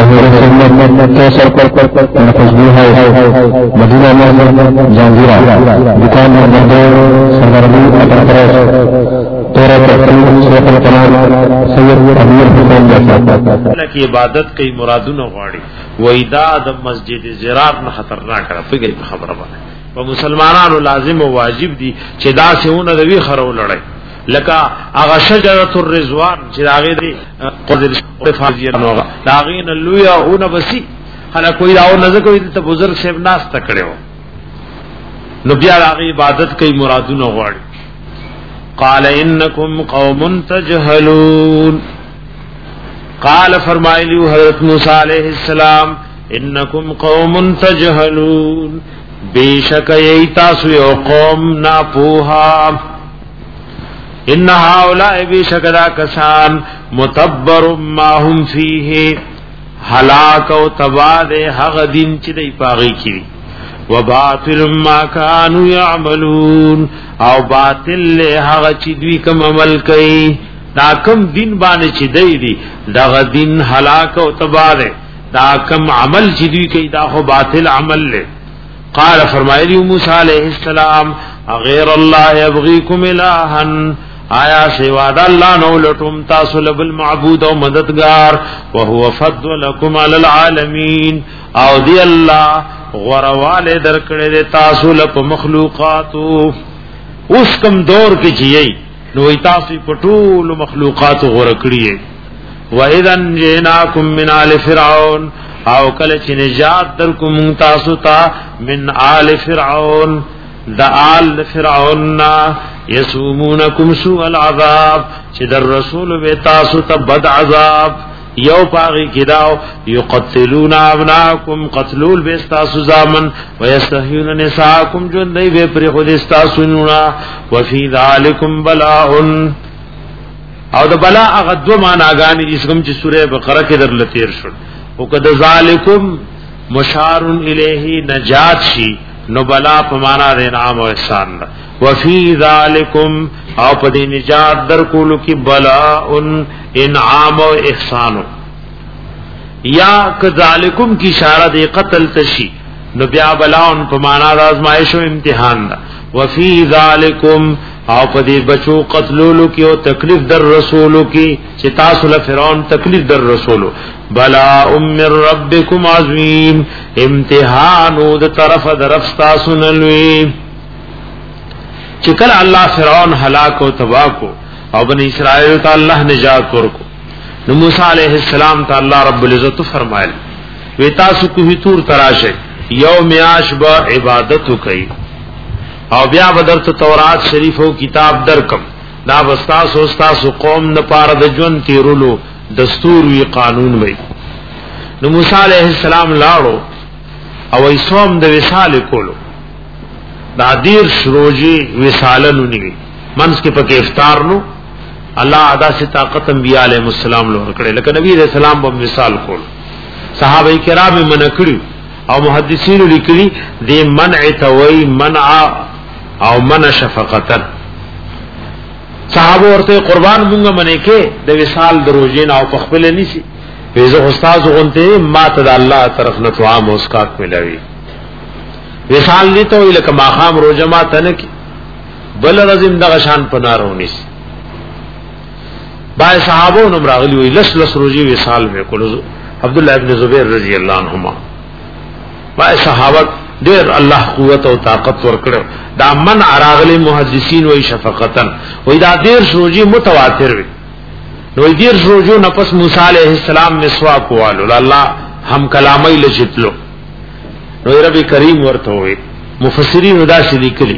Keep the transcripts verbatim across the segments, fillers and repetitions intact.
कैसर नफजबी है मदीना में जहांगीरा दुकान नंबर सरदारली तेरह की इबादत कई मुरादों गवाड़ी वईदा द मस्जिद ज़िरार न खतरनाक है फिक्र खबर बाने वो मुसलमानों लाजिम व वाजिब दी चिदा से उन दवी खरो लड़ाई लका आगा शजरतुर रिजवान चिरागे दी कदर फाजियन होगा लागिन लुया उन बसी हला कोई राव नजर कोई त बुजुर्ग से नास तकड़े हो नबिया आगे इबादत कई मुरादों गवाड़ी قال انکم قوم تجهلون قال فرمائے لی حضرت موسیٰ علیہ السلام انکم قوم تجهلون بے شک ای تاسو یو قوم ناپوها ان هؤلاء بے شک دا کسان متبر ما هم فیه ہلاک و تباد حق دین چی دی پاغی کی وباطل ما كانوا يعملون او باطل له هغه چې دوی کوم عمل کوي دا کوم دین باندې چې دی دی دا دین هلاک او تباہ ده دا کوم عمل چې دوی کوي دا خو باطل عمل له قال فرمایلی موسی علیہ السلام غیر الله یبغیکم الہا آیا سوا د الله نو لټوم تاسو لبل معبود او مددگار وهو فضلکم علی العالمین او دی الله غرواله درکړه تاسو له مخلوقاتو اوس کم دور کې چي نو تاسو پټول مخلوقات غره کړی و اذن جناکم من آل فرعون او کله چې نجات درکوم تاسو ته من آل فرعون د آل فرعون یسومونکم سوء العذاب چې در رسول به تاسو ته بد عذاب یو پاغي کداو یقتلون ابناکم قتلول بیستاسو زامن ویستحیون نساکم جن دی بے پر خود استاسو نونا وفی ذالکم بلاء او دا بلاء اغدو معناگانی جسکم چی سورہ بقرہ کے در لطیر شد وکد ذالکم مشارن الیہی نجات شی نو بلاء پمانا دے نعام و احسان دا وفی ذالکم او پدی نجات در کولو کی بلاء انعام و احسانو یا کذالکم کی اشارہ دے قتل تشی نو بیا بلاؤن پمانا دا آزمائش و امتحان دا وفی ذالکم او پدی بچو قتلولو کی او تکلیف در رسولو کی چتاسو لفرعون تکلیف در رسولو بلاء من ربکم عظیم امتحانو دا طرف در افستاسو نلوی چکل اللہ فرعون ہلاک و تباہ کو او بنی اسرائیل تا اللہ نجات ورکو نو موسیٰ علیہ السلام تا اللہ رب العزت فرمائل وی تاسو کوہی تور تراشے یوم عاش با عبادتو کئی او بیا بدر تو تورات شریف و کتاب درکم دا بستاسو استاسو قوم نپارد جون تیرولو دستور وی قانون وی نو موسیٰ علیہ السلام لاړو او ایسوم دا وصال کولو دا دیر شروجی وصالنو نگی منس کے پک افطار نو اللہ ادا سے طاقت انبیاء علیہ السلام لو ورکڑے لیکن نبی علیہ السلام با مثال کول صحابہ کرام منع کړي او محدثین لیکلي دې منع توي منع او منع شفقتا صحابه ورته قربان مونږه منع کې د وصال دروژین او خپل نشي ویزه استاد غونته ما ته د الله طرف نه تو عام اوسکات ملوي وصال دې ته لکه ماخام روزما تنه کې بل رزم د غشان پنارونی بای صحابو نم راغلی وی لس لس روزی وصال میں کولو عبداللہ ابن زبیر رضی اللہ عنہما بای صحابہ دیر اللہ قوت و طاقت ورکڑو دا من راغلی محدثین وی شفقتن وی دا دیر روزی متواتر وی وی دیر روزو نفس موسیٰ علیہ السلام مسواک والو اللہ ہم کلامی لچتلو وی رب کریم ورتو وی مفسرین دا سی لیکلی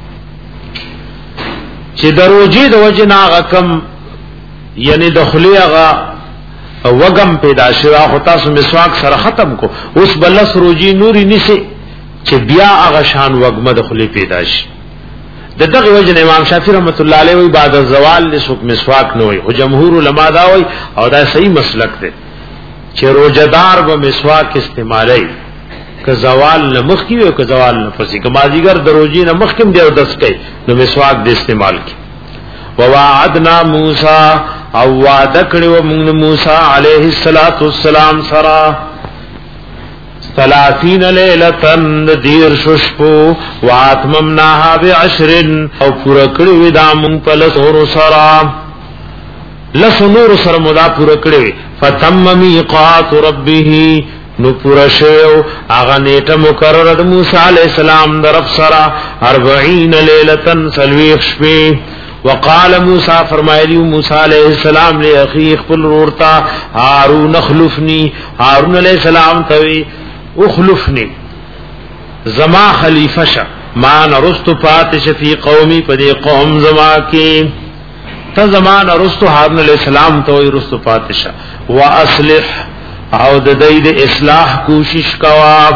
چه دروجی دو وجنا غکم یعنی دخلی اغا وگم پیدا شوا خطا سو مسواک سر ختم کو اس بلس روجی نوری نسی چه بیا اغا شان وگم دخلی پیدا شی دتقی وجن امام شافی رحمت اللہ علیہ وی بعد الزوال لسوک مسواک نوی و جمهور علماء داوی او دا صحیح مسلک دے چه روجدار با مسواک استعمالی که زوال نمخ کی وی که زوال نفسی که مازیگر دروجی نمخ کم دے و دس کئی نو مسواک دے استعمال کی وواعدنا موسیٰ او وعده کړو موږ موسی علیه السلام سره ثلاثین لیلتن دیر ششپو واتممناها بعشرن او پورا کړو دا موږ په لسور سره لسنور سره مدا پورا کړو فتم میقات ربه نو پورا شیو آغا نیٹا مقرر دا موسیٰ علیہ السلام در افسرا اربعین لیلتن سلویخ شپی وقال موسیٰ فرمائلیو موسیٰ علیہ السلام لی اخیق پل رورتا ہارون اخلفنی ہارون علیہ السلام توی اخلفنی زما خلیفہ شا ما نرستو پاتش فی قومی پدی قوم زما کی تا زمان رستو هارون علیہ السلام توی رستو پاتشا و اصلح او د دې د اصلاح کوشش کوا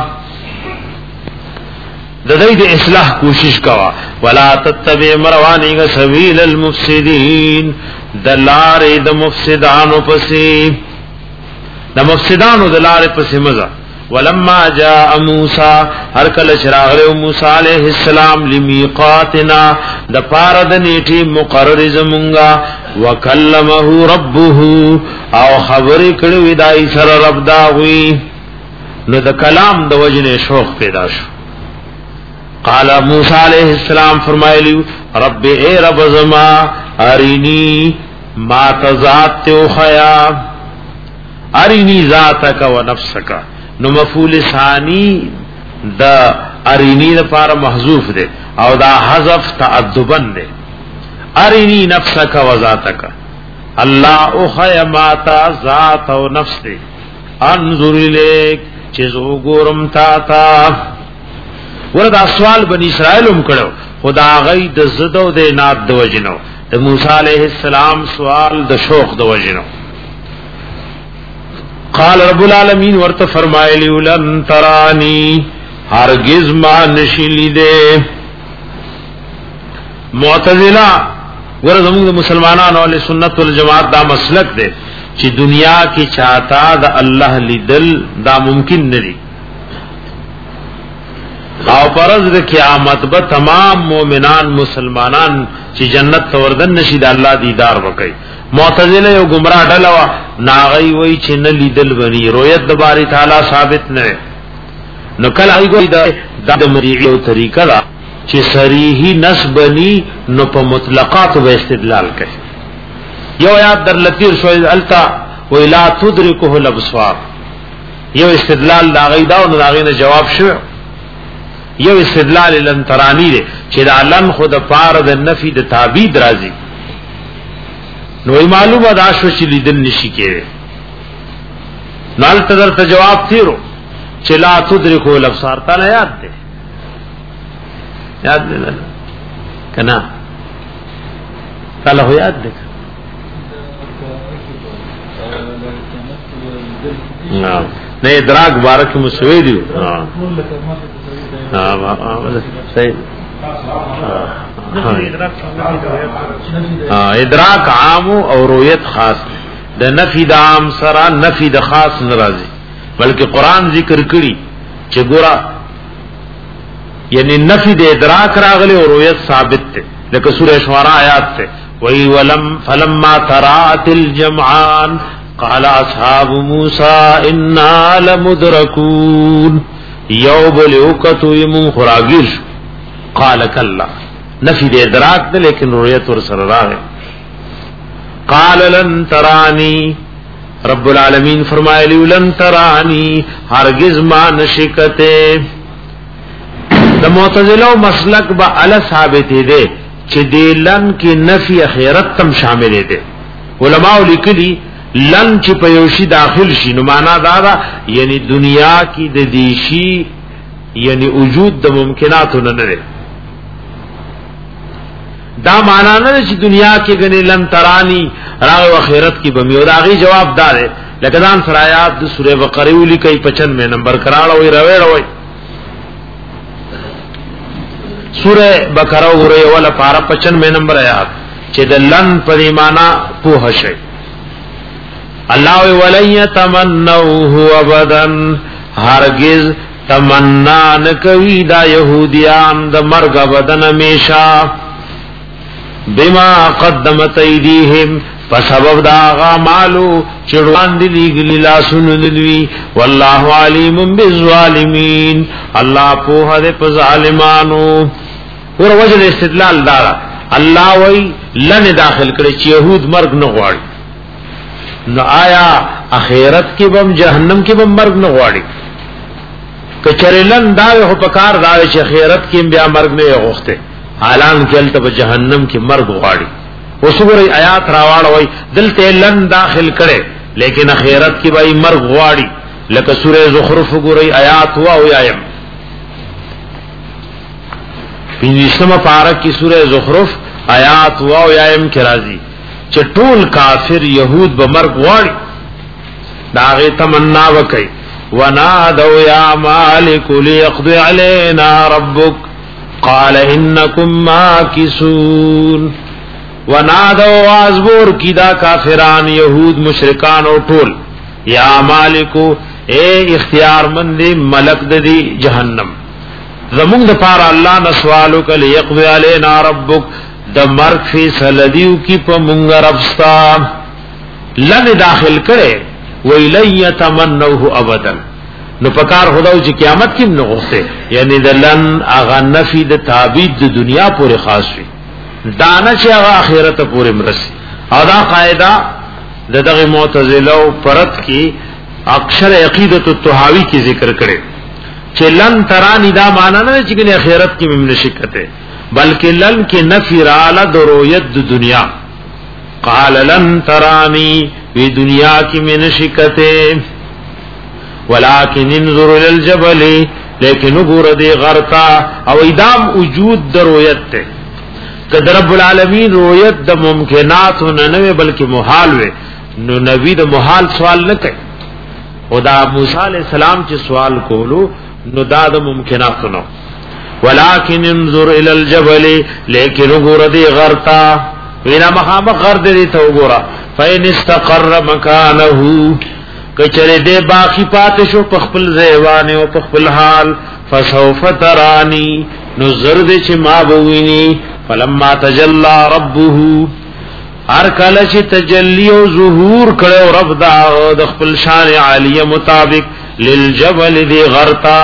د دې د اصلاح کوشش کوا ولا تتبع مروانی غ سبیل المفسدين دلار د مفسدانو پسې د مفسدانو دلار پسې مزه ولما جاء موسی هر کله چراغ موسی علیہ السلام لمیقاتنا د پاره د نیټه مقرر زمونږه وکلمه ربه او خبر کړي دای سره رب دا وی نو د کلام د وجنه شوق پیدا شو قال موسی علیہ السلام فرمایلی رب اے رب زما ارینی ما تذات تو خیا ارینی ذاتک و نفسک نو مفعول ثانی دا ارینی لپاره محذوف ده او دا حذف تعذبا ده ارینی نفسک و ذاتک الله او خیماتا ذات او نفس ده انظر الیک چیزو ګورم تا تا وردا سوال بنی اسرائیل هم کړو خدا غي د زدو د نات د وجنو د موسی علیہ السلام سوال د شوق د وجنو قال رب العالمین ورته فرمایلی ولن ترانی هرگز ما نشلی دے معتزلہ ورزمون مسلمانانو علی سنت والجماعت دا مسلک دے چې دنیا کی چاہتا دا اللہ لیدل دا ممکن ندی او پرز دا قیامت با تمام مومنان مسلمانان چې جنت توردن نشی دا اللہ دیدار وکي معتزله یو گمراه ډلوا ناغي وای چې نه لیدل بني رؤیت د باری تعالی ثابت نه نو کله ایګو دا د مریعو طریقه دا چې صریحي نسبني نو په مطلقات و استدلال کوي یو یاد در لطیر شو التا ولا تدركه الابصار یو استدلال دا غي دا او دا غي نه جواب شو یو استدلال لن ترانی دی چې دا لن خود پار د نفي د تعبید راځي نو معلومه دا شو چې لیدل نشي کېږي نال تدر ته جواب تیرو چې لا تدركو الابصار تعالی یاد دې یاد دې کنا تعالی هو یاد دې نه نه ادراک بارک مسوي دی ها ها صحیح ادراک عام او رؤیت خاص د نفی د عام سره نفی د خاص ناراضي بلکې قران ذکر کړي چې ګورا یعنی نفی د ادراک راغلی او رؤیت ثابت ده لکه سوره شعراء آیات ته وی ولم فلما ترات الجمعان قال اصحاب موسی انا لمدركون یوبل وقتو یم خراگیر قال کلا نفی دے ادراک دے لیکن رؤیت ور سره راغی قال لن ترانی رب العالمین فرمایلی لن ترانی هرگز ما نشکته د معتزله مسلک با ال ثابت دے چې دی لن کی نفی اخرت تم شامل دے علماء لیکلی لن چې په یوشي داخل شي نو معنا دا دا یعنی دنیا کی د دیشی یعنی وجود د ممکناتو نه نه دا معنا نه چې دنیا کې غنی لن ترانی راغ اخرت کی بمی او داغي جواب دار لکه دان سرایات د سوره بقره ولي کوي پچانوے نمبر کراړه وي روي روي سوره بقره وره ولا پارا پچانوے نمبر آیات چې د لن په معنا په شي الله ولن يتمنوه ابدا هرگز تمنا نکوي دا يهوديان د مرګ بدن همیشه بما قدمت ايديهم په سبب دا غا مالو چړوان دي لګلی لاسونو دلوي والله علیم بالظالمین الله په هغه په ظالمانو ور وجه استدلال دارا الله وی لن داخل کړي چې يهود مرګ نه غواړي نو آیا اخرت کې بم جهنم کې بم مرګ نه غواړي کچرلن دا هو پکار دا چې اخرت کې بیا مرګ نه غوښته حالان کې تل په جهنم کې مرګ غواړي وسوګري آیات راوړوي دلته لن داخل کړي لیکن اخرت کې به مرګ غواړي لکه سوره زخرف ګوري آیات وا او ایم پینځمه پارک کی سوره زخرف آیات وا او ایم کې راځي چې ټول کافر يهود به مرګ غواړي داغه تمنا وکي ونادوا يا مالك ليقضي علينا ربك قال انكم ماكثون ونادوا ازبور کی دا کافران یہود مشرکان او ټول یا مالکو اے اختیار مند ملک دی جہنم زمون د پار الله نسوالو کل یقضی علینا ربک د مرگ فی سلدیو کی په مونږ ربستا لن داخل کړي ویلی یتمنوه ابدا نو پکار خداو چې قیامت کې نه غوسه یعنی د لن اغه نفی د تعبید د دنیا پورې خاص وي دانه چې هغه آخرت پورې مرسي او دا قاعده د دغه معتزله او پرت کې اکثر عقیدت الطحاوی کی ذکر کړي چې لن ترانی دا معنا نه چې کنه آخرت کې مم نشکته بلکې لن کې نفی را ل درویت د دنیا قال لن ترانی وی دنیا کې مم نشکته ولكن انظر الى الجبل لیکن وګوره دی غرتا او ادام وجود درویت ته کدر رب العالمین رؤیت د ممکنات نه نه بلکې محال وي نو نبی د محال سوال نه کوي او دا موسی علی السلام چې سوال کولو نو دا د ممکنات نو ولکن انظر الى الجبل لیکن وګوره دی غرتا وینا مخامخ غر دی ته وګوره فین استقر مکانه کچره دی باقی پات شو په خپل زیوانه او په خپل حال فسوف ترانی نو زرد چې ما بوینی فلما تجلى ربه هر کله چې تجلی او ظهور کړو رب دا د خپل شان عالیه مطابق للجبل دی غرتا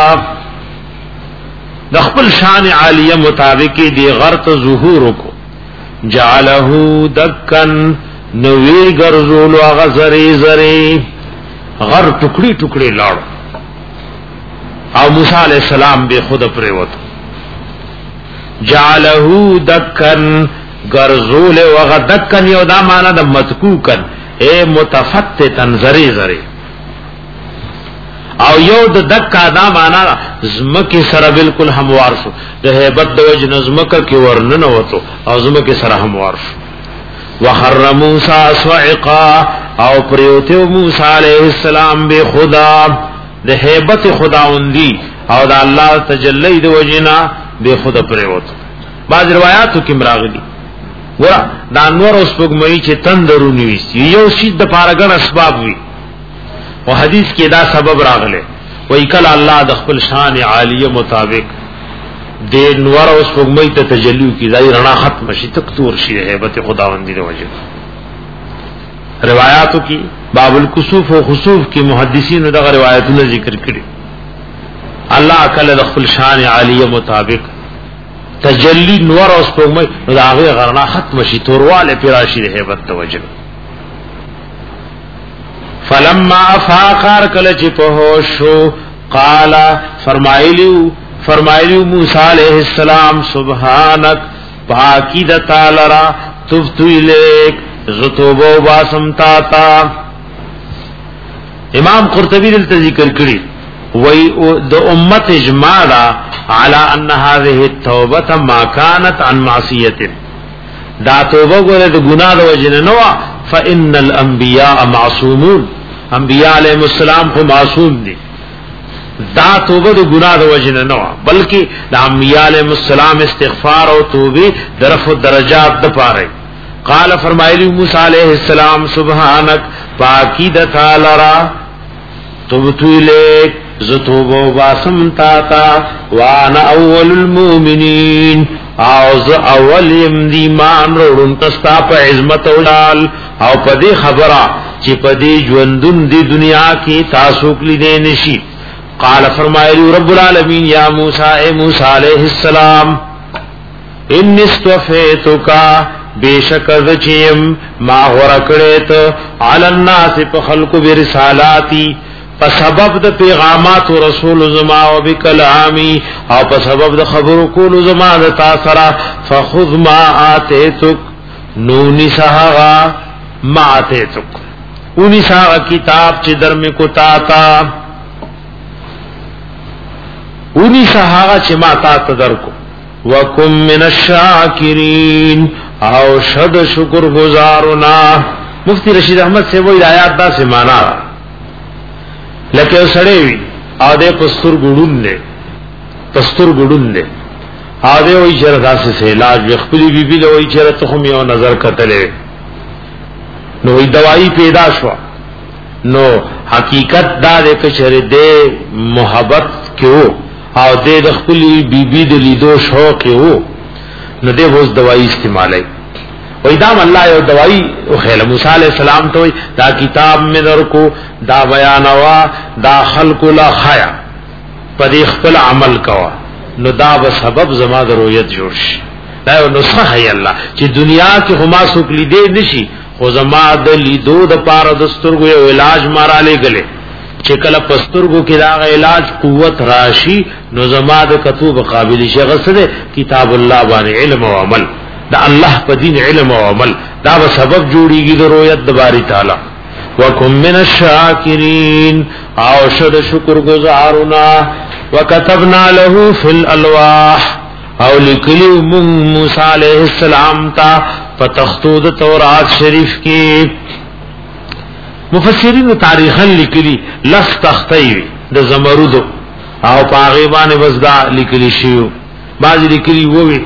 د خپل شان عالیه مطابق دی غرت ظهور کو جعله دکن نوی غرزول او غزری زری غر ټوکړي ټوکړي لاړ او موسی علی السلام به خود پرې وته جعله دکن غرزول وغدکن یو دا معنا د متکوکن اے متفتتن زری زری او یو د دکا دا معنا زمکه سره بالکل هموار شو د هیبت د وجه نظمکه کی ورننه وته او زمکه سره هموار شو وخر موسی صعقا او پریوته موسی علیہ السلام به خدا د هیبت خداوندی او د الله تجلی د وجنا به خود پریوت بعض روایتو کې مراغلي ورا دا نور اوس پګمې چې تندرونی وي یو شی د پارګن اسباب وي او حدیث کې دا سبب راغله وای کله الله د خپل شان عالیه مطابق د نور اوس پګمې ته تجلی کی ځای رڼا ختم شي تکتور شي هیبت خداوندی د وجه روایتو کې باب الکسوف او خسوف کې محدثین دغه روایتونه ذکر کړي الله کله د خپل شان عالیه مطابق تجلی نور اوس پګمې نو هغه غرنا ختم شي تورواله پیراشي د هیبت توجه فلما افاقر کله چې په هوشو قال فرمایلیو فرمایلیو موسی علیہ السلام سبحانك پاکی د تعالی را تفتو الیک زتوبو باسم تا تا امام قرطبی دلته ذکر کړی وی د امت اجماع على ان هذه التوبه ما كانت عن معصيه دا توبه ګره د ګناه د وجنه نو فان الانبیاء معصومون انبیاء علیهم السلام خو معصوم دي دا توبه د ګناه د وجنه نو بلکې د انبیاء علیهم السلام استغفار او توبه درف درجات د پاره قال فرمایلی موسی علیہ السلام سبحانك پاکی د تعالی را توبتو الیک زتوبو باسم تا تا وانا اول المؤمنین او ز اول یم دی مان روړم تستا په عظمت او جلال او په دې خبره چې په دې ژوندون دی دنیا کې تاسو کلی دې نشي. قال فرمایلی رب العالمین یا موسی اے موسی علیہ السلام ان استوفیتک بیشک ذچیم ما ورکړیت علی الناس په خلق برسالاتی په سبب د پیغامات رسول زما او بکلامی او په سبب د خبرو کول زما د تاثرا فخذ ما اتیتک نونی سہا ما اتیتک اونی سہا کتاب چې در میں کو تا تا اونی سہا چې ما تا تدر کو وکم من الشاکرین او شد شکر گزارنا. مفتی رشید احمد سے وہ آیات دا سے مانا لکه سړی وي او د پستر ګډون دی پستر ګډون دی او د وی چر داسې سه علاج خپل بی بی له وی چر ته هم یو نظر کتلې نو وی دوايي پیدا شو نو حقیقت دا د کچره د محبت کېو او د خپل بی بی د لیدو شوق کېو نو د اوس دوايي استعمالای وې دا الله یو دوايي او خیل موسی علیہ السلام ته دا کتاب مې درکو دا بیان وا دا خلق لا خیا پدې خپل عمل کوا نو دا به سبب زما د رؤیت جوړ شي. دا یو نسخه هي الله چې دنیا کې هما سوک لیدې نشي خو زما د لیدو د پاره د سترګو یو علاج مارا لګلې چې کله پسترګو کې دا علاج قوت راشي نو زما د کتب قابل شغس ده کتاب الله باندې علم او عمل دا الله په دین علم او عمل دا به سبب جوړيږي د رؤیت د باری تعالی. وکم من الشاکرین او شد شکر گزارنا وکتبنا له فی الالواح او لکلی من موسی علیہ السلام تا فتختود تورات شریف کی مفسرین تاریخا لکلی لس تختی د زمرود او پاغیبان وزدا لکلی شیو بعضی لکلی ووی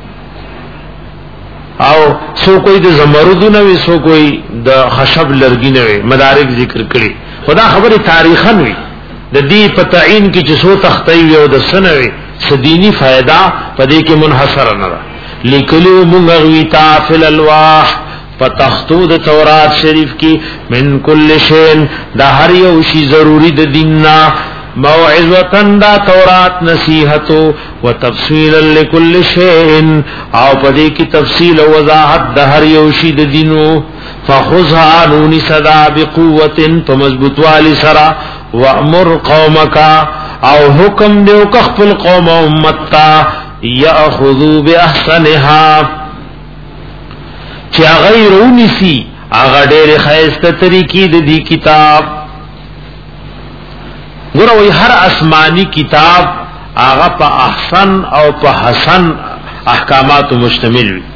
او سو کوئی د زمرودو نه وي سو کوئی د خشب لرګي نه وي مدارک ذکر کړي خدا خبره تاریخا وي د دې په تعین کې چې سو تختی وي او د سنوي سديني فائدہ پدې کې منحصر نه ده. لیکلو موږ وی تافل الواح فتختو د تورات شریف کې من کل شین دا هر یو شی ضروری د دیننا موعظتن دا تورات نصیحتو و تفصیلا لکل شین او پدې کی تفصیل او وضاحت د هر یو شی د دینو فخذها نون صدا بقوه فمضبوط والی سرا وامر قومک او حکم دیو کخپل قوم او امت تا یاخذو باحسنها چې غیر ونسی هغه ډېر خیسته طریقې د دې کتاب ګوروي هر آسمانی کتاب هغه په احسن او په حسن احکامات مشتمل وي.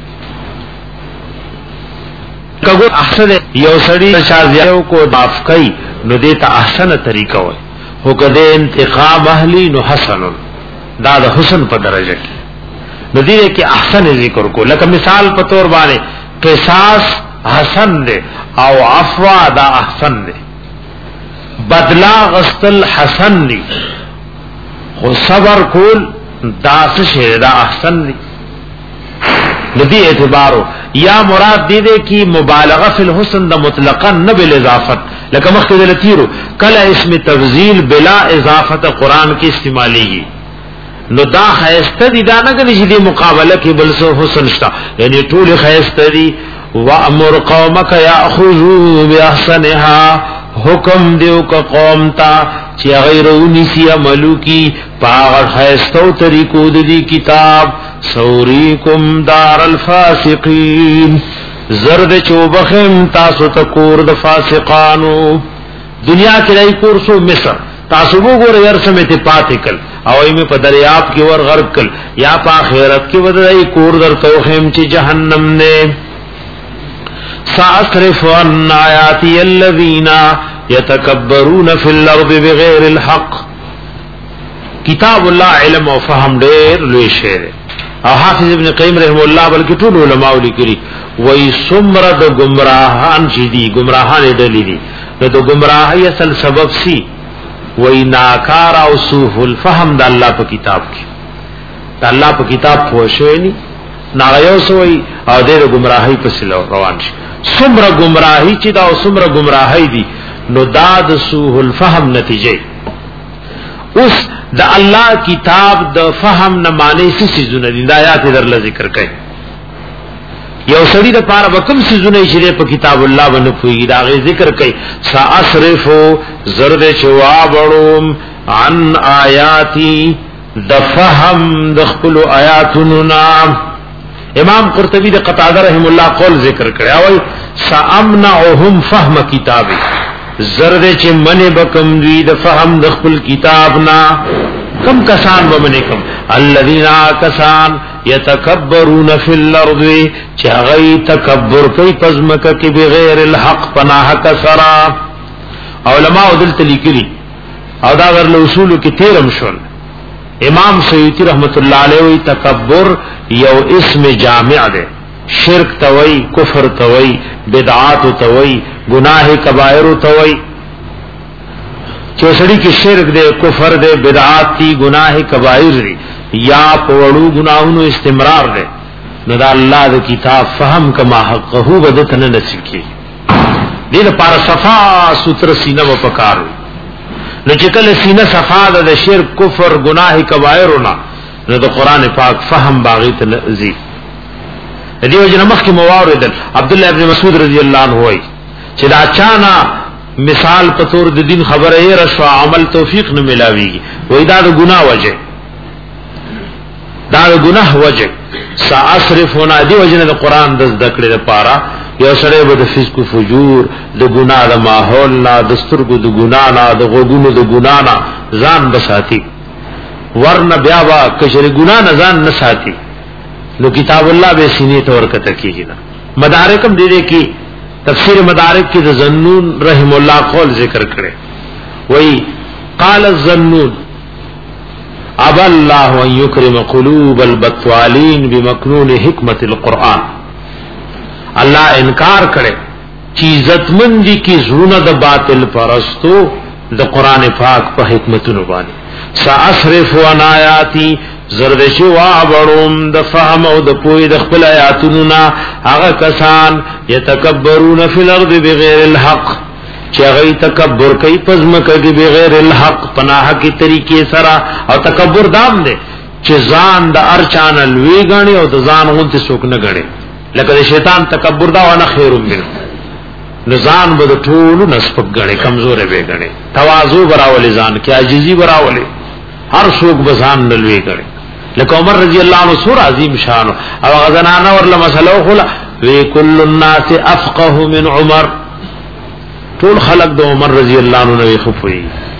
کګو احسن یو سړی شازیو کو معاف کوي نو دې ته احسن طریقه وي هو کده انتقام اهلی نو حسن دا د حسن په درجه کې نو دې کې احسن ذکر کو لکه مثال په تور باندې قصاص حسن دے او عفو دا احسن دے بدلا غستل حسن دی خو صبر کول دا سشه دا احسن دی ندی اعتبارو یا مراد دی دے کی مبالغه فی الحسن دا مطلقا نہ بالاضافت لکه مخکې دلتیرو کله اسم تفضیل بلا اضافت قرآن کی استعمالی گی نو دا خیسته دی دا نه کني چې دی مقابله کې بل څه حسن شتا یعنی ټول خیسته دی وامر قومک یاخذوا باحسنها حکم دیو کا قوم تا چې غیر ونسی عملو کی پاغ خیستو طریقو دی کتاب سوریکم دار الفاسقین زرد چوبخم تاسو تکور د فاسقانو دنیا کې لای کور سو مصر تاسو وګوره يرسمه ته پاتکل او ایمه په دریاب کې ور غرق کل یا په آخرت کې ودای کور در توخم چې جهنم نه ساصرف عن آیاتی الذین یتکبرون فی الارض بغیر الحق کتاب الله علم او فهم ډېر لوی شی او حافظ ابن قیم رحم الله بلکې ټول علماء لیکلي وای سمره د گمراهان چې دي گمراهان ډلې دي د گمراهی اصل سبب سی وای ناکار او سوء الفهم د الله په کتاب کې الله په کتاب پوښوي ني ناغیو سوی او دې گمراهی په سلو روان شي څومره گمراهی چې دا او څومره گمراهی دي نو داد سوء الفهم نتیجه اوس د الله کتاب د فهم نه معنی څه زونه دي د آیات در ذکر کړي یو سړی د پاره وکم سيزونه چې په کتاب الله باندې پوي دا غي ذکر کوي ساصرفو زرد شوابړم عن آیاتی د فهم د خپل آیاتونو نام امام قرطبی د قتاده رحم الله قول ذکر کړی او سامنعهم فهم کتابی زرد چې منه بکم دوی د فهم د خپل کتاب نا کم کسان ومنه کم الذين کسان یتکبرون فی الارض چاغی تکبر کوي پزمکه کې بغیر الحق پناه کسرا علماء دلت لیکلي او دا ور اصول کې تیرم شول امام سیوطی رحمت الله علیه تکبر یو اسم جامع ده شرک توي کفر توي بدعات توي گناہ کبائر توي چوسڑی کی شرک دے کفر دے بدعات تی گناہ کبائر دی یا پوڑو گناہونو استمرار دے نو دا اللہ دا کتاب فهم کما حقہو بدتن نسکی دید پارا صفا ستر سینہ و پکارو نو چکل سینہ صفا دا دا شرک کفر گناہ کبائرنا نو دا قرآن پاک فهم باغیت نزی دیو جنمخ کی مواردن عبداللہ ابن مسعود رضی اللہ عنہ ہوئی چی دا چانا مثال پتور د دین خبره یې رشوا عمل توفیق نه ملاویږي وای دا د ګناه وجه دا د ګناه وجه ساصرف هنا دی وجنه د قران د ذکر لپاره یو سره به د فسق او فجور د ګناه د ماحول نه د سترګو د ګناه نه د غوګونو د ګناه نه ځان بساتی ورنه بیا وا کشر ګناه نه ځان نه ساتي نو کتاب الله به سینې تور کته کیږي نه مدارکم دې دې کی تفسیر مدارک کی ذنون رحم الله قول ذکر کرے وہی قال الذنون اب اللہ ان یکرم قلوب البطوالین بمکنون حکمت القرآن اللہ انکار کرے چیزت مندی کی زرون د باطل پرستو د قرآن پاک په حکمتونو باندې ساصرف عن آیاتی زردشو وابړوم د فهم او د پوی د خپل آیاتونو نا هغه کسان یتکبرون فی الارض بغیر الحق چې هغه تکبر کوي پزمکه کې بغیر الحق پناه کی طریقې سره او تکبر دام دی چې ځان د ارچان لوی غني او د ځان غونته څوک نه غني لکه شیطان تکبر دا ونه خیر من نزان به ټول نسبت غني کمزور به غني تواضع براول ځان کې عاجزی براول هر څوک بزان نلوي غني لکه عمر رضی اللہ عنہ سور عظیم شان او غزنانه ورله مسلو خلا وی کل الناس افقه من عمر ټول خلق د عمر رضی اللہ عنہ نو خفوی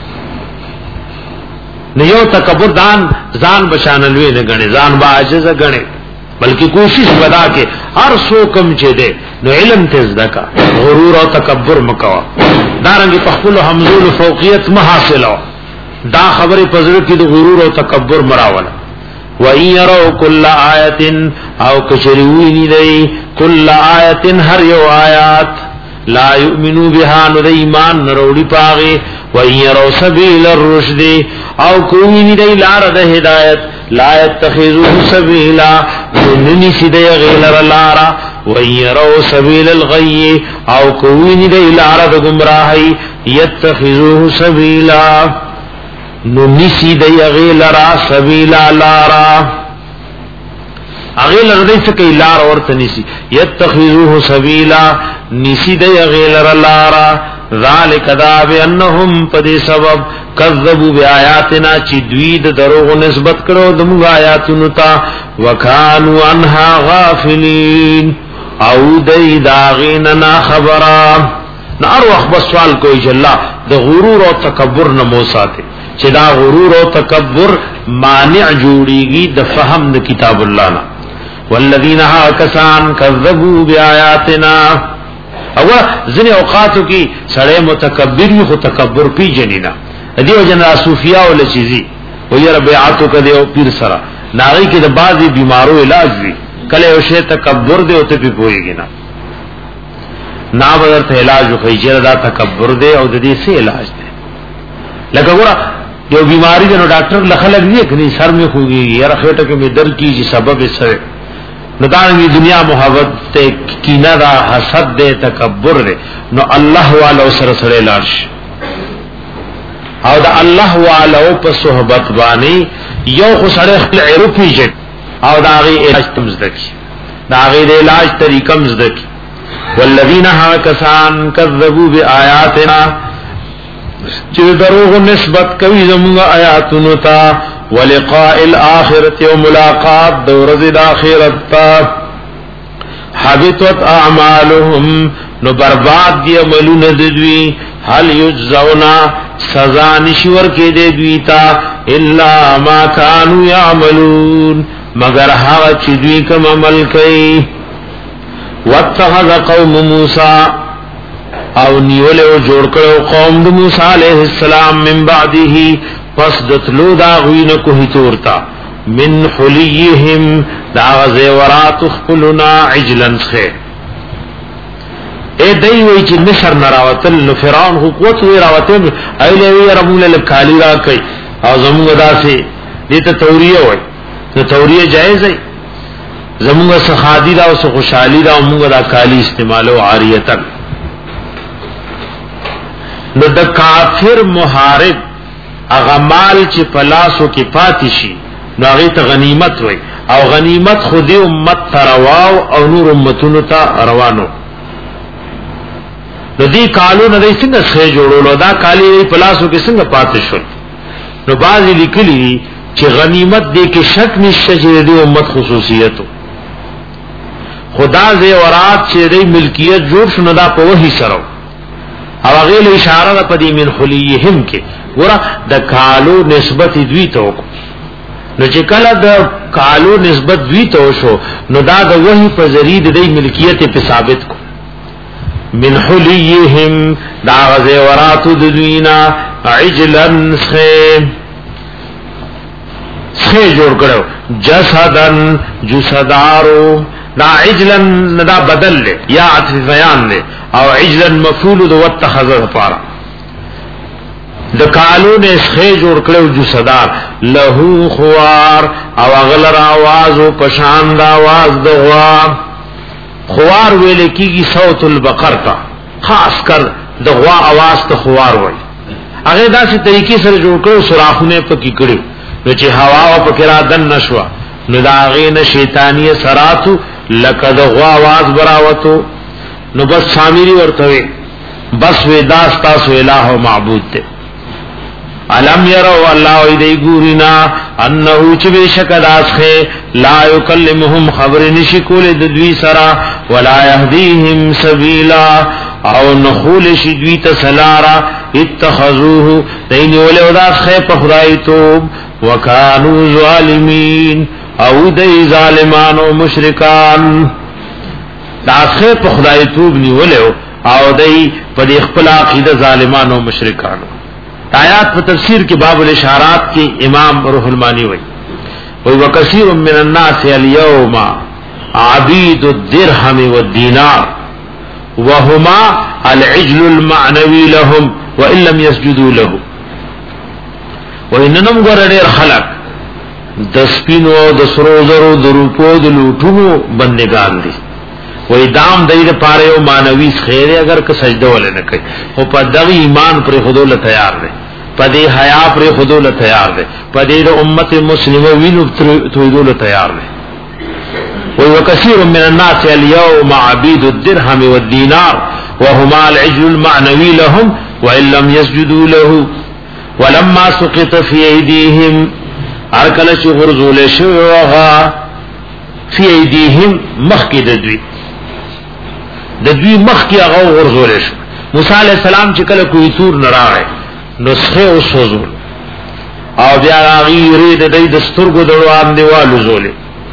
نیو تکبر دان ځان بشانلوی نه غني ځان با عاجز غني بلکې کوشش ودا کې هر سو کم چه دے نو علم تز دکا غرور او تکبر مکوا دارنګ په خپل حمزول فوقیت محاصلو دا خبره پزړه کې د غرور او تکبر مراوله وَإِن يَرَوْا كُلَّ آيَةٍ او کشریوینی دی کل آیت هر یو آیات لا یؤمنو بها نو دی ایمان نروڑی پاغی وَإِن يَرَوْا سَبِيلَ الرُّشْدِ او کوینی دی لار د هدایت لا يتخذوه سبیلا ننی سیدی غیلر لارا وَإِن يَرَوْا سَبِيلَ الْغَيِّ او کوینی دی لار د گمراہی يتخذوه سبیلا نو نسی دی اغیلرا سبیلا لارا اغیلر دی سکی لار ورطا نسی یتخذوه سبیلا نسی دی اغیلر لارا ذالک دا بی انہم پدی سبب کذبو بی آیاتنا چی دوید دروغ نسبت کرو دمو آیاتنو تا وکانو عنها غافلین او دی داغیننا خبرا نا ار وقت بس سوال کوئی جلا دا غرور و تکبر نمو ساتے چې دا غرور او تکبر مانع جوړيږي د فهم د کتاب الله نه والذین ها کسان کذبوا بیااتنا او ځنې اوقاتو کې سړی متکبر وي خو تکبر پی جنینا دیو جن صوفیا ول چیزی و یې ربعاتو کده او پیر سره ناغي کې د بعضی بیمارو علاج وی کله او شی تکبر دی او ته پی پويږي نه نا بدر ته علاج خو یې دا تکبر دی او د دې څه علاج دی لکه ګوره یو بیماری ده نو ډاکټر لخلک دی کني سر می خوږي یا خېټه کې می درد کیږي سبب یې سره نو دا د دنیا محبت ته کینه دا حسد ده تکبر ده نو الله والو سره سره لاش او دا الله والو په صحبت باندې یو خو سره خپل عرفي جت او دا غي علاج تمزدکی دا غي علاج طریقه مزدکی والذین هاکسان کذبوا بآیاتنا چې دروغ نسبت کوي زموږ آیاتونو ته ولقاء الاخرة وملاقات د ورځې د آخرت ته حبطت اعمالهم نو برباد دي عملونه د دوی هل یجزونا سزا نشور کې د دوی ته الا ما كانوا يعملون مگر هغه چې دوی کوم عمل کوي واتخذ قوم موسی او نیول او جوړ کړو قوم د موسی عليه السلام من بعده پس دتلو دا غوینه کوه تورتا من حلیهم دا زیورات خپلنا عجلن خه اے دای وی چې مصر نراوتل نو فرعون حکومت وی راوتل ایله وی ربول الکالی را کوي او زموږ داسې دې ته توریه وای نو توریه جایز دی زموږ سخادی دا او خوشحالی دا موږ دا کالی استعمالو عاریتن نو د کافر محارب اغمال چې پلاسو کې پاتې شي نو هغه ته غنیمت وای او غنیمت خودی امت ترواو او نور امتونو ته روانو نو دی کالو نه څنګه ښه جوړولو دا کالی پلاسو کې څنګه پاتې شول نو بعضی لیکلي چې غنیمت دې کې شک نشته چې دې امت خصوصیتو خدا زیورات چې دې ملکیت جوړ شنو دا په وਹੀ سره او هغه له اشاره ده په دې من خلیهم کې ګوره د کالو نسبت دوی ته نو چې کله د کالو نسبت دوی ته شو نو دا د وਹੀ په ذریعہ د ملکیت په ثابت کو من حلیهم دا زیورات د دوینا عجلن خیم خې جوړ کړو جسدن جسدارو دا عجلن دا بدل لے یا عطف بیان لے او عجلن مفعول دو واتخذ پارا د کالو نے خې جوړ کړو جسدار لهو خوار او اغلر आवाज او پشان دا आवाज دغوا خوار ویل کیږي صوت البقر تا خاص کر دغوا आवाज ته خوار وای هغه داسې طریقې سره جوړ کړو سوراخونه پکې کړو نو چې هوا او پکرا دن نشوا نو دا غین شیطانی سراتو لکه دغوا आवाज براوتو نو بس شامری ورته بس ودا تاسو الہ او معبود ته علم يروا الله ایدی ګورینا انه چې بشکداسخه لا یکلمهم خبر نشکول د دوی سرا ولا يهديهم سبیلا او نخول شدوی تسلارا اتخذوه دین ولوداسخه په خدای توب وکانو ظالمین او دی ظالمان او مشرکان داسخه په خدای توب نیولو او دی په خپل عقیده ظالمان او مشرکان آیات په تفسیر کې باب الاشارات کې امام روح المانی وایي وی وکثیر من الناس اليوم عبید الدرهم والدینار وهما العجل المعنوي لهم وان لم يسجدوا له وانهم غرډر خلق د سپینو د سرو زرو د روپو د لوټونو بندگان دي وې دام دای د پاره او مانوي خیر اگر که سجده ول نه کوي او په دغه ایمان پر خودول تیار دي په دې حیا پر خودول تیار دي په دې د امت مسلمه وینو تویدول تیار دي وې وکثیر من الناس اليوم عبید الدرهم والدینار وهما العجل المعنوي لهم وان لم يسجدوا له ولما سقط في ايديهم ارکل چې غرزول شوغا فی ایدیهم مخکی د دوی د دوی مخکی هغه غرزول شو موسی علی السلام چې کله کوی تور نراغه نسخه او سوزول او بیا غیره د دې دستورګو دروان دیوالو زولې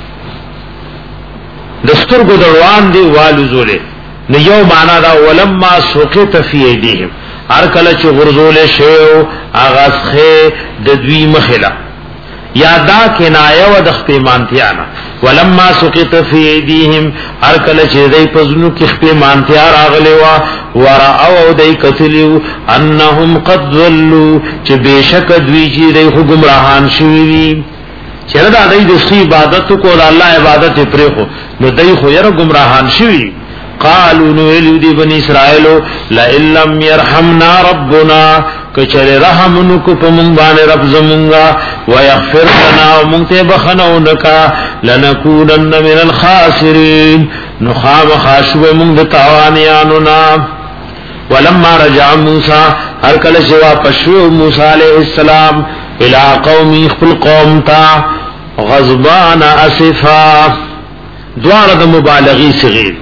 دستورګو دروان دیوالو زولې نو یو معنا دا ولما سقط فی ایدیهم ارکل چې غرزول شو هغه څخه د دوی مخله یا دا کنایه و د خپېمانتیانا ولما سقط فی ایدیهم هر کله چې دای پزنو کې خپېمانتیا راغلی وا ورأو دای کتلیو انهم قد ضلوا چې بشک دوی چې دای خو گمراهان شوی چیرې دا دای د سی عبادت کو الله عبادت پرې خو نو دای خو یې گمراهان شوی قالوا نو ویلو دی بنی اسرائیل لا لم يرحمنا ربنا کچره رحم نکو پمون باندې رب زمونگا ويغفر لنا ومنته بخنو نکا لنكونن من الخاسرين نخام خاشو من تاوانیاننا ولما رجع موسى هر کله شوا پشو موسی علیہ السلام الى قومي خپل قوم تا غضبان اسفا دوار د مبالغی صغیر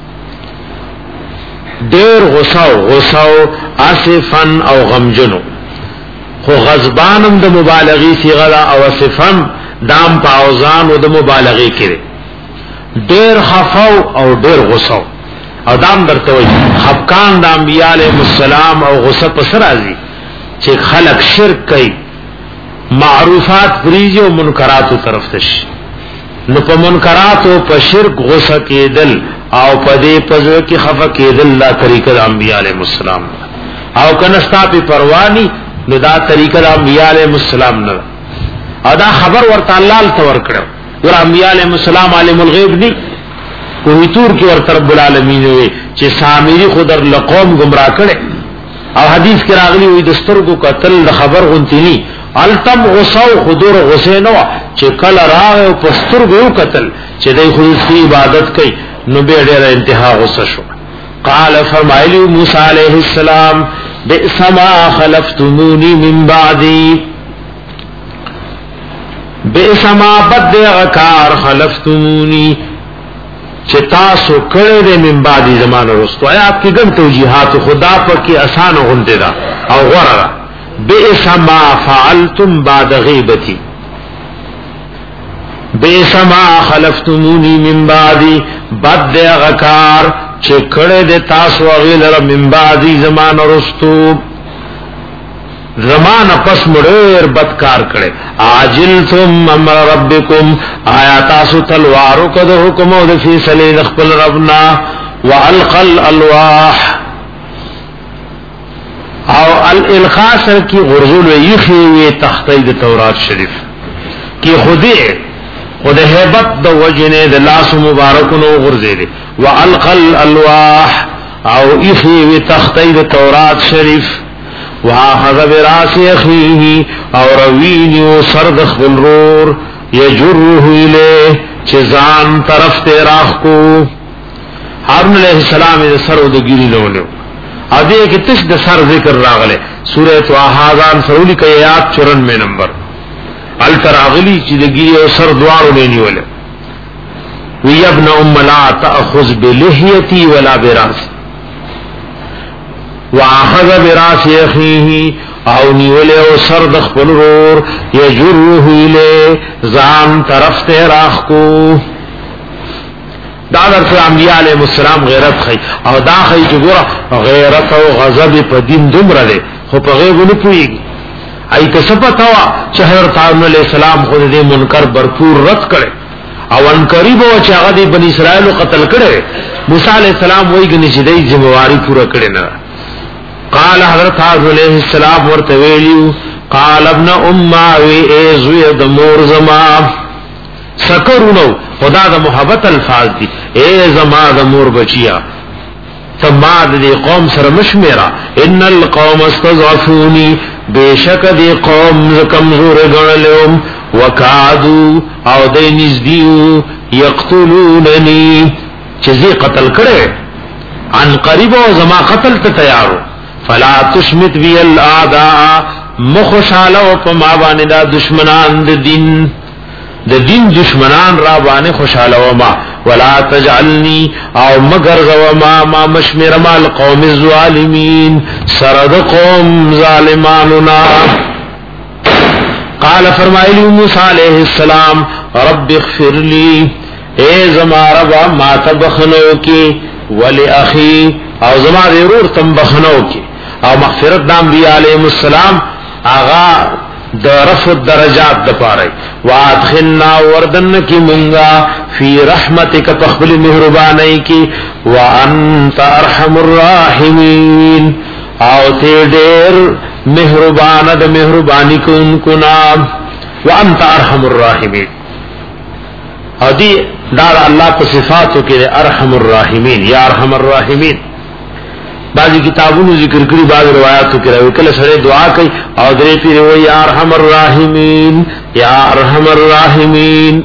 دیر غصاو غصاو اسفن او غمجنو خو غضبانم د مبالغی صیغه او اسفن دام پاوزان او د مبالغی کړي دیر خفاو او دیر غصاو او دام درته وي خفقان د انبیاء علیهم السلام او غصه پس راځي چې خلق شرک کوي معروفات فریضه او منکرات طرف تش نو په منکرات او په شرک غصه کېدل او پدې پزو کې خفه کېدل لا طریقه د انبیاء علیهم السلام او کنستا په پروانی نو دا طریقه د انبیاء علیهم السلام نه ادا خبر ورته الله تور کړو ور انبیاء علیهم السلام عالم الغیب دي کوی تور کې ورته رب العالمین وي چې سامری خودر لقوم گمراه کړي او حدیث کې راغلی وي دسترګو قتل خبر غنتنی التم غصو خدور غسینو چې کله راغ او پسترګو قتل چې دای خو عبادت کوي نو به ډېر انتها غصه شو قال فرمایلی موسی علیہ السلام بئس ما خلفتمونی من بعدی بئس ما بد غکار خلفتمونی چې تاسو کړه دې من بعدی زمانه رستو آیات کې ګڼ توجیهات خدا پر کې آسان غونډه دا او غره بئس ما فعلتم بعد غیبتی بئس ما خلفتمونی من بعدی بد غکار چې کړه د تاسو غیلره من بعدی زمان رستو زمان پس مړر بدکار کړه عاجلتم امر ربکم آیا تاسو تلوارو کده حکم او د فیصله خپل ربنا والقل الواح او الالقاء سر کی غرزول ویخی وی تختی د تورات شریف کی خودی خود هیبت د وجنه د لاس مبارکونو غرزیده والقل الواح او اخی وی تختی د تورات شریف واخذ براس اخیه او روینی و سرد خبلرور یجره الیه چزان طرف تیراخ کو حارون علیہ السلام د سر د گیری لولو ادھے کہ تش د سر ذکر راغلے سورہ طه سرولی کا آیات چورانوے نمبر التراغلی چې دګي او سر دوارو نه نیول وی ابن ام لا تاخذ بلحيتي ولا براس واخذ براس اخيه او نیول او سر د خپل ور یجره اله ځان طرف ته راخ کو دا در انبیاء علیہ السلام غیرت خی او دا خی چې ګوره غیرت او غضب په دین دومره ده خو په غیب نه پويږي ای کسبتوا چهر تعالی علیہ السلام خود دې منکر برپور رد کړي او ان قریب او چې هغه د بنی اسرائیل قتل کړي موسی علیہ السلام وایي چې دې ذمہواری پوره کړي نه قال حضرت علیہ السلام ورته ویلو قال ابن امه وی ازوی د مور زما سکرونو خدا د محبت الفاظ دي اے زما د مور بچیا سماد دی قوم سره مشمیرا ان القوم استضعفوني بیشک دی قوم کمزور غړلوم وکادو او دای نزدیو یقتلوننی چې زی قتل کړي ان قریب او زما قتل ته تیارو فلا تشمت بی الاعداء مخشاله او په ما باندې دا دشمنان د دین د دین دشمنان را باندې خوشاله و ما ولا تجعلني او مگر و ما ما مشمر مال قوم الظالمين سرد قوم ظالماننا قال فرمایلی موسی علیہ السلام رب اغفر لي اے زما رب ما تبخنو کی ولی اخی او زما ضرور تم بخنو کی او مغفرت دام بی علیہ السلام آغا د رفع درجات د پاره وادخلنا وردن کی منگا فی رحمتک تخبل مہربانی کی وانت ارحم الراحمین او تے دیر مہربان د مہربانی کو ان کو نام وانت ارحم الراحمین او دی دار اللہ په صفاتو کې ارحم الراحمین یا ارحم الراحمین بعضی کتابونو ذکر کړي بعض روایتو کې راوي کله سره دعا کوي او درې پیر وي یا ارحم الراحمین یا ارحم الراحمین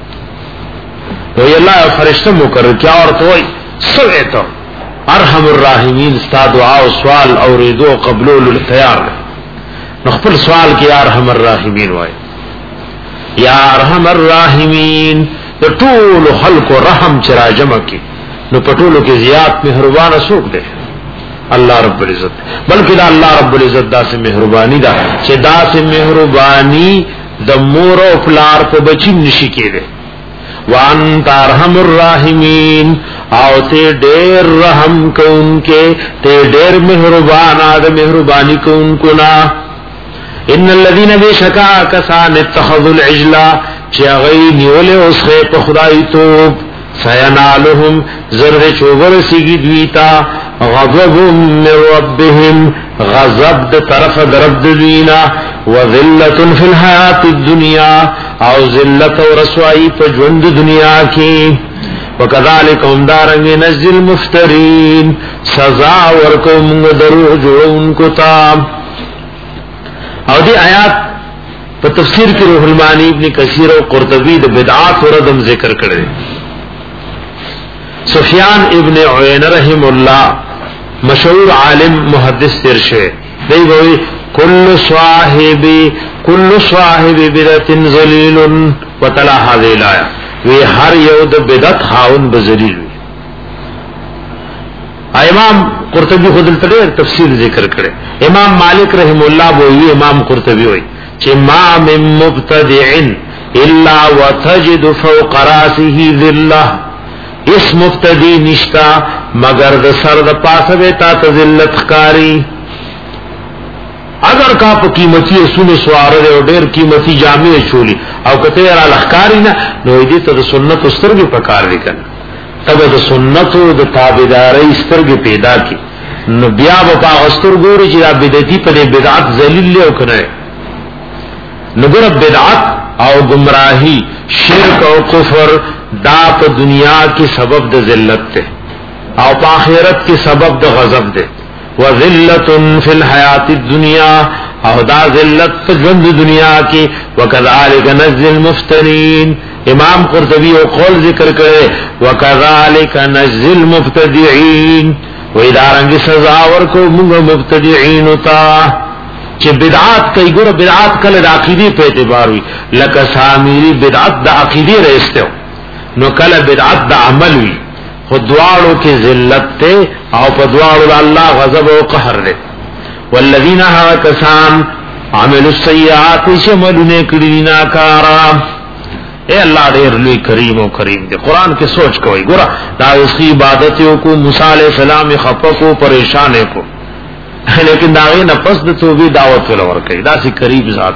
وی الله فرشتہ مقرر کیا اور کوئی سوے تو ارحم الراحمین استا دعا او سوال او ردو قبول تیار نو خپل سوال کې یا ارحم الراحمین وای یا ارحم الراحمین د ټول خلق رحم چر جمع کی نو پټولو کې زیات مهربان اسوک دی الله رب العزت بلکې دا الله رب العزت دا سه مهربانی دا چې دا سه مهربانی د مور او پلار په بچی نشي کېده وان ارحم الراحمین او ته ډېر رحم کوونکې ته ډېر مهربان اد مهربانی کوونکو نا ان الذين بشکا کسان اتخذوا العجل چاغی نیول اوسه په خدای توب سینالهم زرد چوبر سیگی دویتا غضب من ربهم غضب د طرف درب دوینا وذلت فی الحیات الدنیا او ذلت و رسوائی پا جوند دنیا کی وکذالک هم دارنگی نجزی المفترین سزا ورکو منگ دروغ جوڑون کو تام او دی آیات په تفسیر کې روح المانی ابن کثیر او قرطبی د بدعات او ردم ذکر کړي سفیان ابن عیینہ رحم الله مشهور عالم محدث ترشه دی وی کل صاحب کل صاحب بدعت ذلیل وتلا هذه الايه وی هر یو د بدعت خاون بذلیل امام قرطبی خود التدیر تفسیر ذکر کړي امام مالک رحم الله وی امام قرطبی وی چې ما من مبتدع الا وتجد فوق راسه ذله اس مبتدی نشتا مگر د سر د پاسه وتا ذلت کاری اگر کا په قیمتي سونه سواره او ډېر قیمتي جامې چولی او کته را لخکاری نه نو دې ته د سنت سترګې پکار لیکل تبه د سنت او د تابعداري سترګې پیدا کی نو بیا په استر ګوري چې د بدعتي په بدعت ذلیل او کنه نګور بدعت او گمراهی شرک او کفر دا په دنیا کې سبب د ذلت ته او په آخرت کې سبب د غضب ده وذلت فی الحیات الدنیا او دا ذلت په ژوند دنیا کې وکذالک نجزی المفترین امام قرطبی او قول ذکر کړي وکذالک نجزی المبتدعين و ادارنګ سزا ورکو موږ مبتدعين تا چې بدعات کوي ګور بدعات کله د عقیده په اعتبار وي لکه سامری بدعت د عقیده رسته نو کله بدعت د عمل وي خدوالو کې ذلت ته او په دوالو الله غضب او قهر ده والذین ها کسان عملوا السیئات شملونه کړي ناکارا اے الله ډېر لوی کریم او کریم دی قران کې سوچ کوی ګور دا اس کی عبادت کو موسی علیہ السلام خفه کو پریشان کو لیکن داغه نفس د توبې دعوت ولور کوي دا سي قریب ذات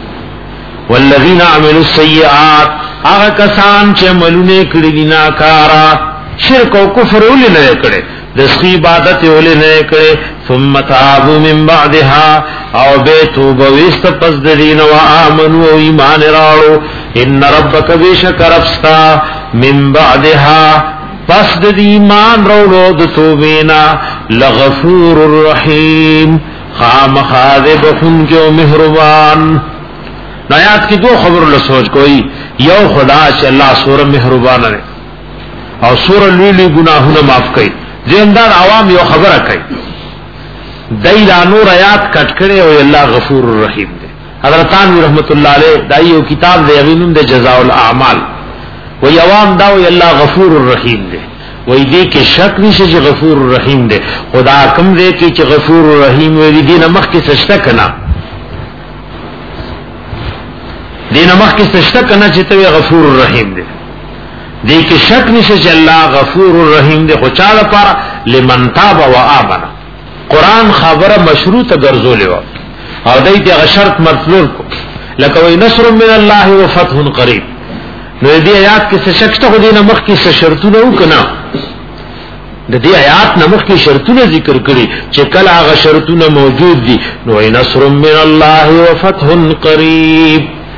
والذین عملوا السیئات هغه کسان چې عملونه کړي دي ناکارا شرک او کفر ولې کړي د سخی عبادت ولې نه کړي ثم تابوا من بعدها او به توبه وست پس د دین او امنو او ایمان راړو ان ربک بشکرفستا من بعدها پس د ایمان راړو د توبینا لغفور الرحیم خامخاذب خن جو مہربان آیات کی دو خبر له سوچ کوئی یو خدا چې الله سور مہربان ہے او سور لوی گناہونه معاف کوي زندار عوام یو خبره کوي دایلا نور آیات کټ کړي او الله غفور الرحیم دی حضرت انوی رحمت الله علیه دایو کتاب دی یمینم د جزاء الاعمال و یوام دا و الله غفور الرحیم دی وای دې کې شک نشي چې غفور الرحیم دی خدا کوم دې کې چې غفور الرحیم وی دې نه مخ کې سجده کنا دې نه مخ کې سجده کنا چې ته غفور الرحیم دی دې کې شک نشي چې الله غفور الرحیم دی خو چا لپاره لمن تاب و آمن قرآن خبره مشروط ګرځولې و او دې ته شرط مطلوب کو لکه وای نصر من الله وفتح قریب. نو دې آیات کې څه شکته خو دې نه مخ کې څه شرطونه وکنا د دې آیات نه مخ کې شرطونه ذکر کړي چې کله هغه شرطونه موجود دي نو نصر من الله وفتح قریب.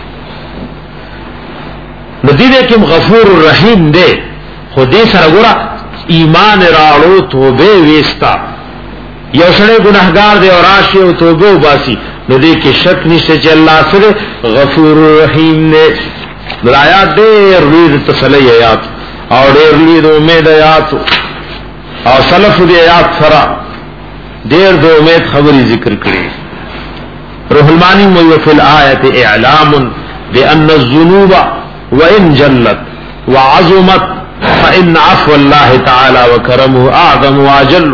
نو دې کې غفور الرحیم دې خو دې سره ګره ایمان راړو توبه وستا یو سره ګناهګار دی او راشي او توبه وباسي نو دې کې شک نشته چې الله سره غفور رحیم دې. آیات ډېر لوی تسلی آیات او ډېر لوی د امید آیات او سلف دې آیات سره ډېر د امید خبري ذکر کړي. روح المانی مو فی الآیت اعلام بان الذنوب وان جلت وعظمت فان عفو الله تعالی وکرمه اعظم واجل.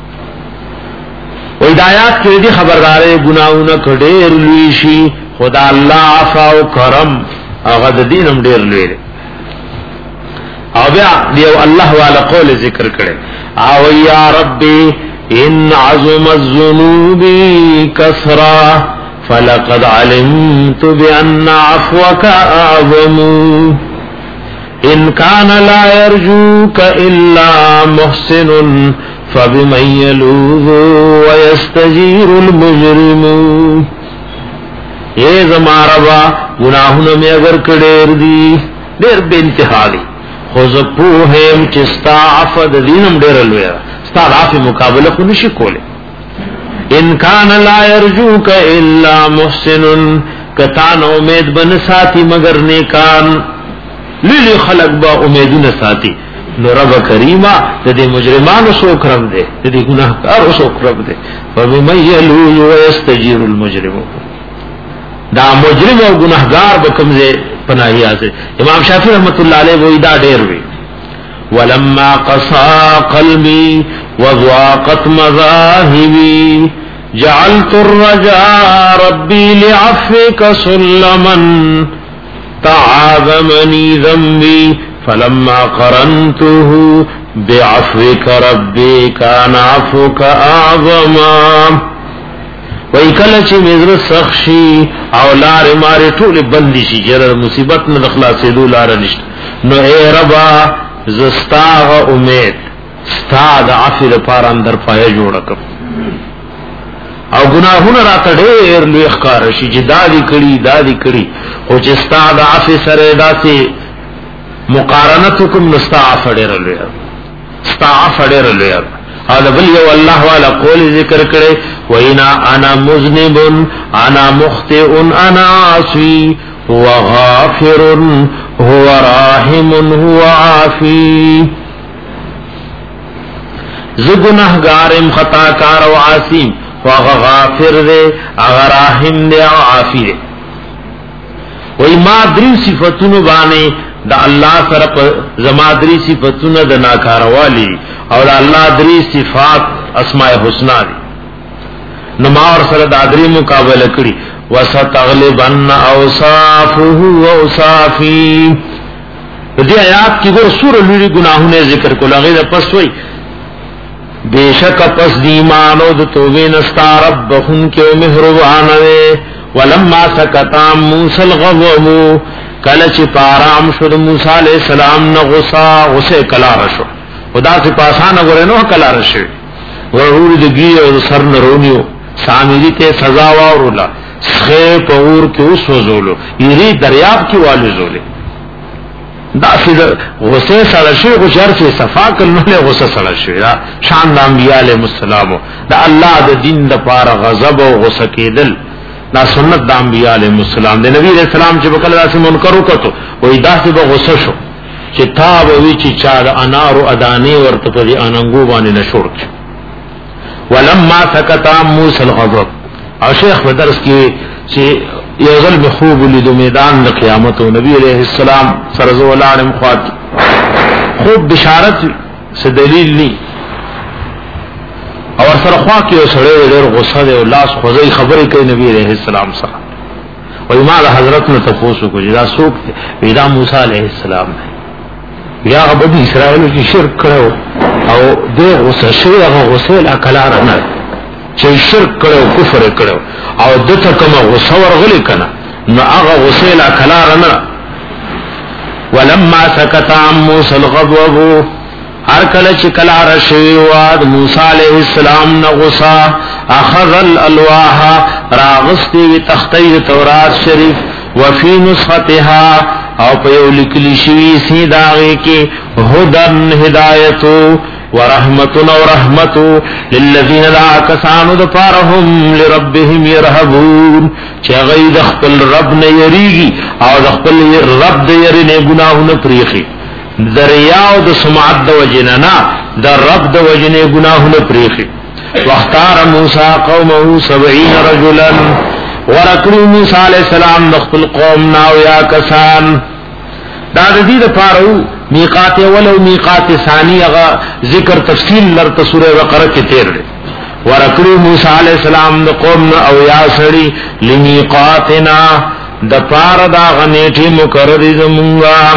و ہدایات کې دې خبردارې ګناونه کډېر لوی شي خدا الله عفو او کرم هغه د دینم ډیر لوی دی. او بیا دیو الله والا قول ذکر کړي او یا ربي ان عظم الذنوب كثرا فلقد علمت بان عفوك اعظم ان كان لا يرجوك الا محسن فبمن يلوذ ويستجير المجرم. اے زماربا گناہوں میں اگر کڑیر دی دیر بے انتہا دی خوز پوہم چستا عفد دینم دیر الویا ستا عفی مقابلہ کو نشی کولے. ان کان لا یرجوک الا محسن کتان امید بن ساتی مگر نیکان لیلی خلق با امیدون ساتی. نو رب کریمہ دے مجرمان سو کرم دے دے گناہکار سو کرم دے وَمِمَنْ يَلُوذُ وَيَسْتَجِيرُ الْمُجْرِمُ. دا مجرم او گناہگار بکم سے پناہی حاصل. امام شافعی رحمت اللہ علیہ وہی دا ډیر وی ولما قصا قلبي وضاقت مذاهبي جعلت الرجاء ربي لعفوك سلما تعاظمني ذنبي فلما قرنته بعفوك ربي كان عفوك اعظما. وای کله چې مزر سخشي او لار ماره ټول بندي شي جره مصیبت نه خلاصې دو لار نشته نو اے ربا زستا امید ستا د عفو لپاره اندر پای جوړ کړ او ګناهونه راته ډېر لوی ښکار شي چې دادی کړي دادی کړي او چې ستا د عفو سره داسې مقارنت کوم نستا عفو ډېر لوی ستا عفو ډېر لوی او بل یو الله والا قول ذکر کړي وینا انا مذنب انا مخطئ انا عاصي هو غافر هو راحم هو عافي. ز گنہگارم خطا کار و عاصی هو غافر دے اغا راحم دے او عافی دے. وی ما دری صفتونو بانے دا اللہ سره زما دری صفاتونه د ناکاروالی او دا الله دری صفات اسماء الحسنا دي نو ما ور سره دا دری مقابله کړي وستغلبن اوصافه واوصافي. دې آیات کې ګور سور لوري گناهونه ذکر کول هغه پس وای بیشک پس دی ایمان او د توبې نستا ربهم کې مهربان وي ولما سکتا موسی الغضب کله چې پارام شو د موسی علیہ السلام نه غصه غصه کلا رشو خدا سے پاسانه غره نو کلا رشو ورور دګي او سر نرونیو سامری ته سزا واورولا خې پور کې اوس وزولو یری دریاب کې والو زولې دا چې غصه سره شي غشر سے صفا کله غصه سره شي شان د انبیاء علیهم السلام دا الله د دین د پاره غضب او غصه کېدل دا سنت د انبیاء علیهم السلام د نبی رسول الله چې وکړه داسې منکر وکړو وې داسې به غصه شو چې تاب وی چې چا د انار او ادانې ورته په دې اننګو باندې نشور ولما سکت موسی الغضب. او شیخ په درس کې چې یو ځل به خوب لید میدان د قیامت او نبی علیہ السلام سره زول عالم خوات خوب بشارت څه دلیل ني او سره خوا کې سره ډېر غصه دی او لاس خوځي خبرې کوي نبی علیہ السلام سره او ما د حضرت نو تاسو کو جدا سوق پیدا موسی علیہ السلام یا عبد اسرائیل چې شرک کړو او دغه غصه شوی هغه غصه لا کلار نه چې شرک کړو کفر کړو او دته کوم غصه ورغلی کنه نو هغه غسیلا کلارنا ولما سکت عن موسی الغضب هر کله چې کلار شوی و موسی علیہ السلام نو غصا اخذ الالواح راغستی تختی تورات شریف وفي نسختها او په یو لیکلی شوی سی داغه کې هدن هدایت ورحمت و رحمت للذین لا کسانو دپارهم لربهم يرهبون چې غید خپل رب نه یریږي او خپل رب د یری نه ګناهونه پریخي دریاو د سمعت د وجننا د رب د وجنه ګناهونه پریخي واختار موسی قومه سبعین رجلا ورکلو موسی علیہ السلام خپل قوم ناو یا کسان دا د دې لپاره میقات اول او میقات ثانی هغه ذکر تفصیل لرته سوره بقره کې تیر دی ورکلو موسی علیہ السلام د قوم او یا سړي لمیقاتنا د پار دا غنیټي مقرر زمونږه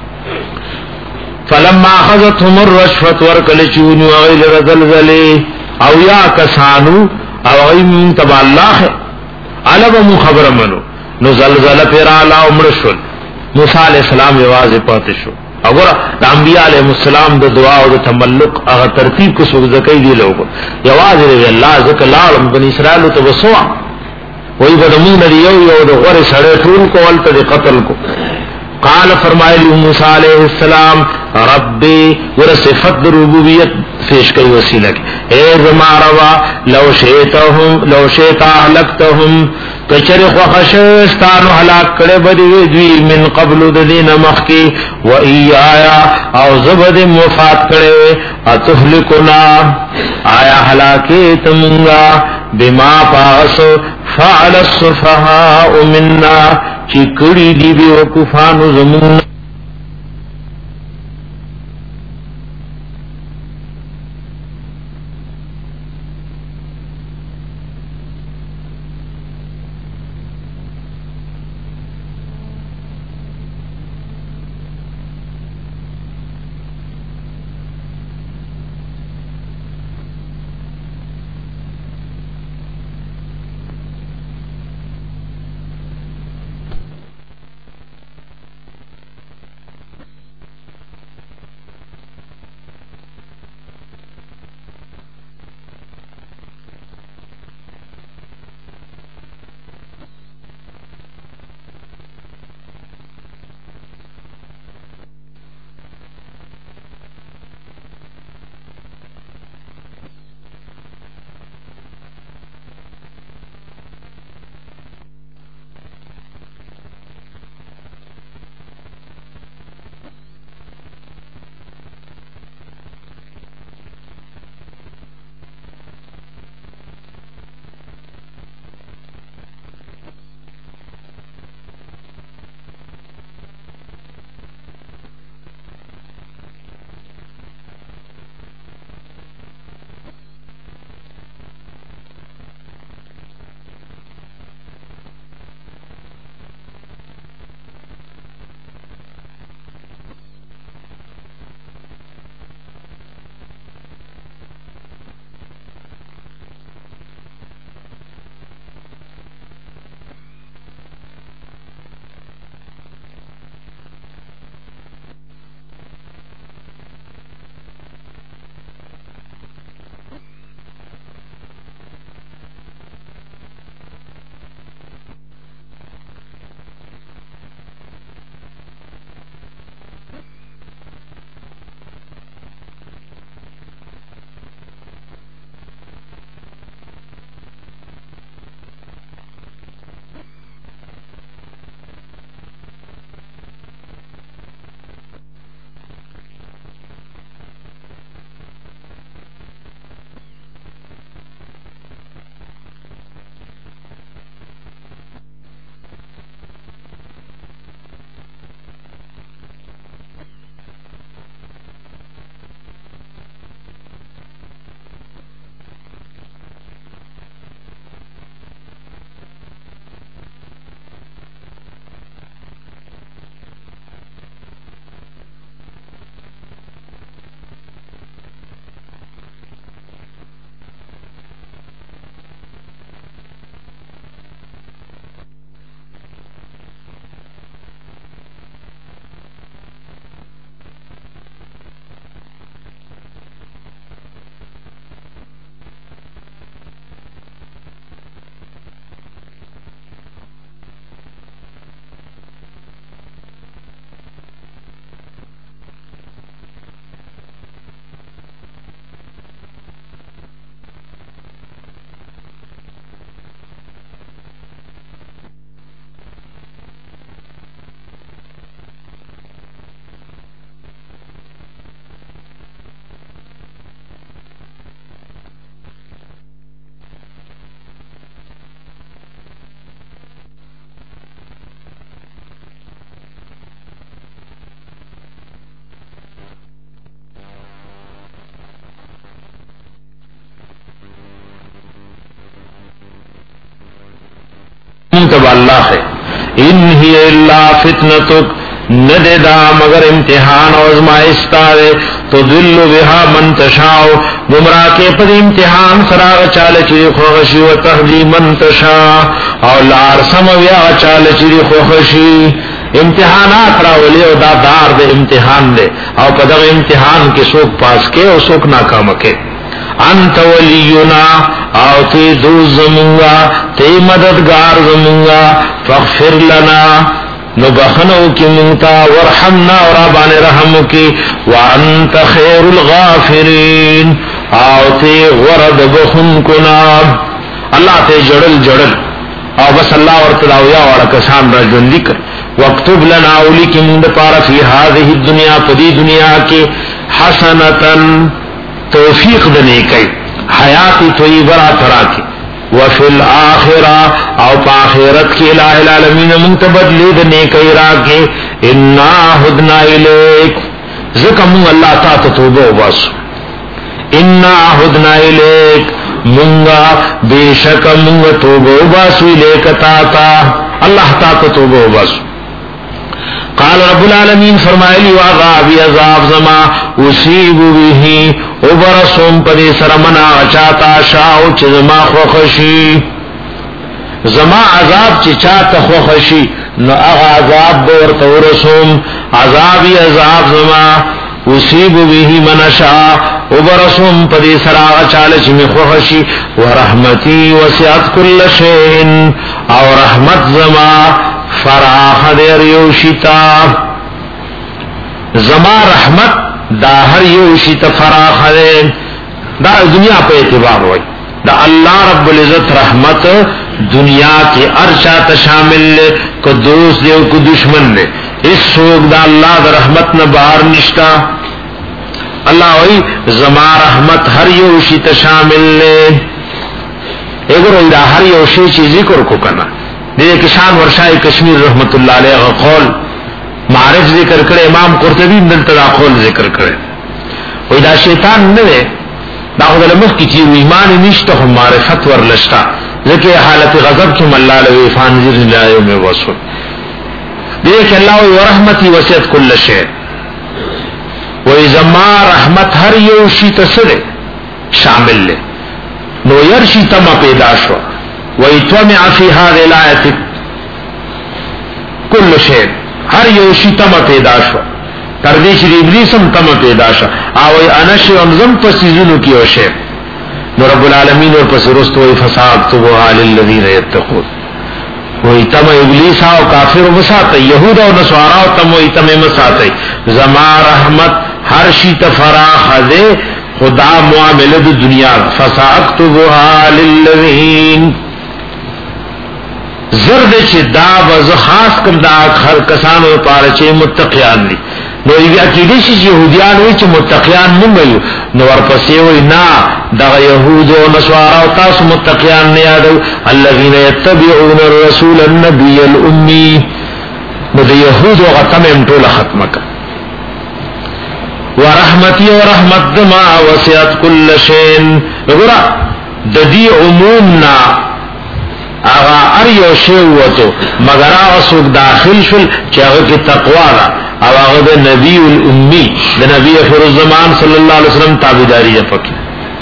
فلما اخذتهم الرشفه ورکل چونو غیل رزلزله او یا کسانو او ایم تبع الله علم مو خبر منو نو زلزله پر اعلی عمر شو موسی علیہ السلام یوازې پاتې شو وګوره د انبیاء علیهم السلام د دعا او د تملق هغه ترتیب کو سو زکای دی لوګو یوازې الله ذکر لالم بنی اسرائیل ته وسوا وای بدمون دی یو یو د غره سره ټول کول ته قتل کو قال فرمایلی موسی علیہ السلام ربی ورصفت ربوبیت پیش کئی وسیلہ کی اے زما روا لو شیتهم لو شیت اهلکتهم کچر خوخشستانو هلاک کړه بدی دوی من قبل د دین مخکی و ایایا او زبد مفات کړه اتهلکنا آیا هلاکت منغا بما پاس فعل السفهاء منا چی کړي دی بي وقفانو زمون ان هی الا فتنتک نددا مگر امتحان او ازمائشتا دے تو دل بها من تشاء گمراہ کے پر امتحان سراغ چال چری خوشی و تهدی من تشاء او لار سمویا چال چری خوشی امتحانات راولی او دا دار دے امتحان دے او پدغ امتحان کے سوک پاس کے او سوک ناکام کے انت ولینا او تی دوست زمونگا تی مددگار زمونگا فاغفر لنا نو بخنو کی منتا ورحمنا ورابان رحمو کی وانت خیر الغافرین او تی غرد بخن کنا اللہ تی جڑل جڑل او بس اللہ ورطلاویا ورکسان را جن ذکر واکتب لنا اولی کی مند پارا فی هذه الدنیا پدی دنیا کی حسنتن توفیق دنے کئی حیاتی طیبہ را تراکی وفی الاخرہ او پا آخرت کی الہ العالمین منتبدلی دنے کئی راکی انا ہدنا الیک ذکمون اللہ تا تتوبہ باسو انا ہدنا الیک منگا بے شک منگا توبہ باسو الیک تاتا اللہ تا تتوبہ باسو قال رب العالمین فرمائلی وعذابی عذاب زما اصیب به وبرسوم پدی سرمنا چاہتا شاو چی زما خوخشی زما عذاب چی چاہتا خوخشی نو اغا عذاب بورتا ورسوم عذابی عذاب زما اصیب به من شاء وبرسوم پدی سراغ چال چی می خوخشی ورحمتی وسعت کل شئین او رحمت زما فراخ دیر یوشتا زما رحمت دا ہر یوشتا فراخ دیر دا دنیا پہ اعتبار ہوئی دا اللہ رب العزت رحمت دنیا کی ارشات شامل لے کو دوست دے کو دشمن لے اس سوک دا اللہ دا رحمت نہ باہر نشتا اللہ ہوئی زما رحمت ہر یوشتا شامل لے اگر ہوئی دا ہر یوشی چی ذکر کو کنا دیکھ کشان ورشائی کشمیر رحمت اللہ علیہ قول معرف ذکر کرے امام قرطبی دلتا قول ذکر کرے وی دا شیطان نوے دا خود المخ کی چیو ایمان نشتا ہم معرفت ورلشتا ذکر حالت غضب کم اللہ لوی فانزر اللہ میں وصول دیکھ اللہ وی ورحمتی وسیعت کل شے وی زما رحمت ہر یوشی تسرے شامل لے نو یرشی تم پیدا شو وَيْتْوَمِعَ فِي هَذِهِ الْآيَةِ كُلُّ شَيْءٍ ہر یوشی تم پیدا شو تردیش ابلیسم تم پیدا شو آوئی انشی انزم پسیزنو کی وشے نو رب العالمین اور پس رست وی فَسَاقْتُبُهَا لِلَّذِينَ يَتَّقُونَ وی تم ابلیس آو کافر مساتے یہود و نصارا و تم وی تم مساتے زما رحمت ہر شی تفراخ دے خدا معاملت دنیا فَسَاقْتُبُهَا لِلَّذِينَ زرد چی دا بز خاص کم دا ہر کسانو پارا چی متقیان دی نو یہ عقیدی چی یہودیان ہوئی چی متقیان منگیو نو ورپسی ہوئی نا دا یہود و نسوارا و تاس متقیان نیادو الذین یتبعون الرسول النبی الامی نو دا یہود و غتم امتول ختم کا ورحمتی و رحمت دما وسعت کل شین گورا دا دی عمومنا آغا اریو شیوتو مگر آغا سوک داخل شل چی آغا کی تقوی دا او آغا دا نبی الامی دا نبی اخر الزمان صلی اللہ علیہ وسلم تابداری پکی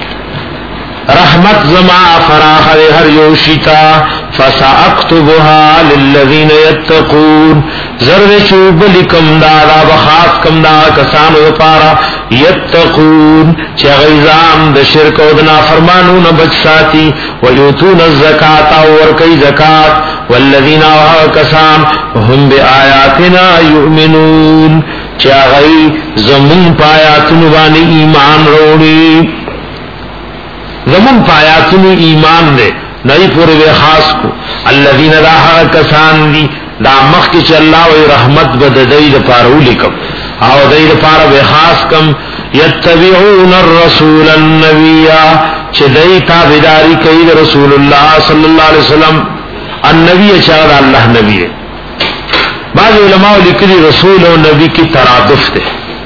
رحمت زما فراخ دے ہر یوشیتا فساکتبها للذین یتقون زرد چوب لکم دادا بخاص کم دا کسانو پارا یتقون چی غیزام دا شرک و دنا فرمانون بچ ساتی ویوتون الزکاة ورکی زکاة والذین آوها کسان هم بی آیاتنا یؤمنون چی غی زمون پایاتن بانی ایمان روڑی زمون پایاتن ایمان دے نئی پوری بے خاص کو الذین دا کسان دی دا مخ کی چی اللہ وی رحمت بددئی دا پارو لکم او دئی دا پارو بے خاص کم یتبعون الرسول النبی چی دئی تابداری کئی دا رسول اللہ صلی اللہ علیہ وسلم النبی چاہ دا اللہ نبی ہے بعض علماء لکلی رسول و نبی کی ترادف دے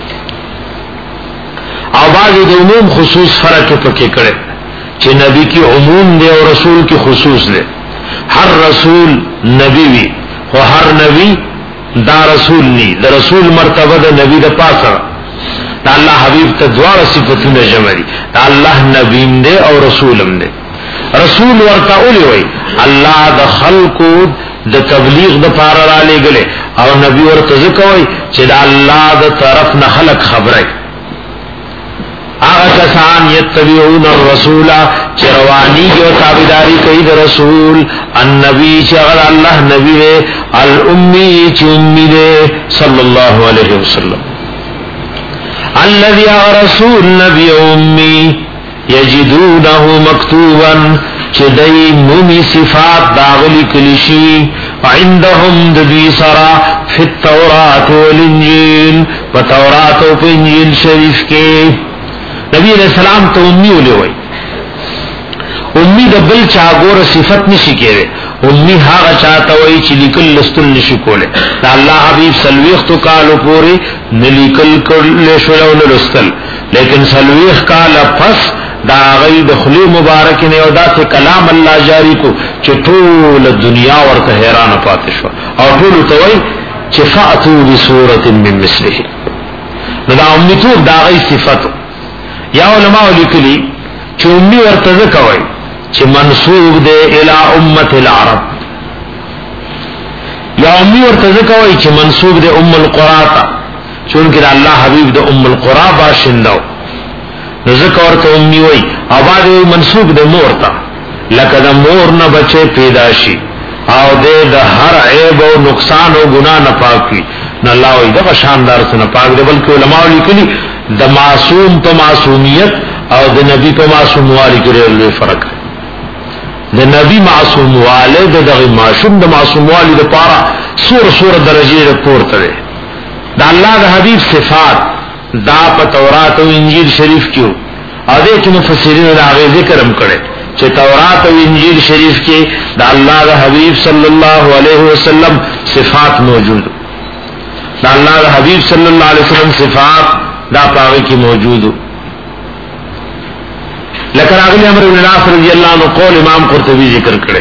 او بعض دا عموم خصوص فرق پکے کرے چی نبی کی عموم دے اور رسول کی خصوص دے ہر رسول نبی بھی او هر نبی دا رسول نی دا رسول مرتبه دا نبی دا پاسا دا اللہ حبیب تا دوار صفتون جمعی دا اللہ نبیم دے او رسولم دے رسول ورطا اولی وی اللہ دا خلقو دا تبلیغ دا پارا را لے گلے او نبی ورطا ذکوی چی دا اللہ دا طرف نا خلق خبرے آغا کسان یتبعون الرسول چی روانی جو تابداری کئی دا رسول النبی چی اغل اللہ نبی دے الامی چی امی دے صلی اللہ علیہ وسلم الذي رسول نبی امی یجدونه مکتوبا چی دی ممی صفات داغلی کلشی عندهم دبی سرا فی التورات والانجیل و تورات و انجیل شریف کے نبی علیہ السلام تو امی اولے ہوئی امی دا بل چاگور صفت نشی کہے امی ہاگا چاہتا ہوئی چی لکل لستل نشی کولے دا اللہ حبیب سلویخ تو کالو پوری نلیکل کلے شولو نلستل لیکن سلویخ کالا پس دا غی دخلی مبارک نے او دا سے کلام اللہ جاری کو چی طول دنیا ورطا حیران پاتشوا اور طول توئی چی فأتو بسورت من مثلہ دا امی تو دا غی صفتو یا علماء لکلی چی امی ورتزک ہوئی چی منصوب دے الى امت العرب یا امی ورتزک ہوئی چی منصوب دے ام القراتا چونکہ دا اللہ حبیب دے ام القرا باشندو نزک ورت امی ہوئی آباد ہوئی منصوب دے مورتا لکہ دا مور نہ بچے پیداشی او دے دا ہر عیب و نقصان و گناہ نہ پاکی نہ اللہ ہوئی دا شاندار سے نہ پاک دے بلکہ علماء لکلی دا معصوم پا معصومیت او دا نبی پا معصوم والی کرے اللہ فرق ہے دا نبی معصوم والے دا دا معصوم دا معصوم والی دا پارا سور سور درجے دا پورتا دے دا اللہ دا حبیب صفات دا پا تورات و انجیل شریف کیوں او دے کی مفسرین دا آغی ذکرم کرے چھے تورات و انجیل شریف کے دا اللہ دا حبیب صلی اللہ علیہ وسلم صفات موجود دا اللہ دا حبیب صلی اللہ علیہ وسلم صفات دا پاگی کی موجود لیکن اگلے عمر بن العاص رضی اللہ عنہ قول امام قرطبی ذکر کرے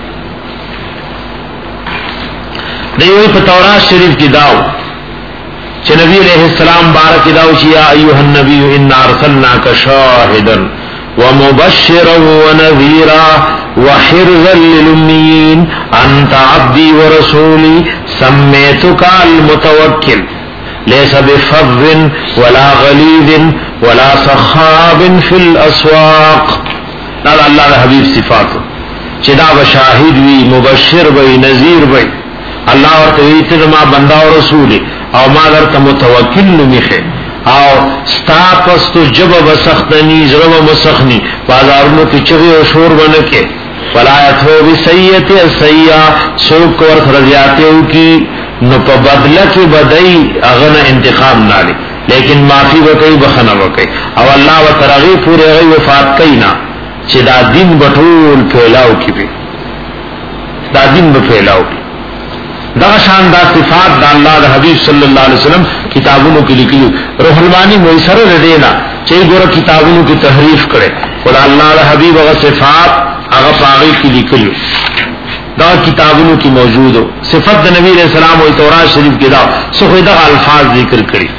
دیوئی پہ تورات شریف کی داو چھ نبی علیہ السلام بارک داو چھ یا ایوہ النبی انا ارسلناک شاہدا ومبشرا ونذیرا وحرزا للأمیین انت عبدی ورسولی سمیتک المتوکل ليس بفظ ولا غليظ ولا صخاب في الاسواق قال الله الحبيب صفاته چدا بشاهد وی مبشر وی نذیر وی الله ورته ته ما بندا او رسول او ما درته متوکل نمیخه او ستا پستو جب وسختنی زرو مسخنی بازارونو کې چغي او شور ونکه ولایت هو بسیئه السیئه سوق ور رضیاتو کی نو په بدله کې بدای اغه انتقام نالي لیکن معافی وکي بخنه وکي او الله وترغي پورې غي وفات کینا چې دا دین بټول پھیلاو کی به دا دین به پھیلاو دا شاندار صفات د الله د حبيب صلی الله علیه وسلم کتابونو کې لیکلي روح المانی وې سره دینا چې ګوره کتابونو کې تحریف کړي خدای الله د حبيب هغه صفات هغه پاغي کې لیکلي دا کتابونو کی موجود ہو صفت نبی علیہ السلام و تورات شریف کی دا سخوی دا الفاظ ذکر کری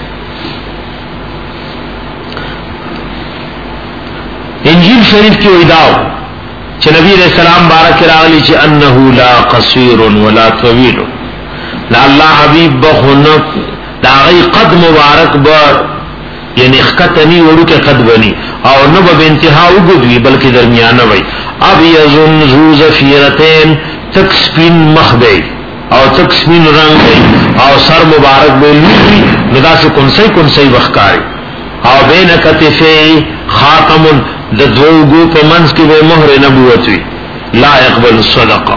انجیل شریف کی ویداو چھ نبی علیہ السلام بارک راغلی چھ انہو لا قصیر ولا طویل لا اللہ حبیب بخونک دا غی قد مبارک بار یعنی اخکتنی ورو کے قد بنی اور نبا بانتہا اگدوی بلکہ درمیانہ وی اب یزن زو زفیرتین تک سپین مخ دی او تک سپین رنگ دی او سر مبارک بیلوی ندا سے کنسی کنسی وخکاری او بین کتفی خاتم د دوگو پا منس کی بے مہر نبوتوی لا يقبل الصدقہ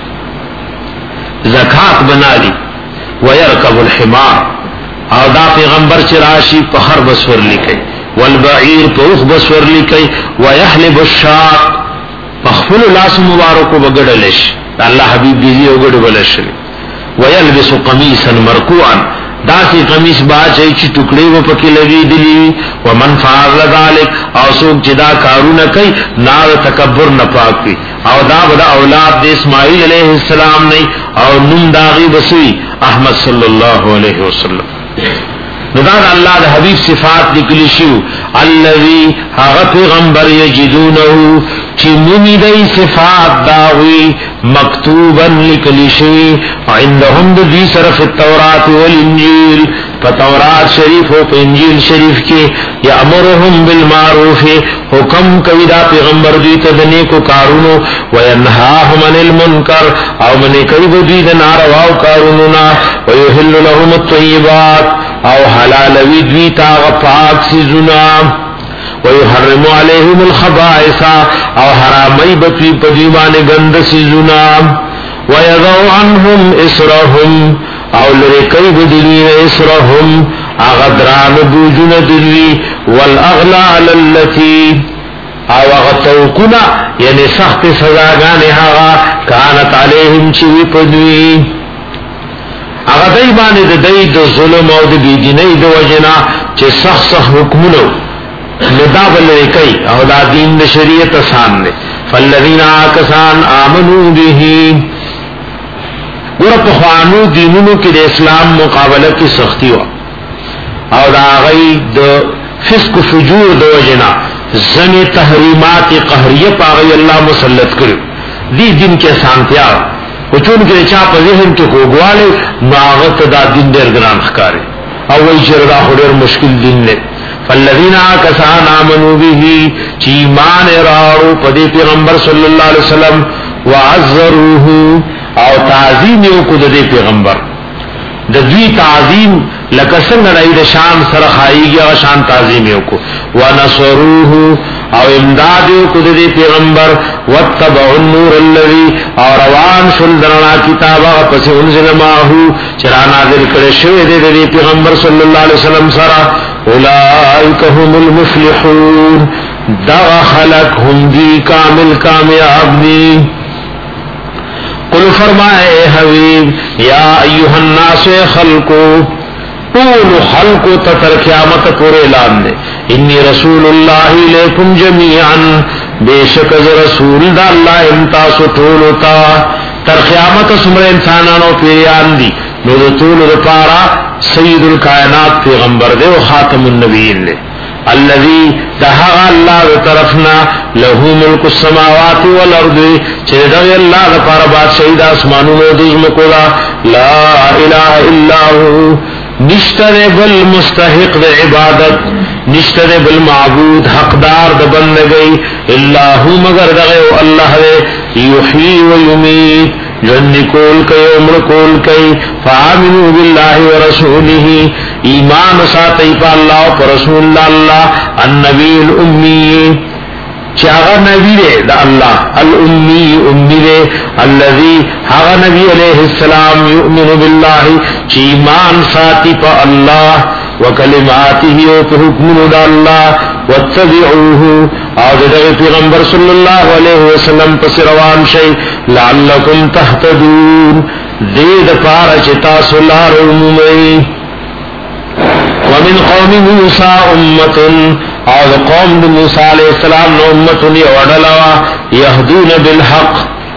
زکاة بنا دی ویرکب الحمار او دا پیغمبر چراشی پخر بسور لکی والبعیر پوخ بسور لکی ویحلب الشاق پخفل لاس مبارکو بگڑلش اللہ حبیب دیزی او گڑ بلشری ویلبس قمیصا مرکوعا داسی قمیص باچی چی ٹکڑی و پکی لگی دلی ومن فعل ذالک او سوک چی دا کارون کئی نار تکبر نپاک پی او دا بدا اولاد دے اسماعیل علیہ السلام نئی او نم داغی بسوی احمد صلی اللہ علیہ وسلم نداد اللہ دا حبیب صفات نکلی شو الذی حغا پیغمبر یجدونہو چی نمی دی صفات داوی مکتوبا نکلی شوی عندهم دی صرف التورات والانجیل فتورات شریف و انجیل شریف کے یامرهم بالمعروف حکم کوي دا پیغمبر دی تدنی کو کارونو وینهاهم عن المنکر او منی کوي دی د ناروا کارونو نا ويحل لهم الطيبات او حلال وی دوی تا پاک سيزنا ويحرم عليهم الخبائث او حرامي بپی پدیوان گند سيزنا ويضع عنهم اسرهم او لرکی بدلین اسرهم اغدران بوجن دلوی والاغلال اللتی او اغتوکنا یعنی سخت سزاگان آغا کانت علیہم چوی پدوی اغدائی بانی دا دی دا ظلم او دا بیدینی دا وجنا چه سخت سخت حکمونو نداب لرکی او دا دین دا شریعت آسان دے فالذین آکسان آمنوا بیہی ورپ خوانو دینونو کی دا اسلام مقابلہ کی سختی ہوا او دا آغای دا فسق فجور دا وجنا زن تحریمات قہریہ پا آغای اللہ مسلط کرو دی دین کے سانتیا وچون کے چاپ ذہن کے خوگوالے ناغت دا دین دیر گران خکارے او وی چردہ خودر مشکل دین لے فالذین آکسان آمنوا بیہی چی ایمان ارارو پدی پیغمبر صلی اللہ علیہ وسلم وعزروہو او تعظیم یو کو د پیغمبر د دوی تعظیم لکه څنګه د شان سره خایي او شان تعظیم یو کو ونصروه او امداد یو کو د پیغمبر وتبعوا النور الذي او روان شل درنا کتابه پس انزل ماهو چرا نازل کړي شوی د پیغمبر صلی الله علیه وسلم سره اولئک هم المفلحون دا خلق هم دی کامل کامیاب دی قل فرمائے اے حبیب یا ایوہ الناس خلقو طول خلقو تتر قیامت پورے اعلان دے انی رسول اللہ علیکم جمیعا بے شک از رسول دا اللہ امتاسو طولتا تر قیامت سمر انسانانو پیریان دی نو دا طول دا پارا سید الکائنات پیغمبر دے و خاتم النبیین دے الذي دها الله طرفنا له ملك السماوات والارض چدغ الله لپاره بادشاہی د اسمانونو د زمکو لا اله الا هو نشتر بل مستحق د عبادت نشتر بل معبود حقدار د بندگی الا هو مگر دغه الله یحیی و یمیت جن کول کئی عمر کول کئی فآمنوا باللہ ورسولہ ایمان ساتی پا اللہ پا رسول اللہ النبی الامی چاگا نبی دے دا اللہ الامی امی دے اللذی حاگا نبی علیہ السلام یؤمن باللہ چی ایمان ساتی پا اللہ وکلماتی و پا حکمن دا اللہ واتبعوه او دغه پیغمبر صلی الله علیه وسلم پس روان شي لعلکم تهتدون دې د پاره چې تاسو لار ومومئ ومن قوم موسی امه او د قوم د موسی علیه السلام نو امه دی وډلا يهدون بالحق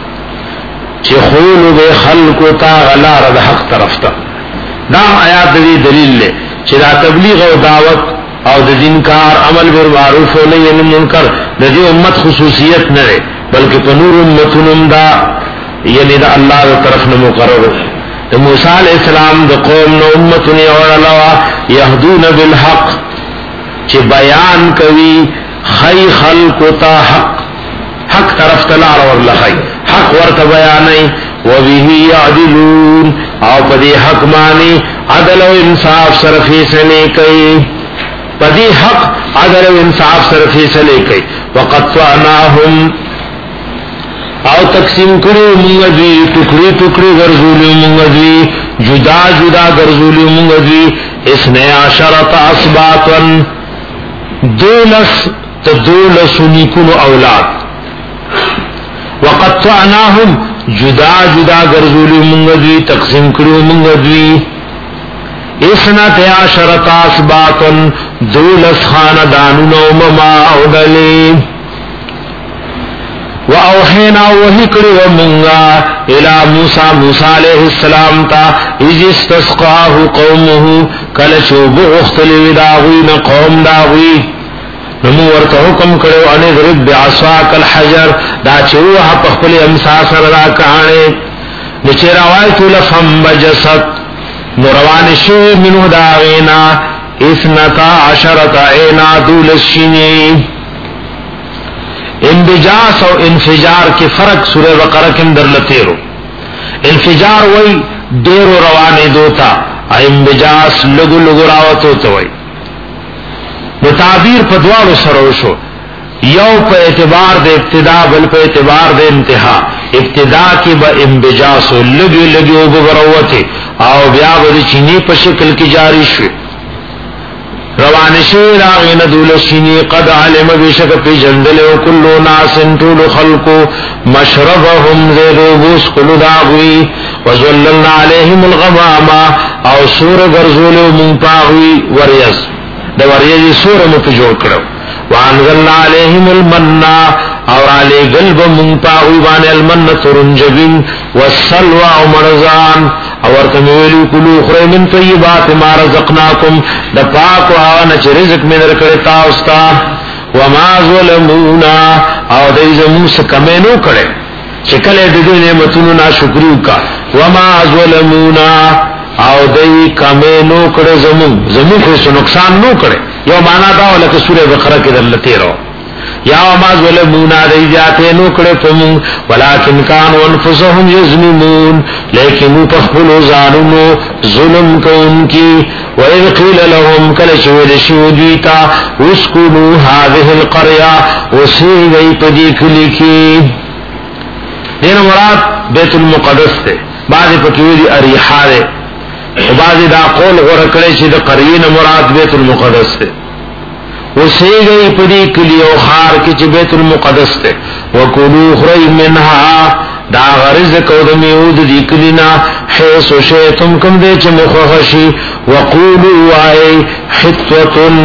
چې خول به خلق تا غلار د حق طرف ته دا آیات دی دلیل له چې دا تبلیغ او دعوت او د دین کار عمل بالمعروف او نهی عن المنکر د دې امت خصوصیت نه ده بلکې په نور امتونم دا یعنی دا الله تعالی طرف نه مقرر ده موسی علیہ السلام د قوم نو امتونه اورلوا يهدون بالحق چې بیان کوي خی خلق تا حق حق طرف تلار ورلخی حق ورته بیانای و به یعدلون او په دې حق معنی عدل او انصاف سره فیصله کوي پدی حق عدل و انصاف سره فیصله کوي وقطعناهم او تقسیم کړو موږ دوی ټوکړي ټوکړي ګرځولو موږ دوی جدا جدا ګرځولو موږ دوی اسنے عشرة اسباطا دولس تدولس نیکونو اولاد وقطعناهم جدا جدا ګرځولو موږ دوی تقسیم کړو موږ دوی اسنت عشرت اسباطن دولس خاندانون ومما اودلی واوحینا وحی کړو مونږه الى موسی موسی علیہ السلام تا اذ استسقاه قومه کله چې وغختلی داوی نه قوم داوی نو ورته حکم کړو ان ضرب بعصاك الحجر دا چې وه په خپل امسا سره را کانه چې روایت لفم بجست نوروان شو منو داغینا اثنتا عشرت عینا دولشنی انبجاس او انفجار کی فرق سورہ بقرہ کے اندر لتیرو انفجار وئی دیرو روانے دوتا انبجاس لگو لگو راوتو توئی نو تعبیر پدوارو سروشو یو پہ اعتبار دے ابتدا بل پہ اعتبار دے انتہا ابتدا کی با انبجاسو لگی لگی او بروتے او بیا بری چینی پا شکل کی جاری شوی روانشی راغین دولشینی قد علم بشک پی جندلو کلو ناسن طول خلقو مشربهم زیدو بوس کلو داغوی وزوللنا علیہم الغماما او سور گرزولو منپاغوی وریز دا وریزی سور مپجور کرو وانزلنا علیہم المنّا اور علی قلب منپاغوی بان المنّ ترنجبین والسلوى ومرزان اور تمویلو کلو خری من طیبات ما رزقناکم دا پاک و آوانا چی رزق من رکڑتا استا وما ظلمونا او دی زمون سکمینو کڑے چکل دیدو نعمتونو نا شکریو کا وما ظلمونا او دی کمینو کڑے زمون زمون خیسو نقصان نو کڑے یو مانا داو لکه سورہ بقرہ کی در لتی رو یا وما ظلمونا دی جاتے نو کڑے پمون ولیکن کانو انفسهم یظلمون لیکن پخبلو زانونو ظلم کون کی وَإِذْ قِيلَ لَهُمْ كَلَشُوَلِ شُودِيتا اُسْكُنُوا هَذِهِ الْقَرْيَةَ وَسِيغَيْ پَدِكُلِ کی دین مراد بیت المقدس تے بعضی پکیوی اریحا دے بعضی دا قول غرکڑے چی دا قرین مراد بیت المقدس تے وسیغی پدِكُلِ او خار کی چی بیت المقدس تے وَكُلُوا خُرَيْ مِنْهَا دا غرزق او د میود دی کلینا حیث شیتم کم دے چ مخخشی وقولوا ای حتوتن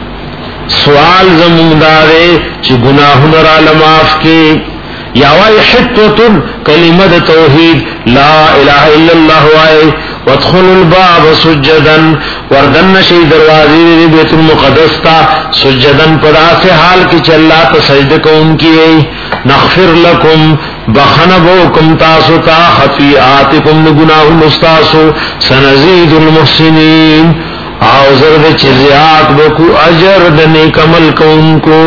سوال زموندارے چ گناہوں را لماف کی یا وای حتوتن کلمہ توحید لا الہ الا اللہ وای وادخلوا الباب سجدا وردن شی دروازے بیت المقدس تا سجدا پڑا سے حال کی چلا تو سجدہ کو ان کی نغفر لکم بخنبوکم تاسو تا خطیئاتکم گناہ مستاسو سنزید المحسنین او زرد چزیات بکو اجر دنے کمل کون کو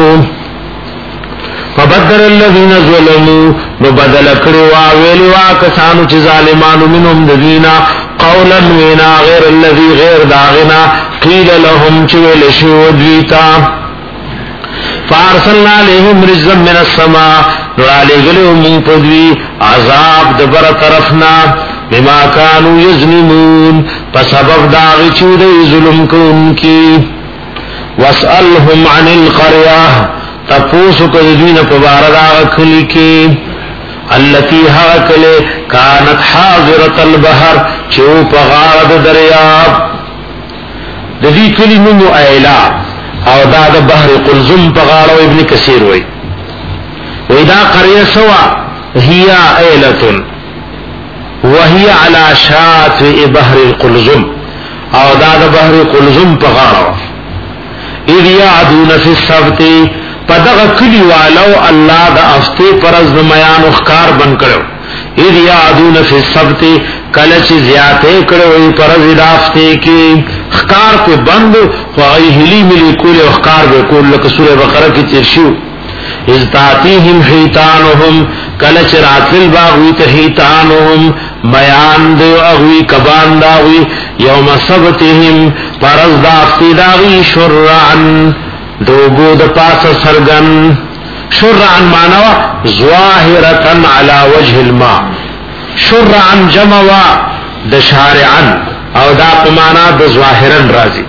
فبدل الذین ظلموا نبدل کروا ویلوا کسانو چی ظالمانو منهم ددینا قولا وینا غیر الذی غیر داغنا قیل لهم چویل شودویتا فارسلنا علیہم رجزا من السماء نرالی گلو من پدوی عذاب دبر طرفنا بما کانو یظلمون پسبب داغی چودی ظلم کن کی واسألهم عن القریہ تپوسو کدوین پبارد آغا کلی کی اللتی حاکلے کانت حاضرت البحر چو پغارد دریاب دی کلی نمو ایلا او دا دا بحر قلزم پغارو ابن کثیر وی وی دا قریہ سوا ہی ایلتن وہی علا شاطئ بحر القلزم او دا دا بحر قلزم پغارو اذ یعدون فی السبت پدغ کلی والو اللہ دا افتے پرز نمیان اخکار بن کرو اذ یعدون فی السبت کلچ زیادے کرو پرز ادافتے کی اخکار پہ بند وغی ہلی ملی کول اخکار بے کول لکہ سورہ بقرہ کی ترشو اذ تاتیہم حیتانہم کلچ راتل باغوی تحیتانہم میان دو اغوی کبان داغوی یوم سبتہم پرز دافتی داغی شرعن دوبو د پاس سرگن شرعن معنوا ظواهرتن علی وجه الماء شرعن جموا د شارعن او دا پمانا د ظواهرن رازی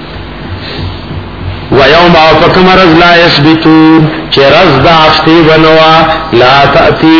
و یوم او پکم رز لا یثبتون چه رز دا افتی بنوا لا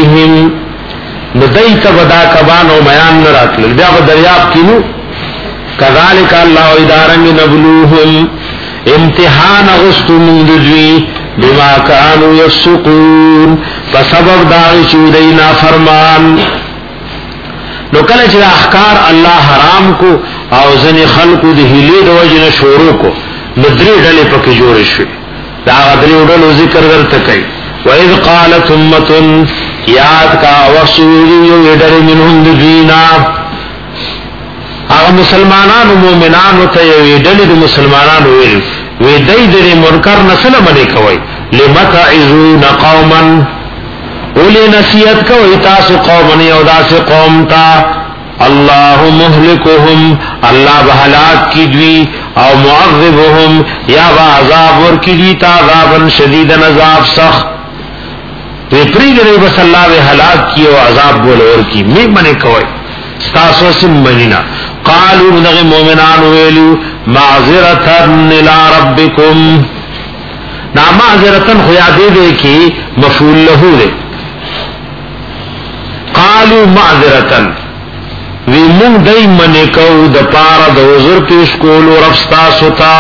تأتیهم ندیت بدا کبان و میان نراتل بیا با دریاب کینو کذالک الله ادارنگ نبلوهم امتحان غستو من دوی بما كانوا يفسقون فسبب داغی چودینا فرمان. نو کله چې احکار الله حرام کو او ځنې خلقو د هیلې د وجنه شروع کو نو درې ډلې پکې جوړې شوې. دا درې ډلو ذکر درته کوي. وَإِذْ قَالَتْ أُمَّةٌ یاد کا وَسُورِيُّ يَدْرِ مِنْهُمْ دِينًا هغه مسلمانانو مؤمنانو ته یې ډلې د مسلمانانو ویل وی دای دې منکر نسل باندې کوي لمتعذون قوما اولی نصیحت کوي تاسو قوم نه او داسې قوم ته الله مهلكهم الله بهلاک کی دوی او معذبهم یا عذاب ور کی دوی تا عذاب شدید عذاب سخت وی پریږدي بس الله به هلاک کی او عذاب بول ور کی می باندې کوي تاسو سم منینا. قالوا نغ مومنان ویلو معذرتن الى ربکم نا معذرتن خیا دے دے کی مفعول له دے. قالوا معذرتن وی مون دای منی کو د پارا د عذر پیش کول او رفستا ستا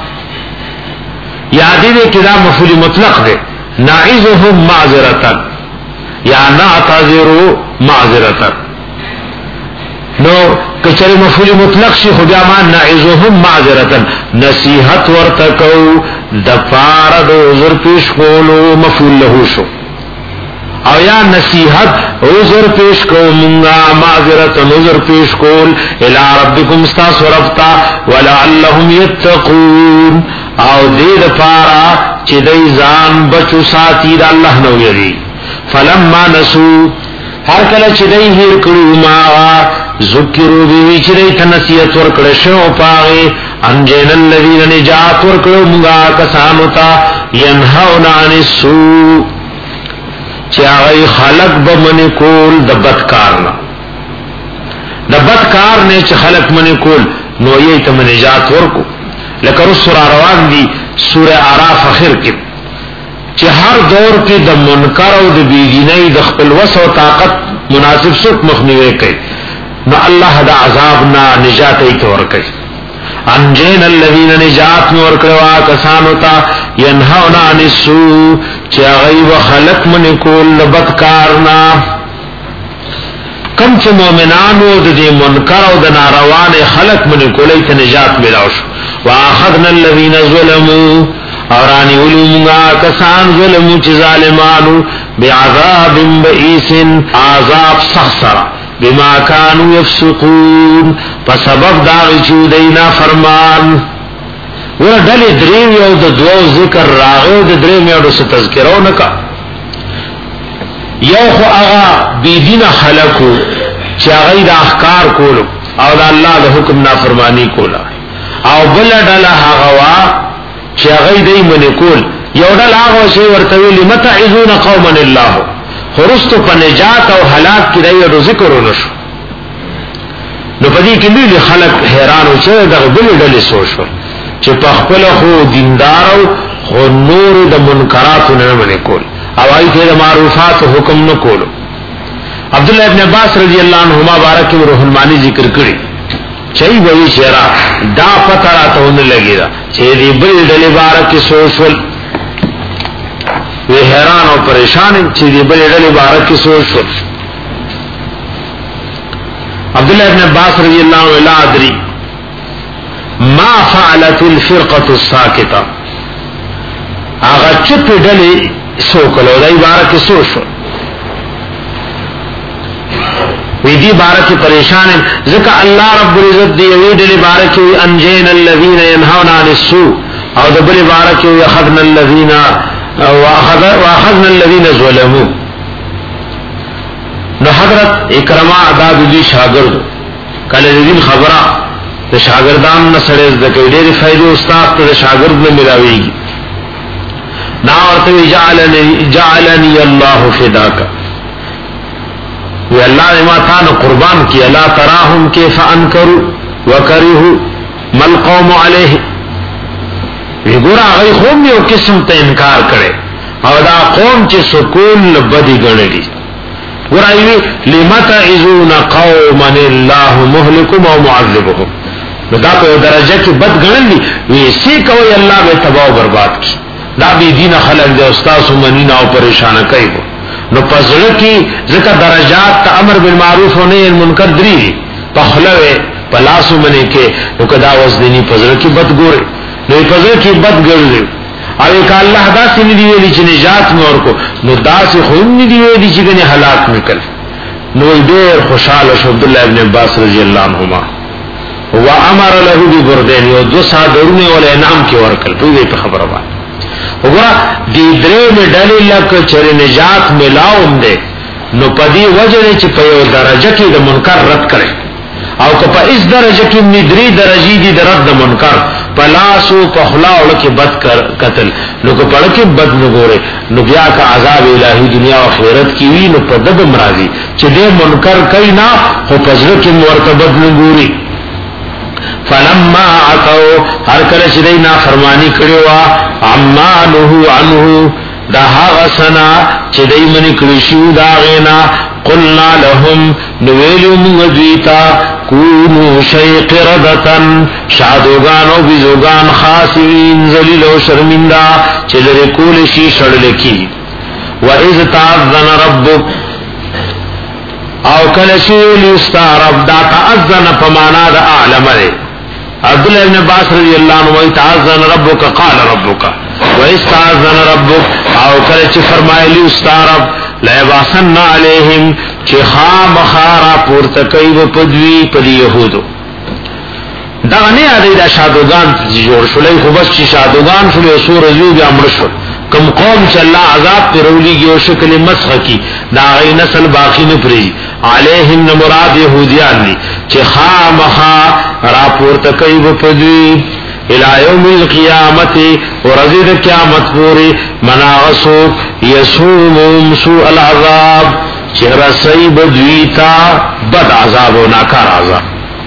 یاد دې کدا مفعول مطلق دے نعذهم معذرتن یا نعتذروا معذرتن. نو کچره مفعول مطلق شي خو بیا ما نعذهم معذرتن نصیحت ورتکو د پاره د عذر پیش کولو مفعول له شو او یا نصیحت عذر پیش کو مونږه معذرتن عذر پیش کول الی ربکم استاس ورفتا ولعلهم یتقون او دې د پاره چې دای ځان بچو ساتي د الله نو یری. فلما نسو هر کله چې دای هیر کړو ما ذکروا بی چری تنسیت ورکړ شو پاغه انجن الذین نجات ورکړو موږ کسانو ته ينهون عن السوء چې هغه خلق بمن کول د بدکار نه د بدکار نه چې خلق من کول نو یې ته نجات ورکو. لکه رسول روان دي سوره اعراف اخر کې چې هر دور کې د منکر او د بیدینۍ د خپل وس او طاقت مناسب څوک مخنیوي کوي نو الله دا عذاب نا نجات ای تور کوي. انجین الذین نجات نور کړوا کسانو ته ینهون عن السوء چې غیب خلق من کول بدکارنا. کم چې مؤمنانو د دې منکر او د ناروان خلق من کولای ته نجات ملاو شو. واخذنا الذین ظلموا اورانی علمنا کسان ظلمو چې ظالمانو بعذاب بئیس عذاب سخسرا بما كانوا يفسقون فسبب داغی چودینا فرمان. ور ډلې دریم یو د دوو ذکر راغو د دریم یو د تذکرو نکا یو خو هغه بيدینه خلقو چې هغه د احکار کولو او د الله د حکم نافرمانی کولا او بل ډله هغه وا چې هغه دې منې کول یو ډله هغه شی ورته ویل متعذون قوما الله خرستو په نجات او هلاک کې دی ذکر ونشو. نو پدې کې لوی خلق حیران او چې دغه بل ډلې سوچو چې په خپل خو دیندار او خو نور د منکرات نه منې کول او آی ته د معروفات حکم نه کول. عبد الله ابن عباس رضی الله عنهما بارک روح المانی ذکر کړی چي وی شرا دا پتہ راته لګی دا چې دې بل ډلې بارک سوچول وی حیران او پریشان چې دې بل ډلې بارک سوچول. عبد الله ابن عباس رضی الله عنه ادري ما فعلت الفرقه الساکته هغه چپ ډلې سوکلو دای بارک سوچول وی دی بارک پریشان ذکر اللہ رب العزت دی ویدل بارک انجین الذین ینہون عن السوء او دبل بارک اخذنا الذین واخذنا الذین ظلموا. نو حضرت اکرما عداد دی شاگرد کله دین خبره د شاگردان نه سره د کېډې فائدې استاد ته شاگرد نه ملاويږي. نا ورته جعلنی جعلنی الله فداک وی اللہ ما تانا قربان کی الا تراہم کیف انکروا وکرہوا مل قوم علیہ وی گورا غی خوم یو قسم تا انکار کرے او دا قوم چی سکون بدی گنڈی ورائیوی لمتعزون قوما اللہ محلکم او معذبهم نو دا په درجه کې بد ګڼل دي وی سي کوي الله به تباہ او برباد کی دا بی دین خلق دے استاد منینا او پریشان کوي نو پزړه کې ځکه درجات ته امر بالمعروف او نهی عن المنکر دري په خلوه پلاسو منی کې نو کدا وزدنی پزړه کې بد ګوري نو پزړه کې بد ګوري او یک الله دا سینې دی ویلي چې نجات مور کو نو دا سي خو نه دی ویلي چې کنه هلاک نکل نو ډېر خوشاله شو عبد الله ابن عباس رضی الله عنهما و امر له ببردین یو دو صادرونه ول انعام کې ورکل په خبره باندې وګوره دې درې مډالې لکه چې نجات ملاوم دي نو پدی وجه چې په یو درجه کې د منکر رد کړي او که په اس درجه کې ندري درجه دي د رد منکر پلاسو پخلا او کې بد قتل نو کو پړ کې بد نه ګوره نو بیا کا عذاب الہی دنیا او آخرت کې وی نو په دب مرادي چې دې منکر کوي نه خو پزړه کې مرتبه نه ګوري فلما عتوا هر کله چې دې نه فرمانی کړو وا عمانه عنه دا هغه سنا چې دې منی کړی شو دا غینا قلنا لهم نویلو مغدویتا کونو شی قردتن شادوگان و بیزوگان خاسرین زلیل و شرمندہ چلر کولشی شڑلکی و اذ تعذن ربک او کلشی لیستا رب دا تعذن پمانا دا اعلم رے عبداللہ ابن عباس رضی اللہ عنہ تعذن ربک قال ربک و اذ تعذن ربک او کلشی فرمائی لیستا رب لَيَبْعَثَنَّ عَلَيْهِمْ چه خامخارا پورتکیو پدوی پدی یهودو دغنی آدھئی دا شادوگان جوڑ شلی خو بس چی شادوگان شلی سور رضیو بیا مرشو کم قوم چا اللہ عذاب پر رولی گی و شکل مسخ کی دا غی نسل باقی نپری علیہم نمراد یهودیان لی چه خامخارا پورتکیو پدوی الى یوم القیامت ورزید قیامت پوری مناغسو یسومم سوء العذاب چہرہ سیب دویتا بد عذاب و ناکار عذاب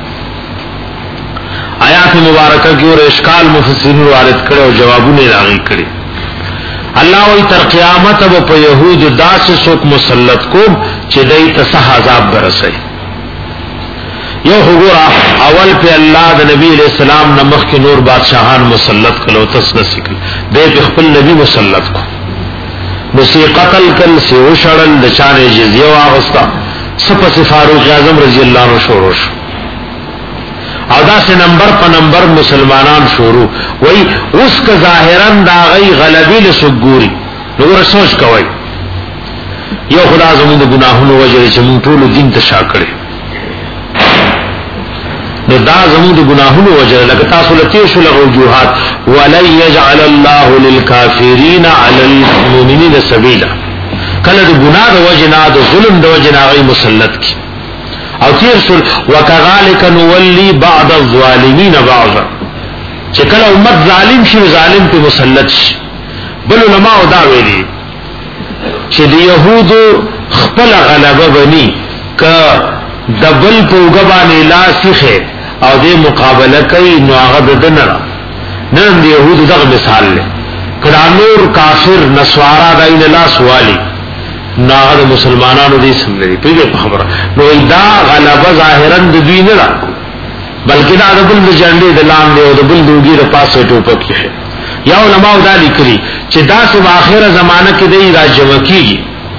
آیات مبارکہ کی اور اشکال مفسرین وارد کرے اور جوابوں نے راغی کرے اللہ وی تر قیامت اب پا یہود داس سوک مسلط کو چدئی تسح عذاب برسے یو حضورا اول پہ اللہ دا نبی علیہ السلام نمخ کے نور بادشاہان مسلط کلو تس نسکل دے پہ خپل نبی مسلط کو نسی قتل کل سی وشڑل دچان جزیه واغستا سپس فاروق اعظم رضی اللہ عنہ شروع شو او دا سے نمبر پا نمبر مسلمانان شروع وی اس کا ظاہران دا غی غلبی لسگوری نور سوچ کوئی یو خدا زمون دا گناہونو وجر چمون طول دین تشاکڑے نو دا زمون دا گناہونو وجر لکتا سلطیشو لغوجوحات وَلَنْ يَجْعَلَ اللَّهُ لِلْكَافِرِينَ عَلَى الْمُؤْمِنِينَ سَبِيلًا کله د ګناه د وجنا د ظلم د وجنا غي مسلط کی او تیر سل وکذالک نولی بعض الظالمین بعضا چې کله امت ظالم شي ظالم په مسلط شي بل علماء دا ویلي چې د يهودو خپل غلبه بني ک دبل په وګبانې لاسخه او د مقابله کوي نو هغه دنه نن د يهودو دغه مثال له کله نور کافر نسوارا داین الله سوالی ناغه مسلمانانو دې سملي په خبره نو دا غلبه ظاهرا د دوی نه بلکې دا د بل جنډې د لاندې او د بل دوی د پاسه ټوپک کې یا علماء دا لیکلي چې دا په اخره زمانہ کې دی راجم کیږي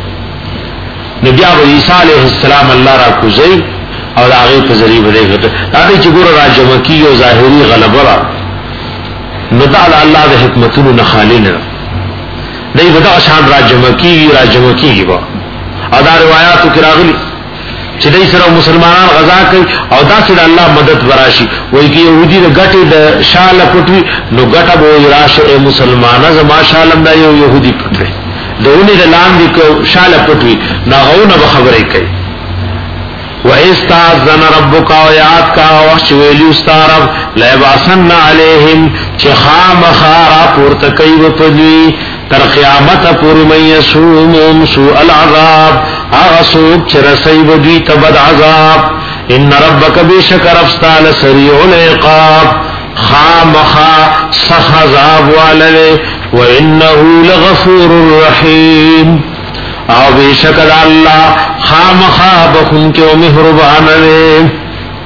نبی ابو عیسی علیہ السلام الله را کوزي او هغه په ذریعہ دی دا چې ګور راجم کیږي او ظاهري غلبه را نو دا الله د حکمتونو نه خالی نه دی ودا شان راجم کیږي راجم کیږي با او دا روایتو کې راغلي چې دای سره مسلمانان غزا کوي او دا سره الله مدد وراشي وایي کې يهودي د غټي د شاله پټوي نو غټه به راشه مسلمانانه زما شالم دا یو يهودي پټوي دونه د لاندې کو شاله پټوي ناغونه به خبرې کوي وَإِسْتَعْذَنَ رَبُّكَ وَيَعَدْ كَ وَحْشُوَيْلِي اسْتَارَبْ لَيَبْعَثَنَّ عَلَيْهِمْ چِخَامَ خَارَ پُرْتَكَيْ وَپَدْوِي تر قیامت پور من یسومم سوء العذاب آغسوک چرسی بدوی تبد عذاب ان ربک بیشک رفستال سریع العقاب خامخا سخ عذاب واللے وَإِنَّهُ لَغَفُورٌ رَحِيمٌ او بیشک دا اللہ خامخا بخون کے و مہربان لے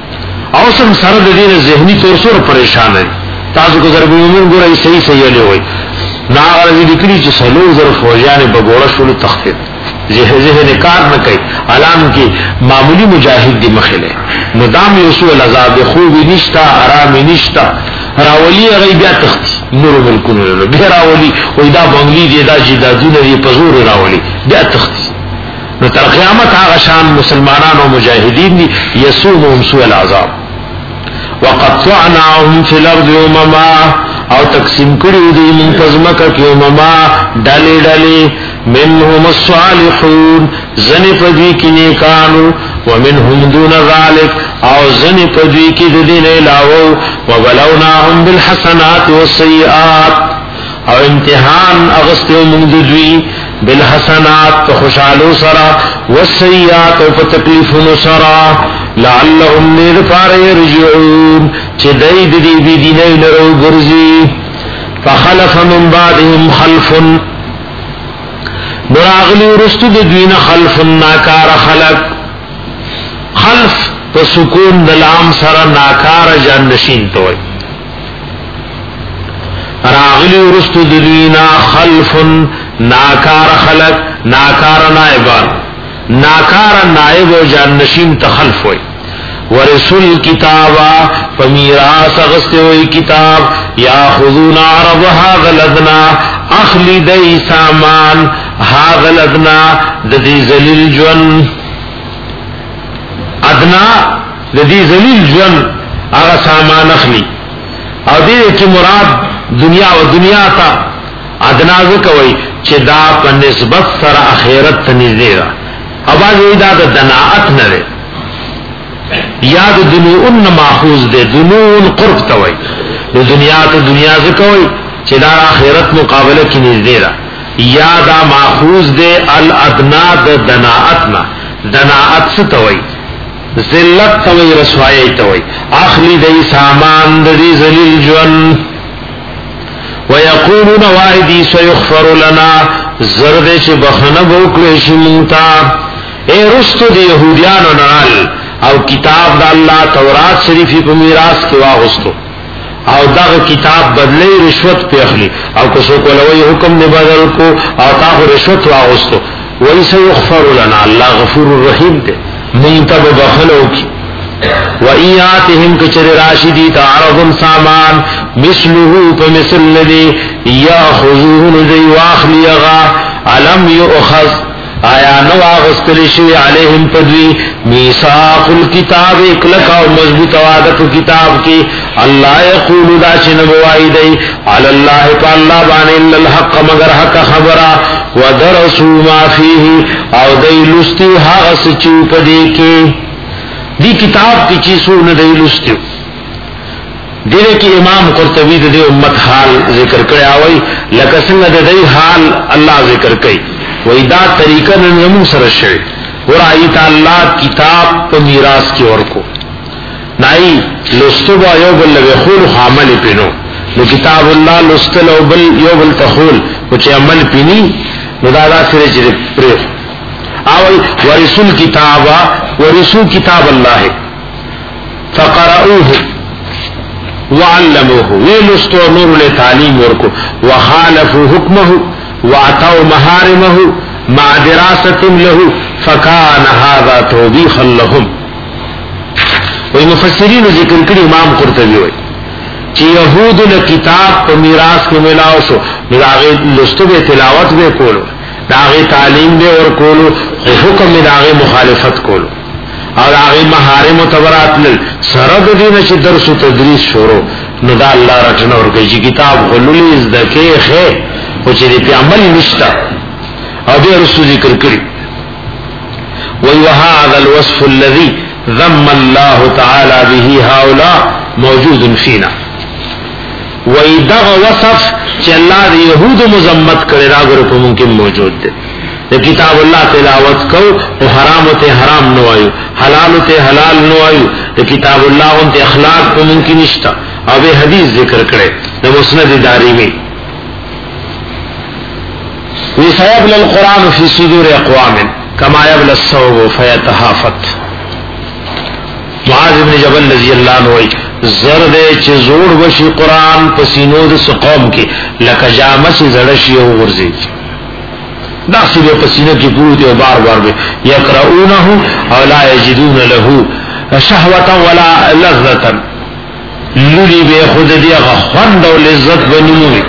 او سم سره د دې ذهني طور سره پریشان دي تاسو کو ضرب مومن ګورئ صحیح صحیح له وي نا غرض دي کړی چې سلو زر فوجان په ګوره شول تخفیف ذهن ذهن کار نه کوي علام کې معمولی مجاهد دی مخله مدام یوسو العذاب خوب نشتا آرام نشتا راولی غیبیا تختی نور ملکونه له بیا راولی وای دا بنگلی دی دا جدادونه دی پزور راولی بیا تختی نو تر قیامت هغه شان مسلمانانو مجاهدین دی یسومهم سوء العذاب وقطعناهم فی الارض امما او تقسیم کړي دي من پزماکه کې امما ډلې ډلې منهم الصالحون زنی پدوی کی نیکانو ومنهم دون ذالک او زنی پدوی کی دین علاوه وبلوناهم بالحسنات والسیئات او امتحان اغسطیو منددوی بالحسنات خوشحالو سرا والسیئات و تکلیفون سرا لعلهم نیرفار یرجعون چه دید دی بی دینی لرو گرزی فخلف من بعدهم خلف نراغلی رستو دوین خلف ناکار خلق خلف په سکون دلام سره ناکار جان نشین توي راغلی رستو دوین خلف ناکار خلق ناکار نائبان ناکار نائب و جان نشین تخلف ہوئی ورسول کتابا فمیراس اغسطے ہوئی کتاب یا خذون عرض هذا الادنا اخلی دی سامان هذا الادنا ددی ذلیل جون ادنا ددی ذلیل جون اغا سامان اخلی او دې کې مراد دنیا و دنیا تا ادنا زکوي چې دا په نسبت سره اخرت ته نږدې ده اواز وی دا د دناعت نه ده یاد دنیون ماخوذ ده دنون قرب ته وي د دنیا ته دنیا زکوي چې دا اخرت مقابله کې نږدې ده یا دا ماخوذ ده الادنا د دناعتنا دناعت څه ته وي ذلت ته وي رسوایی ته وي اخلی دای سامان د دې ذلیل جون ويقولون واحدي سيغفر لنا زرد چې بخنه وکړي شي مونږه اے رستو د يهوديانو نال او کتاب د الله تورات شریفي په میراث کې واغستو او دا کتاب بدلې رشوت په اخلي او کو څوک ولوي حکم نه بدل کو او تاسو رشوت واغستو وای سيغفر لنا الله غفور رحیم دی مونږ ته بخنه وکړي وَإِيَاتِهِمْ كَچَرِ رَاشِدِي تَعْرَضٌ سامان مِثْلُهُ فَمِثْلُ الَّذِي يَأْخُذُهُ نُذِي وَاخْلِيَغَا عَلَمْ يُؤْخَذْ آیا نو آغستل شوی علیہم پدوی میثاق الکتاب اکلک و مضبوط وعدت کتاب کی اللہ یقول دا چنبوائی دی علی اللہ پا اللہ بانی اللہ الحق مگر حق خبرہ ودرسوا ما فیہ او دی لستی حاغس چوپ دی کی دی کتاب کی چیزوں نے دی لستیو دینے کی امام قرطبی دے امت حال ذکر کرے آوئی لکہ سنگ دے دی حال اللہ ذکر کئی وی دا طریقہ نمو سرشوی ورائی تا اللہ کتاب پا میراث کی ورکو نائی لستو با یو بل لگے خول حامل پینو نو کتاب اللہ لستل او بل یو بل تخول کچھ عمل پینی نو دادا سرے چرے پریو آوئی ورسول کتابا ورسول کتاب اللہ فقرؤوه وعلموه ویلستو نور لے تعلیم ورکو وخالفو حکمه وعطاو محارمه مع دراست له فکان هذا توبیخا لهم وی مفسرین ذکر کری امام قرطبی ہوئی چی یہود نے کتاب پا میراث کو ملاو شو داغی لستو بے تلاوت بے کولو داغی تعلیم بے اور کولو حکم داغی مخالفت کولو اور داغی محارم و تبرات لل سرد دین چی درس و تدریس شورو نو دا اللہ رچنا اور کئی چی کتاب غلولی ازدکی خیر وچی دی پی عمل نشتا او دی رسو ذکر کری وَيُوَهَذَا الْوَصْفُ الَّذِي ذَمَّ اللَّهُ تَعَالَى بِهِ هَؤُلَاء مَوْجُودٌ فِينَا وَإِدَغَ وصف چی اللہ دی یہود مزمت کرے راگر پا ممکن موجود دے دی کتاب اللہ تلاوت کو و حرام تے حرام نوائیو حلال تے حلال نوائیو دی کتاب اللہ انتے اخلاق پا ممکن نشتا او بے حدیث ذکر کرے دی مسند داری میں وَسَيَبْلَ الْقُرْآنُ فِي صُدُورِ أَقْوَامٍ كَمَا يَبْلَ الثَّوْبُ فَيَتَهَافَتْ معاذ ابن جبل رضی اللہ عنہ وی زرد چه زور وشی قرآن پسینو دس قوم کی لکا جامس زرشی و غرزی داخسی بے پسینو کی پوتی و بار بار بے یقرؤونہو او لا یجدون لہو شہوتا ولا لذتا لولی بے خود دیا خوند و لذت بنوی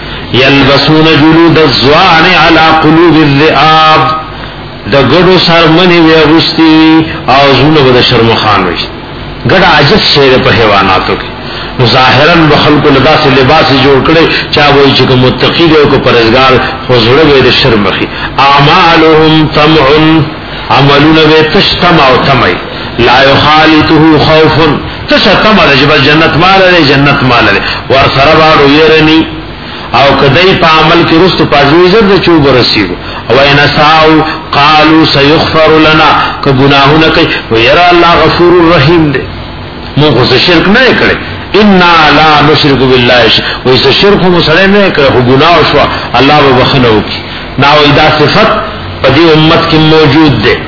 یلبسون جلود الزوان علی قلوب الذئاب دا گڑو سرمنی وی اغسطی آوزون با دا شرمخان ویشت گڑا عجز شیر پا حیواناتو کی ظاہراً بخلق لدا سے لباس جوڑ کرے چاہوئی چکا متقی دے کو پرزگار خوزڑے بے دا شرمخی اعمالهم تمعن عملون بے تشتمع و تمعی لا یخالطه خوف تشتمع رجب جنت مال لے جنت مال لے ورسربارو یرنی او کدی پا عمل کی رست پازوی زرد چوب رسیگو او اینساو قالو سیغفر لنا که گناہو نکی ویرا اللہ غفور الرحیم دے مو خود شرک نئے کرے انا لا نشرک باللہ ویسا شرک مسئلے نئے کرے خود گناہو شوا اللہ ببخنو کی ناو ایدہ صفت پدی امت کی موجود دے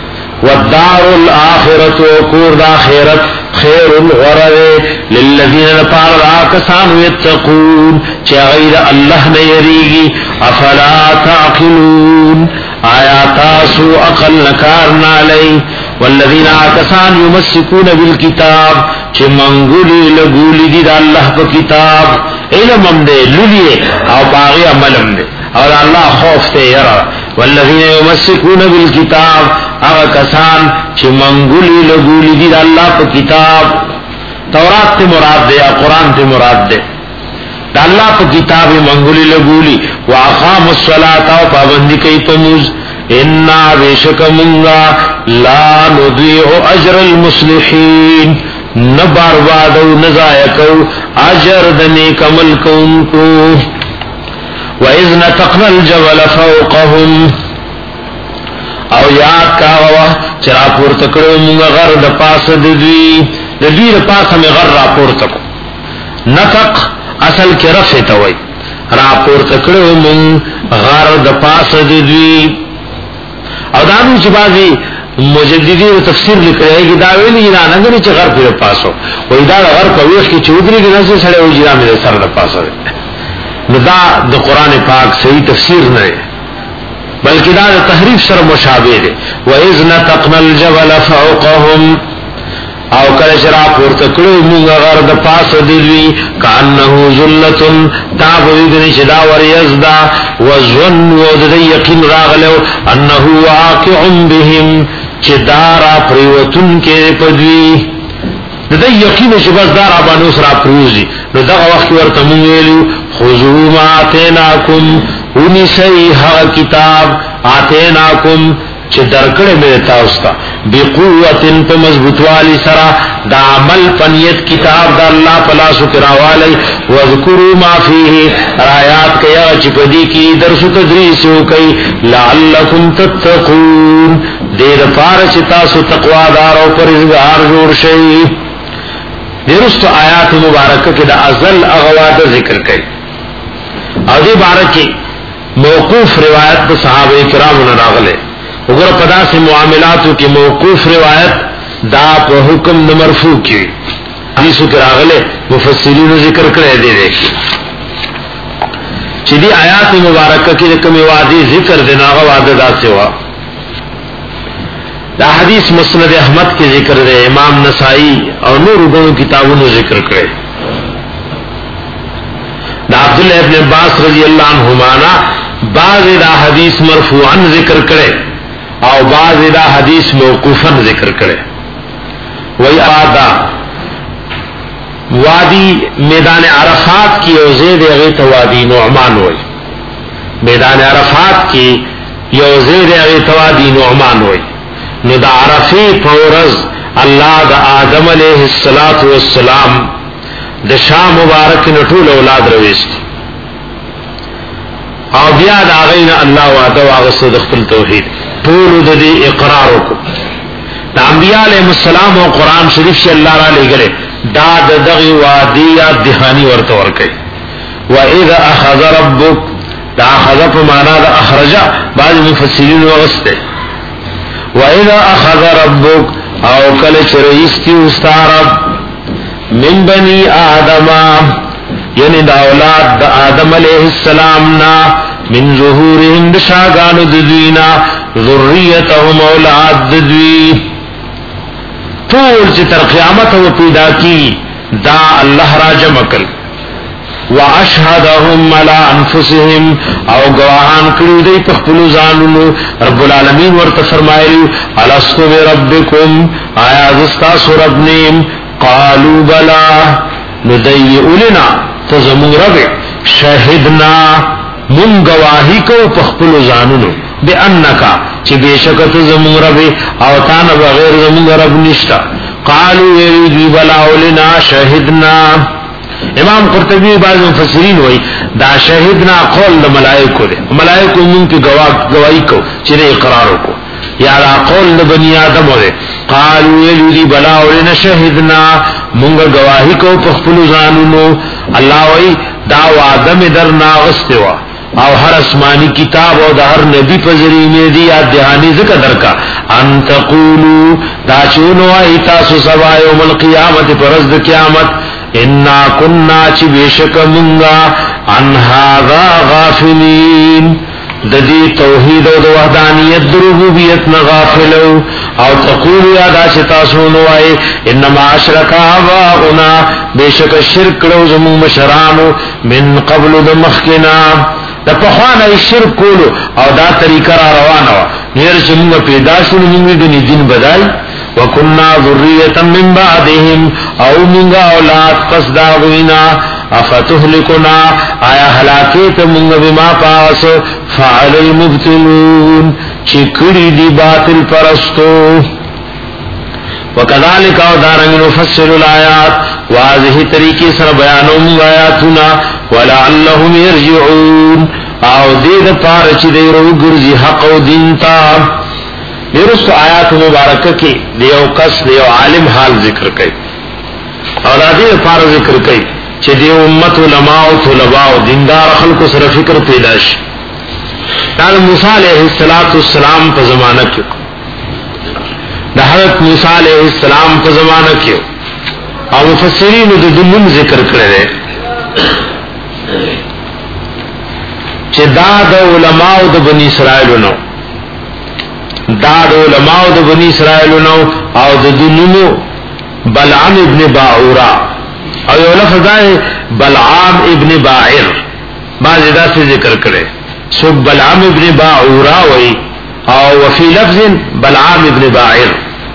والدار الاخرت وکور دا خیرت خیر الغرر للذین نپار راکسان یتقون چه غیر اللہ نیریگی افلا تعقلون آیا تاسو اقل نکارنا لئی والذین آکسان یمسکون بالکتاب چه منگولی لگولی دی دا اللہ پا کتاب علمم دے للیے او باغی عملم دے اور اللہ خوف تے یرا والذین یمسکون بالکتاب اغا کسان چه منگولی لگولی دی دا اللہ پا کتاب تورات تے مراد دے یا قرآن تے مراد دے دا اللہ پا کتاب منگولی لگولی واقام الصلاة و پابندی کئی پموز انا بیشک منگا لا نضیع اجر المصلحین نباربادو نزایکو اجر دنیک عمل کونکو وَإِذْ نَتَقْنَا الْجَبَلَ فَوْقَهُمْ او یاد کاغوا چرا پور تکڑو منگا غر دا پاس دوی دوی دا پاس ہمیں غر را پور تکو نتق اصل کے رفع توئی را پور تکڑو منگ غر دا پاس دوی او دانو چی بازی مجددی و تفسیر لکھ رہے گی داویلی جنا نگنی چی غر پیر پاسو وی دا غر پویخ کی چودری کی نسی سڑے ہو جنا میرے سر دا پاسو دا دا قرآن پاک صحیح تفسیر نئے بلکہ دا تحریف سر مشابہ دے وَإِذْ نَتَقْنَا الْجَبَلَ فَوْقَهُمْ او کل شرا پورتکڑو مونگا غرد پاس دلوی کانہو ذلتن تابویدنی چدا وریزدا وزن ودد یقین راغلو انہو واقعن بهم چدارا پریوتن کے پدوی دا یقین شبز دارا بانوس را پروزی نو دا وقت ورطمونگیلو خضو ما آتیناکم اونی سی حق کتاب آتیناکم چه درکڑے میرے تاوستا بقوتن پا مضبوطوالی سرا دا عمل پنیت کتاب دا اللہ پلاسو کراوالی وذکروا ما فیه رایات کیا چپدی کی درسو تدریسو کئی لعلکم تتقون دیر پارچ تاسو تقوادارو پر ازگار جوڑ شئی درست آیات مبارکہ کی دا ازل اغواد ذکر کئی او دی بارکی موقوف روایت دا صحابہ کرام نراغلے اگر پدا سے معاملاتو کی موقوف روایت دا پا حکم نمرفو کی حدیثو کراغلے مفسرین ذکر کرے دے دے چی دی آیات مبارکہ کی کمی وادی ذکر دینا غواد دا سوا دا حدیث مسند احمد کے ذکر دے امام نسائی اور نور گنو کتابوں ذکر کرے دا عبداللہ ابن عباس رضی اللہ عنہمانا بعض دا حدیث مرفوعاً ذکر کرے او بعض دا حدیث موقوفاً ذکر کرے وی آدھا وادی میدان عرفات کی یوزید اغیط وادی نعمان ہوئی میدان عرفات کی یوزید اغیط وادی نعمان ہوئی نو دا عرفی پورز اللہ دا آدم علیہ السلام دا شام مبارک نطول اولاد رویست او بیا دا غین اللہ وعدہ واغست دخل توحید طول دا دی اقرارو کو دا انبیاء علیہ السلام و قرآن شریف سے اللہ را لے گلے دا دا دغی وادی یا دہانی ورطور کئی وَإِذَا أَخَذَ رَبُّكَ دا اخذ پا مانا دا اخرجا بعض مفسرین وغستے وَإِذَا أَخَذَ رَبُّكَ او کله چې رئیس تی استارب من بنی آدم یعنی دا اولاد دا آدم علیہ السلام نا من ظهورهم دشاگانو ددوینا ذریتهم اولاد ددوی طول چی تر قیامت و پیدا کی دا اللہ را جمع کل واشهدهم على انفسهم او گواهان کړي دی په خپل ځانونو رب العالمین ورته فرمایلی الستو بربکم آیا زستا رب نیم قالوا بلا ندیئلنا تزمون رب شهدنا من گواہی کو په خپل ځانونو بانکا چې بشک تزمون رب او تان بغیر زمون رب نشتا قالوا یری بلا ولنا شهدنا امام قرطبی بعض مفسرین وای دا شهدنا قول د ملائکه ده ملائکه مون کی گواه گواہی کو چې اقرار کو یا دا قول د بنی آدم ده قالوا یلی بلا ولنا شهدنا مونږ گواہی کو په خپل ځانونو الله وای دا وعده می در ناغستوا او هر اسمانی کتاب او د هر نبی په ذریعہ دی یا دهانی ذکر درکا ان تقولوا دا چونو ای تاسو سبا یوم القیامت پرز د قیامت انا کننا چی بیشک منگا عن هذا غافلین ددی توحید و وحدانیت ربوبیت نغافلو او تقولوا یا دا چتا سونو آئے انما اشرک آباؤنا بیشک شرک لو زمون مشرانو من قبل دمخکنا دا پخوانا شرک کولو او دا طریقہ را روانو نیر چی منگا پیدا شنو منگی دنی دین بدائی وَكُنَّا ذُرِّيَّةً مِّن بَعْدِهِمْ او منگا اولاد پس داغوینا افتهلکنا آیا حلاکیت منگا بما پاس فعل المبتلون چکڑی دی باطل پرستو وَكَذَلِكَ او دارنگ نفصل الآیات واضح طریقے سر بیانوں منگا آیاتنا وَلَعَلَّهُمْ يَرْجِعُونَ او دید پارچ دی رو گرزی حق و دینتا درست آیات مبارکہ کی دیو کس دیو عالم حال ذکر کئی اور آدھی پار ذکر کئی چھ دیو امت علماء و طلباء و دیندار خلق سر فکر پیداش دان موسیٰ علیہ السلام پا زمانہ کیو دا حضرت موسیٰ علیہ السلام پا زمانہ کیو اور مفسرین دو دنم ذکر کرے چھ دا دا علماء دا بنی اسرائیل نو دا علماء د بنی اسرائیل نو او د دنونو بلعام ابن باعورا او یو لفظ دا بلعام ابن باعر بعض دا سے ذکر کرے سو بلعام ابن باعورا وی او وفی لفظ بلعام ابن باعر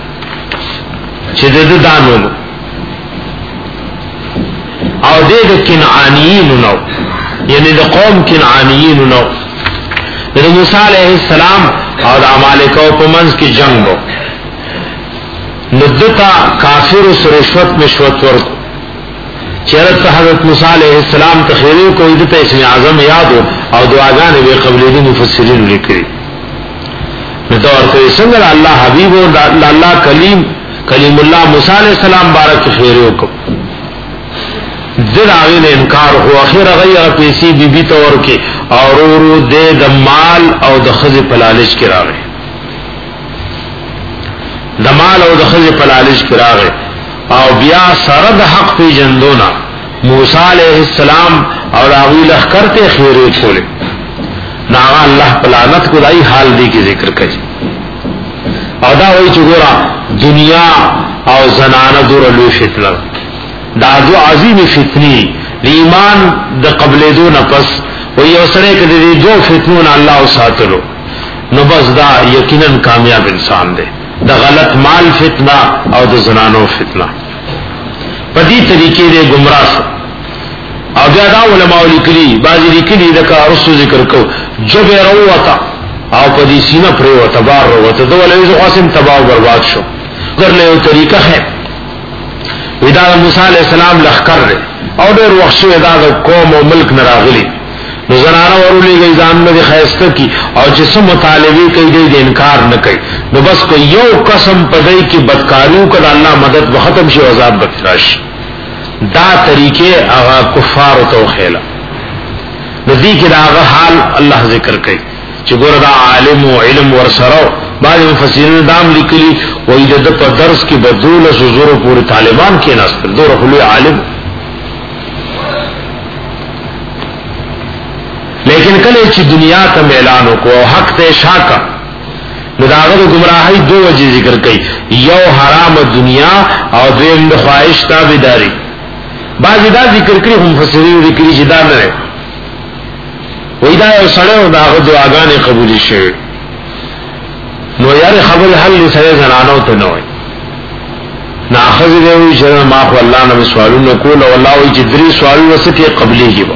چدد دانو او دے دا کنعانیین نو یعنی دا قوم کنعانیین نو دا موسیٰ علیہ السلام اور امالکو پمنز کی جنگ ہو ندتا کافر اس رشوت میں شوت ورکو چیرت حضرت موسیٰ علیہ السلام تخیری کو ادتا اسم اعظم یاد ہو اور دعاگان بے قبلی مفسرین لکری ندور کوئی سنگر اللہ حبیب و اللہ کلیم کلیم اللہ موسیٰ علیہ السلام بارک خیریو کو دل آغین انکار ہو اخیر غیر پیسی بی بی طور کی اور رو دے دمال او دخز پلالش کی راغے دمال او دخز پلالش کی راغے او بیا سرد حق پی جندونا موسیٰ علیہ السلام اور آوی لخ کرتے خیرے کھولے ناغا اللہ پلانت کو دائی حال دی کی ذکر کری او دا وی چگورا دنیا او زنانہ دور لو فتنہ دا دو عظیم فتنی ایمان دا قبل دو نفس وی اوسرے کہ دی دو فتنون اللہ ساتلو نو بس دا یقیناً کامیاب انسان دے دا غلط مال فتنہ او دا زنانو فتنہ پدی طریقے دے گمراہ سا او بیا دا علماء لکلی بازی لکلی دکا رسو ذکر کو جب روتا او پدی سینہ پریوتا بار روتا دو علیہ قاسم تباہ برباد شو در لے او طریقہ ہے ودا موسیٰ علیہ السلام لخکر دے او دیر وخشو ادا دا قوم و ملک نراغلی نو زنانا ورولی گئی زان میں خیستہ کی اور جسم مطالبی کئی دی دی انکار نکئی نو بس کو یو قسم پدئی کی بدکاریوں کا اللہ مدد بختم شی عذاب بکراش دا طریقے آغا کفار تو خیلہ نو دی کی دا آغا حال اللہ ذکر کئی چگور دا عالم و علم ورسرو بعض مفسرین دام لیکلی وای د په درس کې بدول زور پورې طالبان کې ناستل دوه خلوی عالم لیکن کله چې دنیا ته اعلان وکړو حق ته شاکا نو داغه گمراهی دو وجه ذکر کړي یو حرام دنیا او دویم د خواهش تابعداري بعض دا ذکر کړي هم مفسرین ذکر چې دا نه وای دا یو سره داغه دعاګانې قبول شي نو یاره خبر حل سره زنانو ته نه وای ناخذ دی وی چې ما خو الله نه سوالونه کول او الله وی چې درې سوالونه سکه قبلي کیږي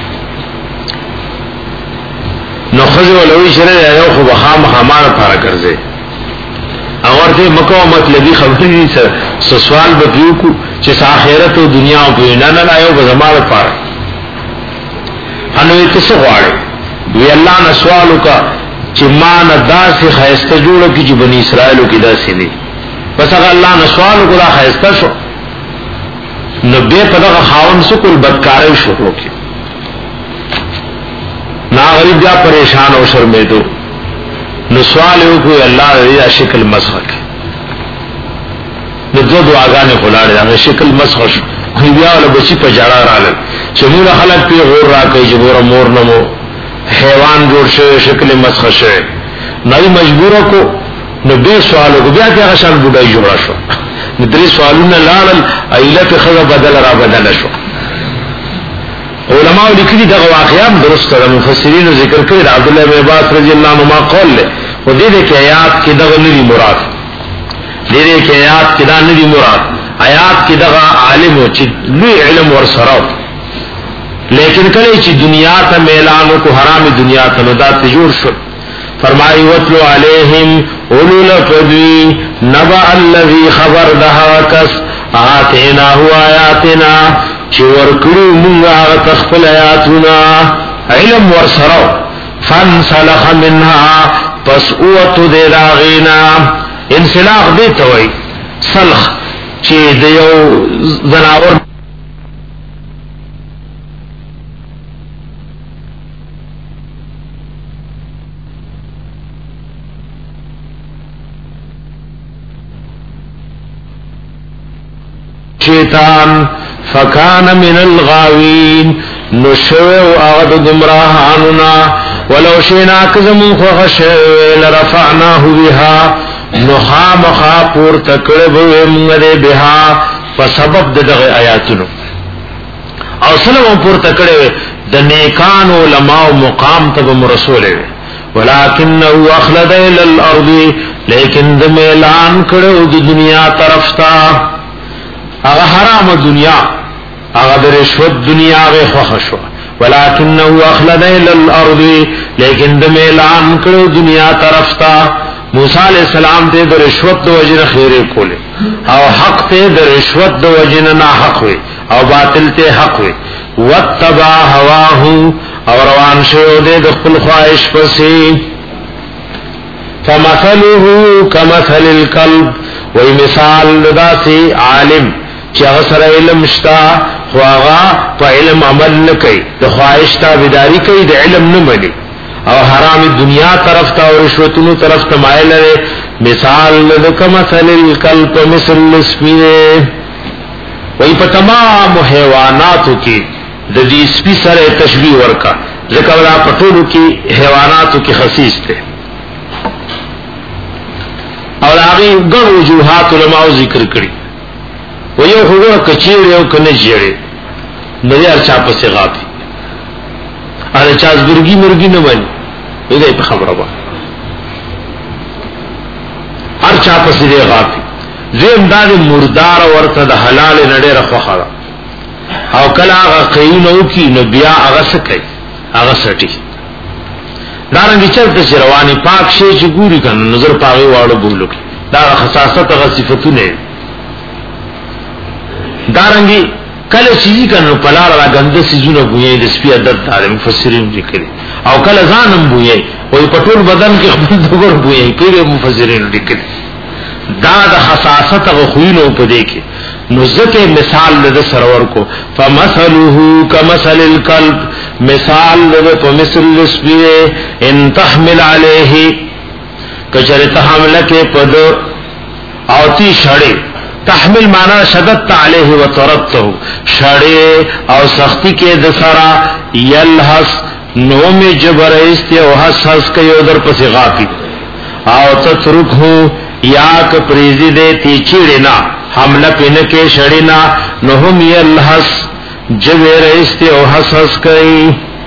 نو خزه ولوي شره یو خو بخام خمار پاره ګرځي اورته مکو مطلبي خبرې دي څه سوال به دیو کو چې آخرت او دنیا او نه نه لایو په زمانه پاره انو ته څه غواړي وی الله نه سوال وکا چې ما نه داسې خیسته جوړ کی چې بنی اسرائیل کې داسې دي پس هغه الله نه سوال وکړه خیسته شو نو به په دغه خاون سکول بدکاري شروع کړي نا غریب بیا پریشان او شرمېدو نو سوال یو کوي الله دې شکل مسخ کړي نو دو دعاګانې ولاړې دا شکل مسخ شو بیا له بچی په جړه رااله چې موږ خلک په غور راکې چې ګور مور نمو حیوان جوړ شوی شکل مسخ شوی نو مجبور کو نو به سوال کو بیا ته غشان بډای جوړ شو نو درې سوالونه لاړل ایله په خزه بدل را بدل شو علماء لیکلي دا واقعات درست ده مفسرین ذکر کړی عبد الله بن عباس رضی الله عنهما قول له و دې دې کې آیات کې دا نه مراد دې دې کې آیات کې دا نه مراد آیات کې دا عالم او چې لوی علم ور سره لیکن کله چې دنیا ته اعلان کو حرام دنیا ته نو دا تجور شو فرمایي وتلو علیہم اولل فدی نبأ الذی خبر ده کس آتینا هو آیاتنا چې ورکړو موږ هغه تخپل آیاتنا علم ورسره فانسلخ منها پس اوت دې راغینا انسلاخ دې ته وای سلخ چې د یو زناور شیطان فکان من الغاوین نشو اغد گمراهاننا ولو شینا کزمون خوخشو لرفعناه بها نخام خاپور تکڑب ومغد بها فسبب دغ آیاتنو او سلام پور تکڑب د نیکان علماء مقام تب رسول ولکنه اخلد الى الارض لیکن د میلان کړو د دنیا طرف تا اغه حرام دنیا اغه د رشوت دنیا غه خوښ شو ولکنه اخلد الى الارض لیکن د میلان کړو دنیا طرف تا موسی علیہ السلام ته د رشوت د وجنه خیره کوله او حق ته د رشوت د وجنه نه حق وي او باطل ته حق وي وتبع هواه او روان شو د خپل خواهش پسې فمثله كمثل الكلب وای مثال داسي عالم چې هغه سره علم شتا خو هغه په علم عمل نه کوي د خواهش تابعداري کوي د علم نه مني او حرام دنیا طرف ته او رشوتونو طرف ته مایل لري مثال د کمثل الکلب مثل السپینه وای په تمام حیواناتو کې د دې سپی سره تشبیه ورکا ځکه ولا پټولو کې حیواناتو کې خصیص ته او هغه ګڼ وجوهات علماء ذکر کړی و یو هغه کچیر یو کنه جوړي نو یې ارچا په سیغاپي اره چاز برګي مرګي نه وای دې په خبره وای ارچا په سیغاپي زم داد مردار ورته د حلال نړۍ رخصه او کله هغه قینو کی نو بیا هغه سکي هغه سټي دارنګ چې رواني پاک شي چې ګوري کنه نظر پاوي واړو بولو دا خصاصت هغه صفاتونه دارنګي کله چې کنه پلار را غنده سيزونه بوې د سپي عادت دار مفسرین لیکلي او کله ځانم بوې وای پټول بدن کې خپل دغور بوې پیره مفسرین لیکلي دا د خصاصت هغه خوینو په دې کې نو ځکه مثال د سرور کو فمثله كمثل الكلب مثال د په مثل السبي ان تحمل عليه کچره ته حمله کې پد او تی شړې تحمل معنا شدت علیه وترته شړې او سختی کې د سرا یلحس نو می جبر است او حس حس کوي در پسې غافي او تترکو یا ک پریزی دے تی چیڑنا حملہ پن کے شڑنا نهم یلحس جبر است او حس حس کوي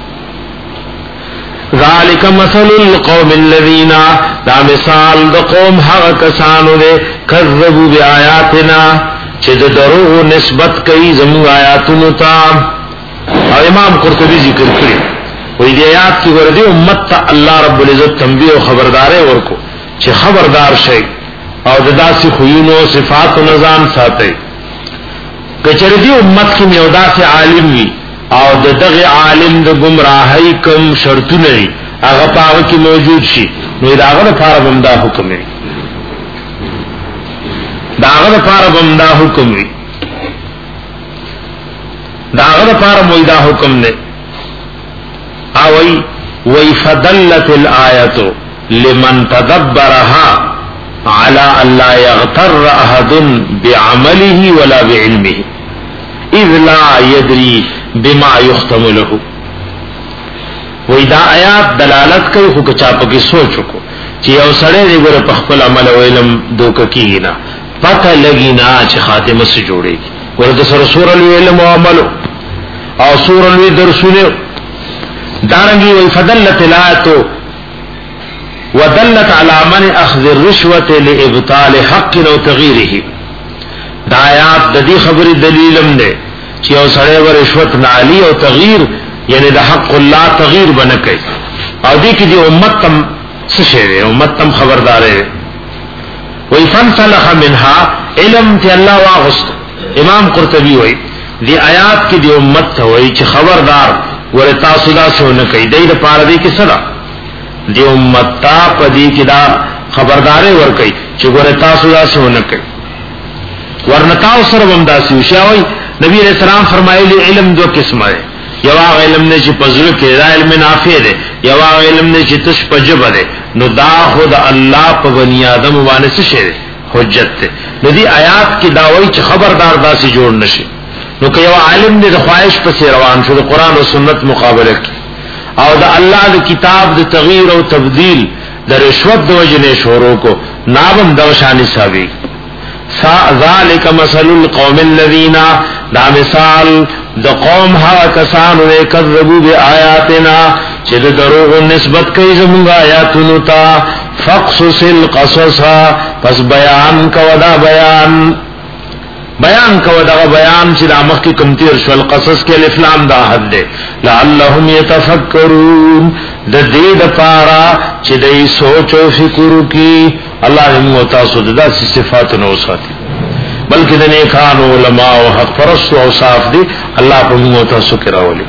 ذالک مثل القوم الذین دا مثال د قوم هغه کسانو دے کذبوا بیااتنا چې د دروغ نسبت کوي زمو آیاتونو ته او امام قرطبی ذکر کړی وې د آیات کې ورته امت ته الله رب العزت تنبیه او خبرداري ورکو چې خبردار شي او د داسې خوینو صفات او نظام ساتي کچره دی امت کې یو داسې عالم وي او د دغه عالم د گمراهۍ کوم شرطونه لري هغه پاو کې موجود شي نو داغه لپاره بمدا حکم دی داغه لپاره بمدا حکم دی داغه لپاره مویدا حکم دی او وی وی فدلت الآیت لمن تدبرها على ان لا يغتر احد بعمله ولا بعلمه اذ لا يدري بما يختم له وې دا آیات دلالت کوي خو چا په کې سوچ وکړو چې یو سړی دی ګوره په خپل عمل او علم دوک کیږي نه پته لګی نه چې خاتمه سره جوړيږي ورته سره سور علم او عمل او سور درسونه دارنګي وې فدلت الایات ودلت على من اخذ الرشوه لابطال حق او تغييره دا آیات د دې خبرې دلیلم ده چې او سړی ور رشوت نالی او تغییر یعنی د حق الله تغییر بنکای او دې کې دی امت تم څه شی امت تم خبردارې وای فنسلخ منها علم ته الله واغست امام قرطبی وای دی آیات کې دی امت ته وای چې خبردار ور تاسو دا څونه کوي دې د پاره دې کې صدا دی امت تا پدې کې دا خبردارې ور کوي چې ور تاسو دا څونه کوي ورنتاو سره هم داسي شاوي نبی علیہ السلام فرمایلی علم دو قسمه ہے یو علم نه چې پزړه کې علم نافع دی یو علم نه چې تش پجب دی نو دا خود الله په بنی آدم باندې څه شی حجت ته نو دی آیات کې دا وایي چې خبردار داسي جوړ نشي نو که یو عالم دې خواهش پسې روان شو د قران او سنت مقابله کې او د الله د کتاب د تغییر او تبديل د رشوت د وجنه شروع کو نابم د شان حسابي ذالک مثل القوم الذين دا مثال د قوم ها کسانو کذبوا بیااتنا چې د دروغ نسبت کوي زموږ آیاتونو ته فقصص القصص پس بیان کو دا بیان بیان کو دا بیان چې د مخ کې کم تیر شو القصص کې الف لام دا حد ده لعلهم يتفکرون د دې د پارا چې دې سوچ او فکر وکي الله دې تاسو د داسې صفات نو ساتي بلکې د نیکانو علماء او حق پرست او صاف دي الله په موږ تاسو کې راولي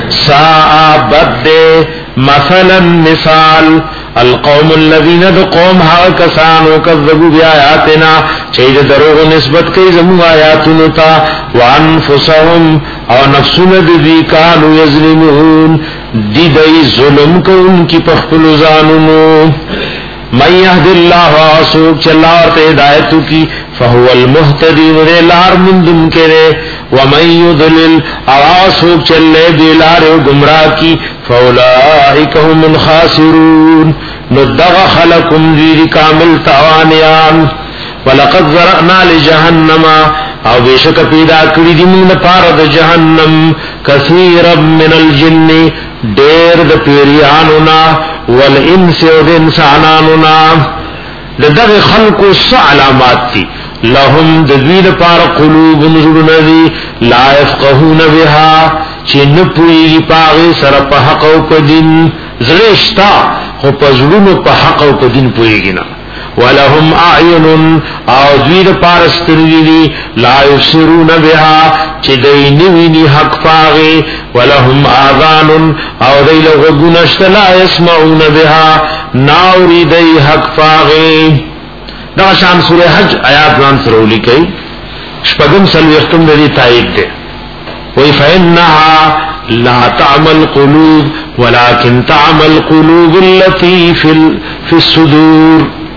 صابد مثلا مثال القوم الذين قوم ها كسانو كذبوا بآياتنا چې د دروغ نسبت کوي زموږ آیاتونو ته وانفسهم او نفسونه دي کانو یظلمون دي دای ظلم کوونکی په خپل ځانونو من يهد الله واسوق چلا ورته ہدایت کی فهو المهتدي ولار من دن کرے ومن يضلل اواسوق چلے دلار گمراہ کی فاولئک هم الخاسرون ندغ خلقم ذی کامل توانیان ولقد ذرأنا لجهنم او بیشک پیدا کړی دی موږ لپاره د جهنم کثیر من الجن ډېر د پیریانو نا والانس او د انسانانو نا دغه خلقو س علامات دي لهم د دې لپاره قلوب نذرنذي لا يفقهون بها چې نه پوي پاغه سره په حق او په دین زړشتا خو په ظلم په حق او په دین پويږي نه ولهم اعین او دوی لپاره سترګې دي لا يبصرون بها چې دوی نویني حق پاغه ولهم اذان او دوی له غوښنه لا يسمعون بها ناوري دوی حق پاغه دا شان سوره حج آیات ځان سره ولیکي شپږم سل وختم لري تایید ده وای فإنها لا تعمل قلوب ولكن تعمل قلوب التي في في الصدور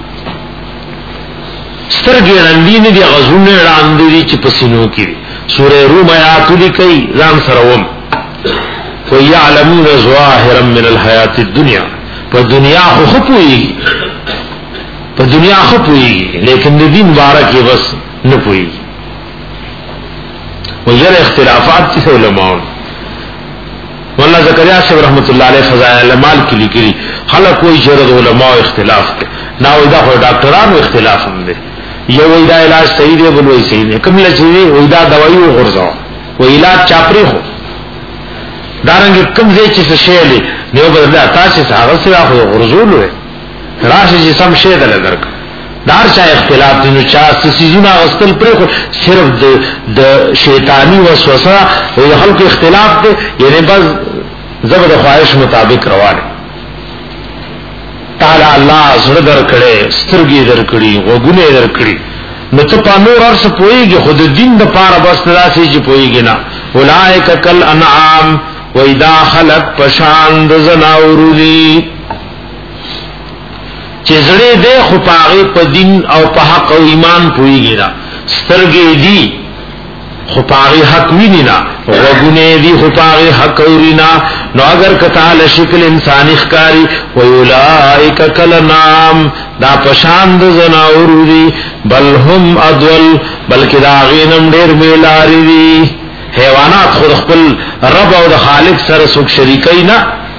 سترګې رندي نه دي غزونه وړاندې دي چې پسینو کې سورې روم آیات لیکي ځان سره وم ويعلمون ظواهرا من الحیات الدنیا په دنیا خو خپوي په دنیا خپوي لیکن د دین بارکه بس نه پوي وجره اختلافات چې علماء مولانا زکریا صاحب رحمت الله علیه فضائل المال کې لیکلي خلک کوئی جرد علماء اختلاف کوي نا ودا خو ډاکټرانو اختلاف هم دي یو ودا علاج صحیح دی بل وی صحیح نه کوم لچې ودا دوايي ورځو و علاج چاپری هو دارنګ کوم ځای چې څه شی لې نو بدل تاسو هغه سره خو ورزول وي راشه چې سم شی دل درک دار چا اختلاف دي نو چا سيزونه واستل پر صرف د د شیطانی وسوسه او خلق اختلاف دي یعنی بس زبر خواهش مطابق روانه تعالی الله زړه درکړي سترګې درکړي وګونه درکړي نو ته په نور ارس پويږي خود دین د پاره بس راسي چې پويږي نه اولائک کل انعام و اذا خلق پشان د زناور دي چې زړه دې خو پاغه په دین او په حق او ایمان پويږي نه سترګې دي خو پاغه حق ویني نه وګونه دي خو پاغه حق ورینا نو اگر کتال شکل انسانی ښکاری و اولائک کل نام دا پشان د زناور دي بل هم ادول بلکې دا غینم ډیر میلاری دي حیوانات خود خپل رب او د خالق سره څوک شریکای نه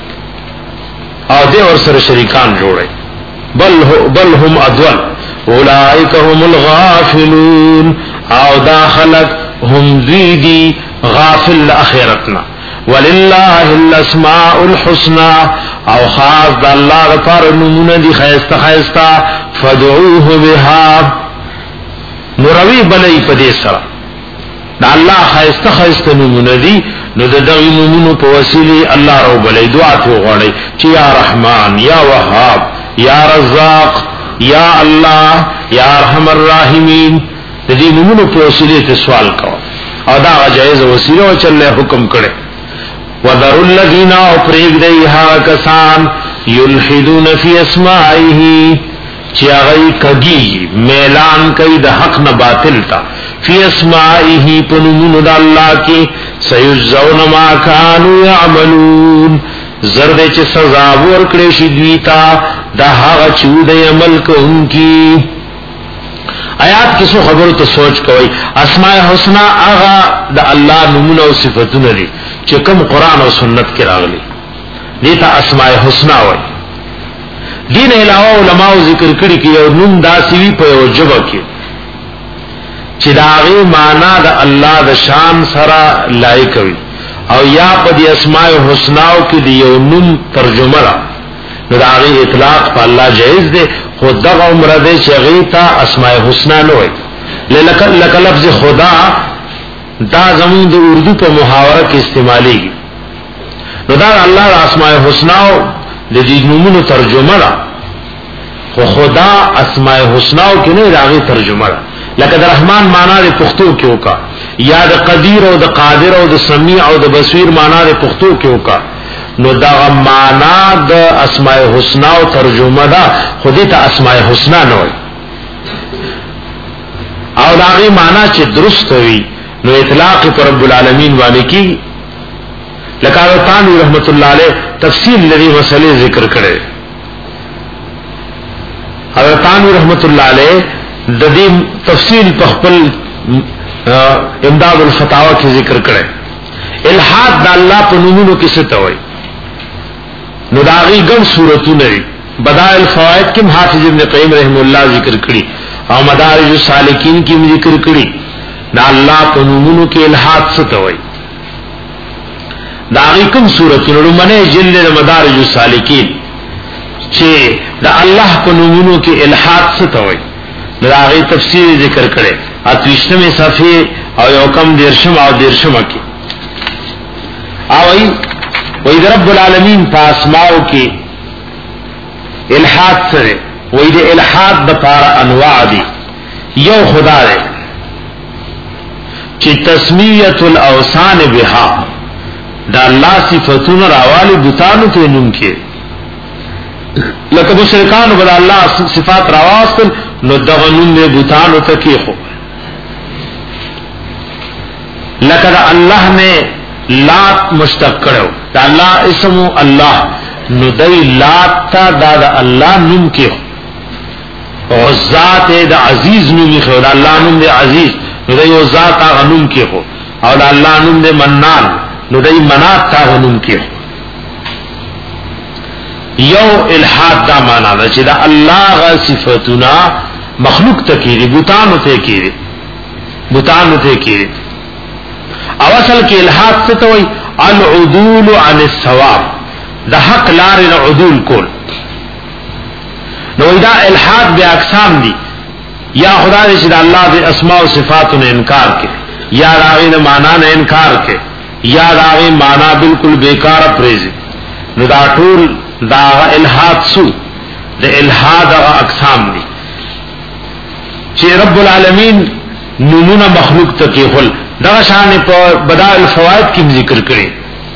او دې ور سره شریکان جوړي بل بل هم ادول اولئک هم الغافلون او دا خلق هم ذی غافل اخرتنا ولله الاسماء الحسنى او خاص د الله لپاره نمونه دي خیسته خیسته فدعوه بها نوروي بلای په دې سره دا الله خیسته خیسته نمونه دي نو د دغه نمونه په وسیله الله رو بلای دعا ته غواړي چې یا رحمان یا وهاب یا رزاق یا الله یا ارحم الراحمین د دې نمونه په وسیله ته سوال کوه او دا جایز وسیله او چله حکم کړي وذر الذين اپریږدي کسان یلحدون فی اسمائه چې هغه کږي میلان کوي د حق نه باطل تا فی اسمائه پنمون د الله کې سيجزون ما كانوا يعملون زرد چې سزا ورکړي شي دوی ته د هغه چې د عمل کوونکی آیات کیسو خبرو ته سوچ کوي اسماء الحسنا هغه د الله نمونه او صفاتونه دي چې کوم قران او سنت کې راغلي دي ته اسماء الحسنا وایي دین علاوه علماء ذکر کړي کې یو نوم داسي وي په یو جبه کې چې داغه معنا د الله د شان سره لایق وي او یا په دې اسماء الحسنا کې دی یو نوم ترجمه را نو داغه اطلاق په الله جائز دی خود دغه عمر دې چې غیتا اسماء الحسنا نه وي لکه لکه لفظ خدا دا زمون د اردو په محاوره کې استعمالي نو دا الله د اسماء الحسنا د دې نومونو ترجمه را خو خدا اسماء الحسنا کې نه راغی ترجمه را لکه د رحمان معنا د پښتو کې وکا یا د قدیر او د قادر او د سمیع او د بصیر معنا د پښتو کې وکا نو دا معنا د اسماء الحسنا او ترجمه دا خودی ته اسماء الحسنا نه وي او دا غي معنا چې درست وي نو اطلاق پر رب العالمین باندې کی لکه تانوی رحمت الله علیه تفصیل لري مسئله ذکر کړي حضرت تانوی رحمت الله علیه د دې تفصیل په خپل امداد الفتاوا کې ذکر کړي الحاد د الله په نومونو کې څه ته وایي نو داغي ګڼ صورتونه لري بدائل الفوائد کې حافظ ابن قیم رحم الله ذکر کړي او مدارج السالکین کې ذکر کړي دا الله په نومونو کې الحاد څه ته وایي داغي کوم صورتونه لمنه جلد مدارج السالکین چې دا الله په نومونو کې الحاد څه ته وایي داغي تفسیر ذکر کړي اتوشتمه صفحه او یو کم دیرشم او دیرشم کې او ای وې رب العالمین په اسماءو کې الحاد سره وې د الحاد د پار انواع دي یو خدا دی چې تسمیه الاوثان بها دا الله صفاتونه راوالي بوتانو ته نوم کې لکه مشرکان بل الله صفات راواستل نو دغه نوم دې بوتانو ته کېخو لکه دا الله نے لات مشتق کړو دا الله اسمو الله نو دای لات تا دا, دا الله نوم کېخو او ذات دا عزیز نوم کېخو دا الله نوم دې عزیز نو دای او ذات هغه نوم کېخو او دا الله نوم دې منان نو دای منات تا نوم کېخو یو الہاد دا معنا دا چې دا الله غ صفاتنا مخلوق تکیری بوتانو ته کیری بوتانو ته کیری او اصل کې الہاد څه ته وای العدول عن الصواب دا حق لار العدول کول نو دا الہاد بیا اقسام دي یا خدای چې دا الله د اسماء او صفاتو نه انکار کوي یا راغې معنا نه انکار کوي یا راغې معنا بالکل بیکار پریزي نو دا ټول دا الہاد سو دا الہاد اقسام دی چې رب العالمین نمونه مخلوق تکیخل دا شان په بدائع الفوائد کې ذکر کړي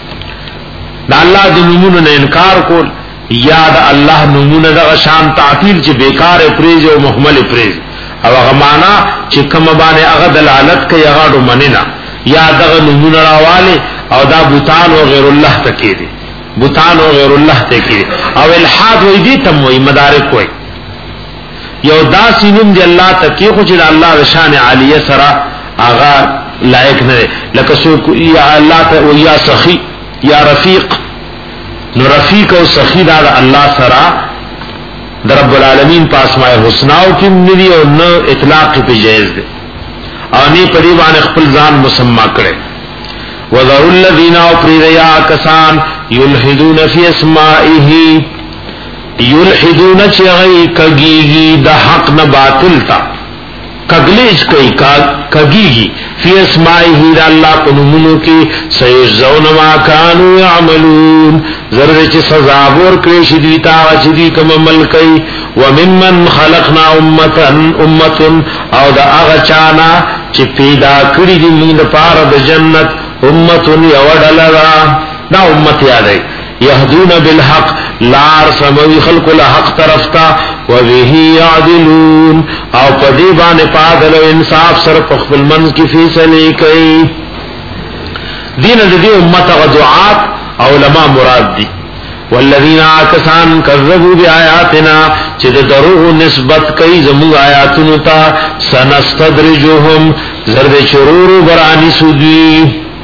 دا الله د نمونه نه انکار کول یا دا الله نمونه دا شان تعطیل چې بیکار پریز او محمل پریز او هغه معنا چې کوم باندې هغه دلالت کوي هغه د مننه یا دا نمونه راواله او دا بوتان او غیر الله تکیدي بوتان او غیر الله ته کې او الحاد وې دي تم وې مدارک وې یو دا سینم دی الله ته کې خو چې الله شان عالیه سره آغا لایق نه لکه سو یا الله ته او یا سخی یا رفیق نو رفیق او سخی دا الله سره در رب العالمین پاس ما حسنا او کې ندی او نو اطلاق په جایز دی او نه پری باندې خپل ځان مسما کړي وذروا الذين أفريا كسان يلحدون في اسمائه يلحدون چغي کگیگی د حق نه باطل تا کگلیج کوي کگیگی فی اسمائه د الله په نومونو کې سيجزون ما كانوا يعملون زره چې سزا ورکړي شي دي تا چې دي کوم عمل کوي وممن خلقنا امه امه او دا هغه چانا چې پیدا کړی دي موږ لپاره د جنت امتون یوڑلرا دا امت یادی یهدون بالحق لار سموی خلق لحق طرفتا وبه یعدلون او پدیبان پادل و انصاف سر پخبل منز کی فیصلی کئی دین دی امت غدعات علماء مراد دی والذین آکسان کذبوا بآیاتنا چید دروغ نسبت کئی زمو آیاتنو تا سنستدرجهم زرد چرور برانی سودوی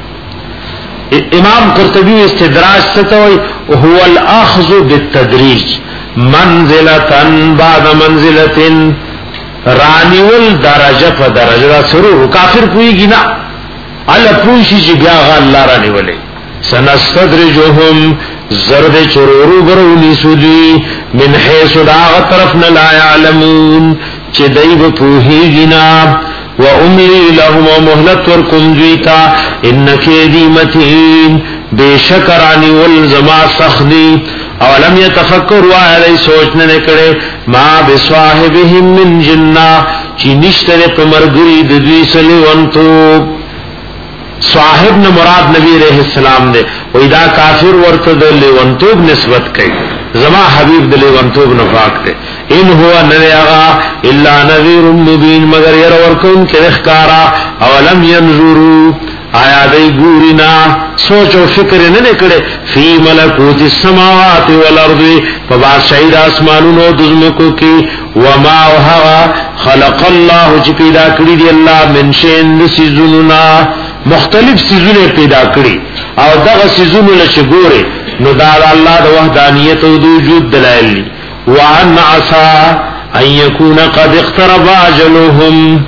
امام قرطبی استدراج ستوي هو الاخذ بالتدریج منزلتن بعد منزلتن رانیول درجه په درجه سرور کافر پویږي نه الله پوښي چې بیا غ الله رانیولې سنستدرجهم زرد چرورو برونی سودی من حيث دا طرف نه لا يعلمون چې دای په پوهیږي نه وَأُمْلِي لَهُمْ وَمُهْلَةٌ وَرْكُمْ جِيتَا إِنَّ كَيْدِي مَتِينٌ بِشَكَرَانِ وَالْزَمَا سَخْدِي اولم يتفکروا علی سوچ نه کړي ما بصاحبهم من جنہ چې نشته په مرګري د دې سلی ونتو صاحب نه مراد نبی رحم السلام نے وې دا کافر ورته د لیونتوب نسبت کوي زما حبیب د لیونتوب نه پاک دی ان هو نریغا الا نذیر مبین مگر ير ورکون کې اخکارا اولم ينظروا آیا دای ګورینا سوچ او فکر نه نکړي فی ملکوت السماوات والارض فبا شهید اسمانونو دزمکو کې وما هو خلق الله چې پیدا کړی دی الله من شین سيزوننا مختلف سيزونه پیدا کړی او دغه سيزونه لچ ګوري نو دا الله د وحدانیت او د وجود دلایل وان عسى ان يكون قد اقترب اجلهم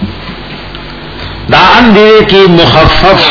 دا ان دې کې مخفف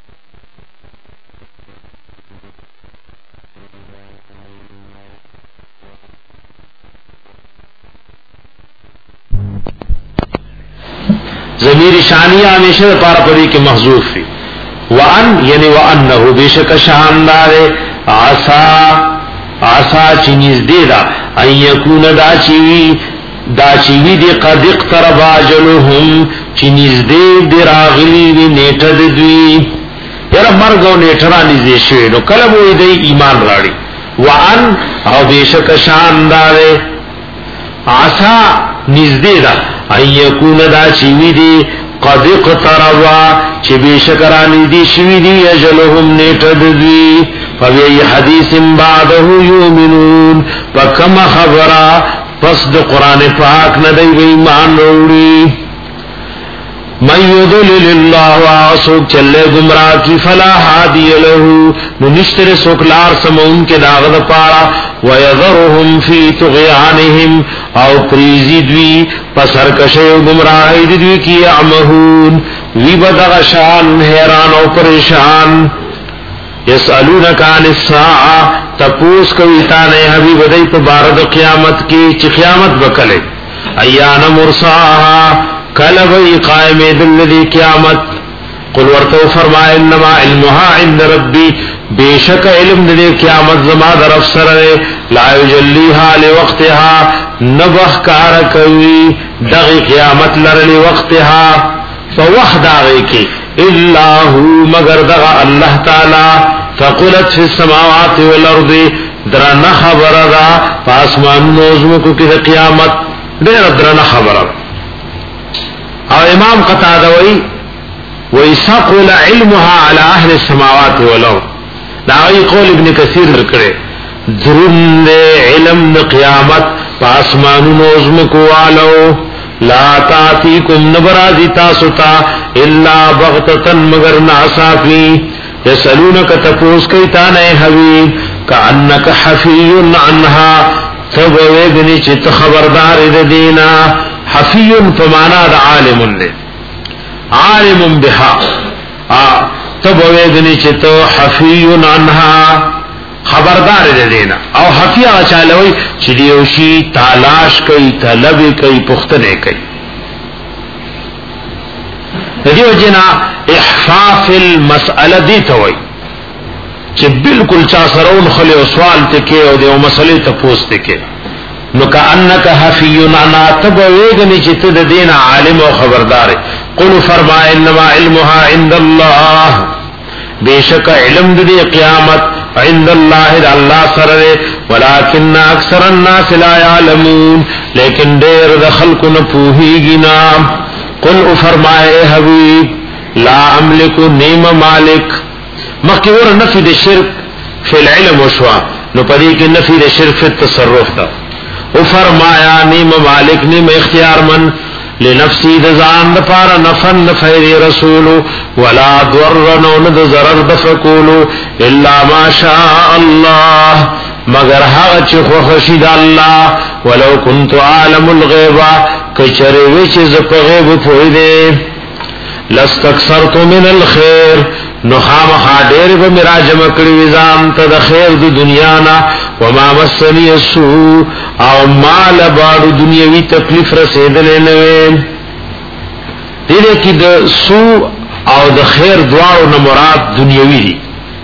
ضمیر شانیہ ہمیشہ پار پڑی کے محذوف ہے وان یعنی وانه بیشک شاندار عسى عسى چنیز دی دا ان یکون دا چوی دا چوی دی قد اقترب اجلهم چنیز دی دی راغلی دی نیټه دی یره مرګ او نیټه را نږدې شوی نو کله وې دی ایمان راړي وان او بیشک شاندار عسى نزدې ده ايكون دا چوي دي قد اقتربا چې بشکرانی دي شوي دي اجلهم نیټه دوی فبأي حديث بعده يؤمنون فكما خبره پس د قران پاک نه دی ایمان وروړي من يضلل الله واسو چله گمراه کی فلا هادي له نشتر سوکلار سمون کے داغ پارا ويذرهم في طغيانهم او پریزی دوی پسر کشه گمراهی دوی کی عمهون وی بدغشان حیران او پریشان یسالونک عن الساعه تپوس کوي تا نه حبیب دای په بار د قیامت کې چې قیامت وکړي ایان مرساها کله وی قائم دل قیامت قل ورته فرمای انما علمها عند ربي بیشک علم د قیامت زما در افسر لا یجلیها لوقتها نبخ کار کوي دغه قیامت لرلی وقتها فوحد هغه کې الا هو مگر دغه الله تعالی فقلت في السماوات والارض درنا خبر را پاسمان نوزمو کو کی قیامت ډیر درنا خبر او امام قتاده وی وی ثقل علمها على اهل السماوات والارض دا ای قول ابن کثیر ذکر درن علم د قیامت پاسمان نوزمو کو والو لا تاتيكم نبرازي تاسوتا الا بغتتن مگر ناسافي يسألونك تپوس کئی تانے حوی کعنک حفی عنها تبویدنی چت خبردار دینا حفی فمانا دا عالم لے عالم بها تبویدنی چت حفی عنها خبردار دینا او حفی آچالوی چدیوشی تالاش کئی طلب کئی پختنے کئی دیو جنا احفاف المسألہ دی توئی چې بالکل چا سرون خلی او سوال تکي او دیو مسئلے تپوس تکي نو کأنک حفیون عنا تبویگنی چې تد دین عالم او خبردار قل فرمائے انما علمها عند الله بیشک علم دی قیامت عند الله د الله سره ولكن اکثر الناس لا يعلمون لیکن ډیر د خلکو نه پوهیږي نه قل فرمائے حبیب لا املک نیم مالک مخکور نفی د شرک فی العلم وشوا نو پدې کې نفی د شرک فی التصرف دا او فرمایا نیم مالک نیم اختیار من لنفسی د ځان د پاره نفن نفیر رسول ولا ضرر نو د ضرر د فقول الا ما شاء الله مگر هغه چې خو خشید الله ولو كنت عالم الغیب کچره وی چې ز په غیب پوی دی لستكثرت من الخير نو خامخ ډېر به میرا جمع کړی وزام ته د خیر د دنیا نا وما مسنی السوء او مال باندې دنیوي تکلیف رسیدلې نه وي دې کې د سوء او د خیر دواړو نه مراد دنیوي دي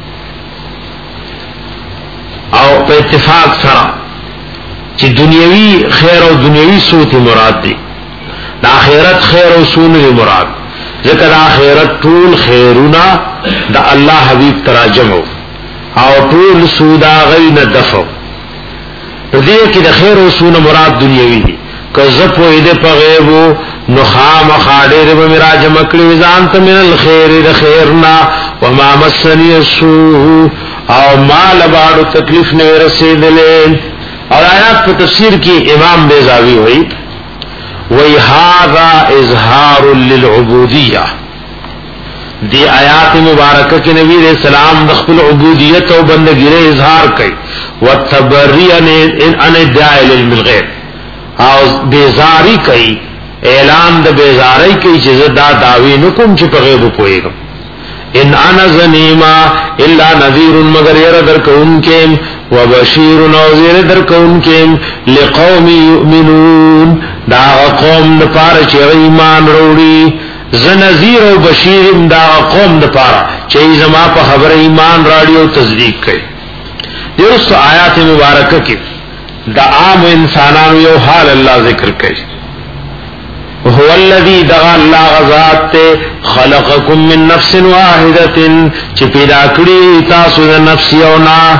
او په اتفاق سره چې دنیوي خیر او دنیوي سوء ته مراد دي د آخرت خیر او سوء نه مراد ذکر آخرت طول خیرونا دا اللہ حبیب تراجمو او طول سودا غین دفو دیئے کی دا خیر و سون مراد دنیاوی دی که زپو ایده پا غیبو نخام خادر بمراجم اکلی وزانت من الخیر دا خیرنا وما مسنی السوء او مال بارو تکلیف نے رسید لین اور آیات پا تفسیر کی امام بیزاوی ہوئی وَهَذَا إِظْهَارٌ لِلْعُبُودِيَّةِ دی آیات مبارکہ کے نبی علیہ السلام دخل عبودیت و بندگی نے اظہار کی وَالتَّبَرِّ عَنِ ادَّعَاءِ الْعِلْمِ الْغَيْبِ او بیزاری کی اعلان د بیزاری کی چیز دا دعوی نکم چی پا غیب پوئے گا ان انا زنیما الا نذیر مگر یر درکون کیم وبشیر نوزیر درکون کیم لقوم یؤمنون دا قوم دپارا چی ایمان روڑی زنذیر و بشیر دا قوم دپارا چی زما پا خبر ایمان راڑی و تصدیق کئی درست آیات مبارکہ کی دا عام انسانان یو حال اللہ ذکر کئی هو الذي دغا الله غزاد ته خلقكم من نفس واحده چې پیدا کړی تاسو د نفس یو نه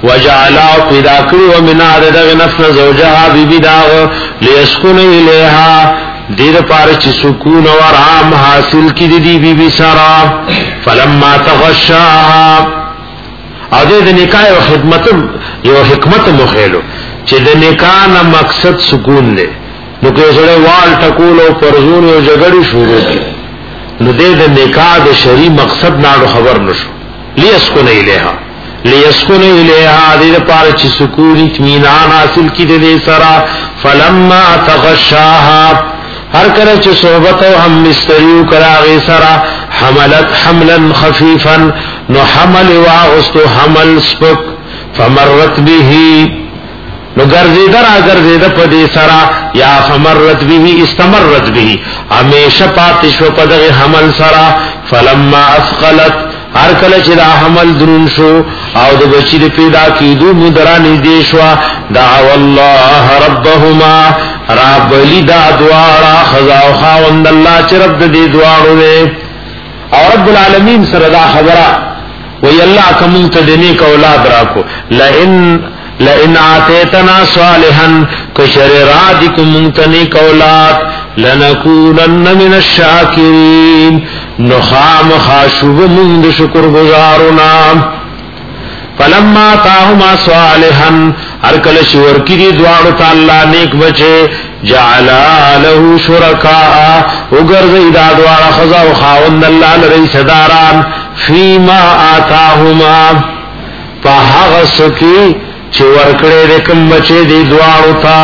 وجعلا پیدا کړو من ادغ نفس زوجها بیبی داغ لیسکن الیها دیر پار چی سکون و آرام حاصل کی دی دی بی بی سارا فلما تغشاها او دی دی نکاح یو خدمتم یو حکمت مخیلو چی دی نکاح نا مقصد سکون لے نو که سڑے وال ٹکول و پرزون و جگڑی شروع کی نو دی دی نکاح دی شریع مقصد ناڑو خبر نشو لیسکن الیها لیسکن الیها دی دی پار چی سکون اطمینان حاصل کی دی دی سارا فلما تغشاها ہر کرے چ صحبت او ہم مستریو کراغی سرا حملت حملا خفیفا نو حمل واغستو حمل سپک فمرت به نو گرزیدہ را گرزیدہ پدی سرا یا فمرت به استمرت به ہمیشہ پاتشو پدغی حمل سرا فلما اثقلت ہر کله چې دا حمل درون شو او د بچی د پیدا کیدو مدرانی دیشوا دعوا الله ربهما رب لدا دوارا خزا او خوند الله چې رب دې دوارو دې او رب العالمین سره دا خبره وی الله کوم ته دې نیک اولاد راکو لئن لئن اتیتنا صالحا کشر رادکم تنیک اولاد لنکونن من الشاکرین نخام خاشوب من شکر گزارنا فلما تاهما صالحا ارکل شور کی دی دوارو تا اللہ نیک بچے جعلا له شرکاء اگر زیدہ دوارا خضا و خاوند اللہ لرئی صداران فیما آتاهما فحغسکی چه ورکڑے رکم بچے دی دوارو تا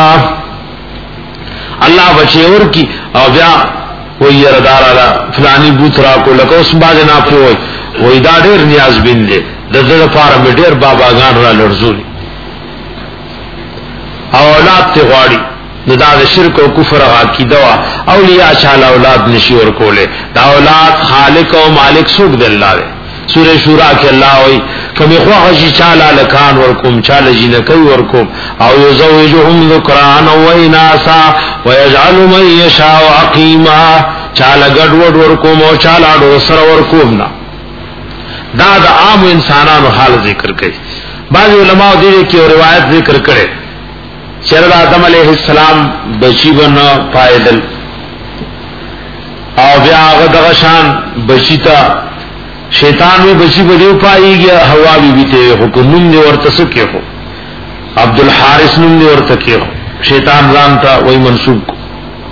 اللہ بچے ورکی او بیا وی ردارا فلانی بوت راکو لکا اس باز ناپی وی وی دا دیر نیاز بین دے دزد پارا میں دیر بابا گان را لرزولی اولاد تی غاڑی دا دا شرک و کفر غاکی دوا اولیاء چالا اولاد نشی ورکولے دا اولاد خالق و مالک سوک دے اللہ دے سورہ شورا کے اللہ ہوئی کمی خواہشی چالا لکان ورکم چالا جینکی ورکم او یزوجهم ذکران و ایناسا ویجعل من یشاء عقیما چالا گڑوڑ ورکم و چالا ڈوسر ورکم نا دا دا عام انسانان حال ذکر کئی بعض علماء دیرے کی روایت ذکر کرے چرد آدم علیہ السلام بچی بنا پائدل او بیا آغد غشان بچی تا شیطان بھی بچی بدیو پائی گیا ہوا بھی بیتے ہو نم دے ورتسکے ہو عبد الحارث نم دے ورتکے ہو شیطان رانتا وہی منصوب کو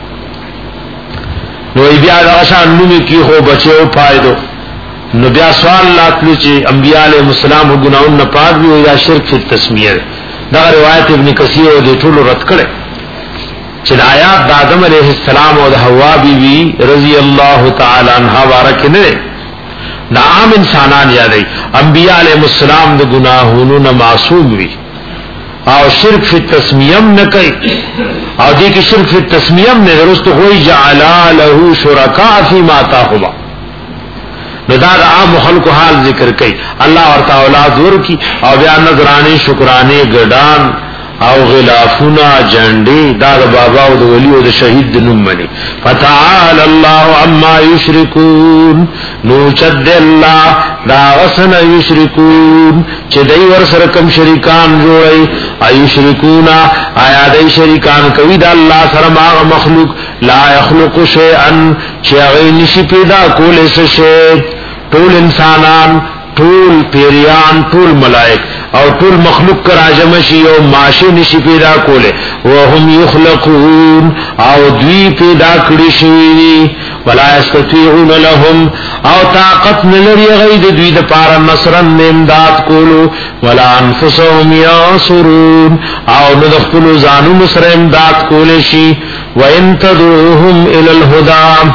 نو بیا غشان نمی کی ہو بچے ہو پائی دو نو بیا سوال لاتلو چے انبیاء علیہ السلام گناہون نپاک بھی ہو یا شرک فی تسمیہ دے دا روایت ابن کثیر و دے ٹھولو رد کرے چل آیات دا آدم علیہ السلام و دا حوا بی بی رضی اللہ تعالی عنہ بارک نے نا عام انسانان یادی انبیاء علیہ السلام دا گناہونو نا معصوم بھی او شرک فی تسمیم نکئی او دی کی شرک فی تسمیم نے درست ہوئی جعلا لہو شرکا فی ماتا ہوا نداد عام خلق حال ذکر کئی اللہ ورطا اولاد ورکی او بیا نظرانے شکرانے گڑان او غلافنا جنڈی داد بابا و دا ولی و دا شہید دنم منی فتعال اللہ عما یشرکون نوچد اللہ دا غسن یشرکون چه دی ورسرکم شرکان جوڑی ایشرکونا آیا دی شرکان کوي دا اللہ سرم آغا مخلوق لا یخلق شیئن چه اغی نشی پیدا کول سشید طول انسانان طول پیریان طول ملائک او طول مخلوق کر آجمشی او معاشی نشی پیدا کولے وهم یخلقون او دوی پیدا کڑشی ولا استطیعون لهم او طاقت نلری غید دوی دا پارا نصرن امداد کولو ولا انفسهم یاسرون او ندخلو زانو نصر امداد کولشی وَإِن تَدْعُوهُمْ إِلَى الْهُدَى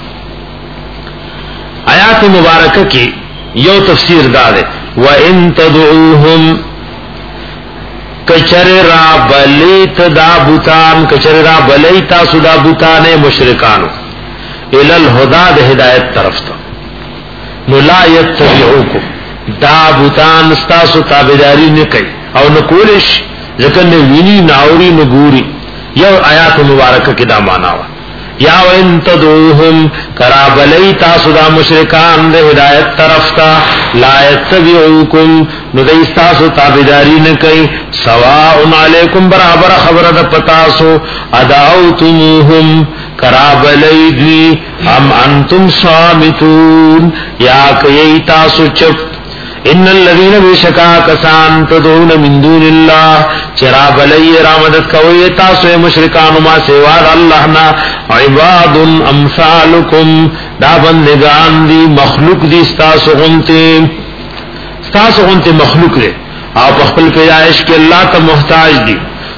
آیات مبارکہ کی یو تفسیر دادے وَإِن تَدْعُوهُمْ کچر را بلیت دا بوتان کچر را بلیتا سدا بوتان مشرکانو إِلَى الْهُدَى دا ہدایت طرف تا نو لا يَتَّبِعُوكُمْ دا بوتان استاسو تابداری نکئی او نکولش ذکر نے وینی ناوری نگوری یو آیات مبارکہ کی دا مانا ہوا یا وان تدعوهم کرابلی تاسو دا مشرکان د هدایت طرف تا لا یتبعوکم نو دیستاسو تابعداری نه کوي سواء علیکم برابر خبره د پتاسو ادعوتموهم کرابلی دی ام انتم صامتون یا کئی تاسو چپ ان الذين بشکا کسان تدعون من دون الله چراب علی رامدت کوي تاسو مشرکان ما سوا الله نا عباد امثالکم دا بندگان دی مخلوق دی تاسو غنته تاسو غنته مخلوق دی او خپل پیدائش کې الله ته محتاج دی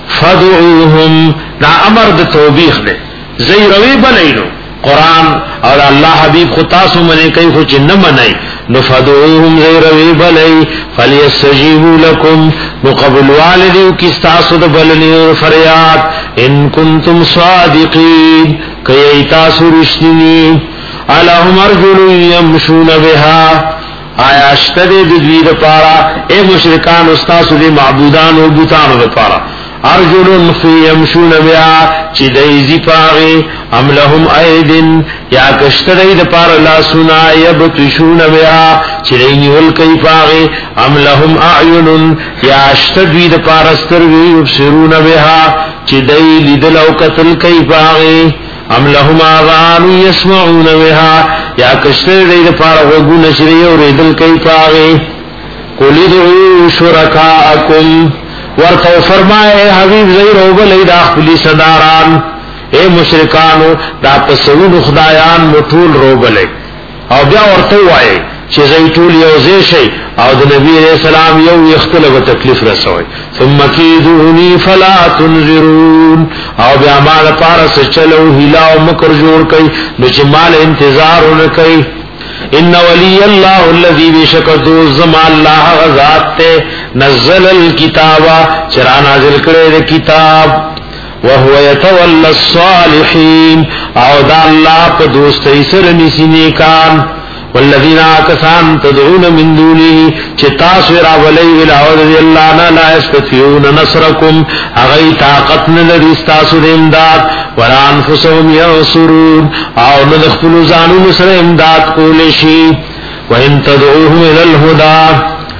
فدعوهم دا امر د توبیخ دی زیروی بلینو قرآن اور اللہ حبیب خطاسو منے کئی خوچ نمنائی نفدعوهم زیروی بلی فلیستجیبو لکم نقبل والدیو کستاسو دبلنی فریاد ان کنتم صادقین کئی ایتاسو رشنینی الہم ارجلو یمشون بها آیا اشتد دوید پارا اے مشرکان استاسو دی معبودان و بوتانو دی پارا ارجلن فی یمشون بها چی دیزی پاغی ام لهم ایدن یا کشتدی دا پار لا سنا یبتشون بها چی دینی ولکی پاغی ام لهم اعینن یا اشتدوی دا پار استروی یبصرون بها چی دی لیدل او قتل کی پاغی ام لهم آذان یسمعون بها یا کشتدی دا پار غگون چی او ریدل کی پاغی قل ادعو شرکاءکم ورته فرمائے حبیب زیر او بلی دا خپلی صداران اے مشرکانو دا پسونو خدایان مټول رو بلی او بیا ورته وایي چې زیتول یو زی شي او د نبی علیہ السلام یو اختلاف تکلیف رسوي ثم کیدونی فلا تنذرون او بیا مال پارس چلو هلا او مکر جوړ کئ نو چې مال انتظار ون کئ ان ولی اللہ الذی بشکد زما اللہ غزاد تے نزل الكتاب چرا نازل کرے دے کتاب وهو يتولى الصالحین او دا اللہ پا دوست ایسر نسینے کان والذین آکسان تدعون من دونی چتاس ورابلی ولاود دی اللہ نا لا استطیعون نصرکم اغی طاقت ندر استاسو دی امداد ولا انفسهم ينصرون او ندخلوا زانو نصر امداد کولشی وان تدعوهم الى الهدى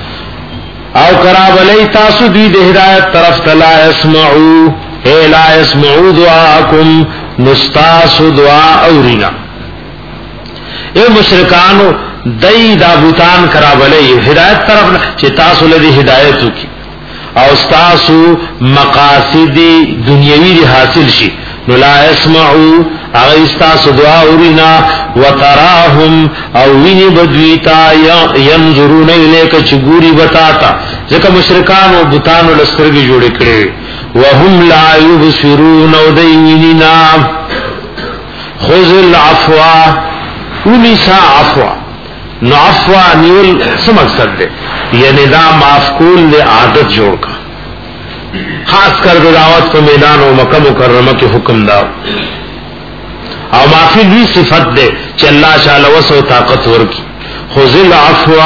او کرابلی تاسو دی دی ہدایت طرف لا يسمعو اے لا يسمعو دعاکم نستاسو دعا اورینا اے مشرکانو دای دا بوتان کرابلی ہدایت طرف چی تاسو لدی ہدایتو کی او تاسو مقاصد دنیاوی دی حاصل شی نو لا اسمعو اغیستاسو دعا اورینا وتراهم او وینی بدویتا ینظرون الیک چگوری بتاتا ذکر مشرکانو بوتانو لسترگی جوڑے کرے وهم لا یبصرون او دیوینینا خذ العفو انیسا عفو نو عفو نیول سمقصد دے یعنی دا معفقول دے عادت جوڑ کا خاص کر دعوت کو میدان و مکہ مکرمہ کے حکم دا او معافی بھی صفت دے چ اللہ شاء وسع طاقت ور کی خذ العفو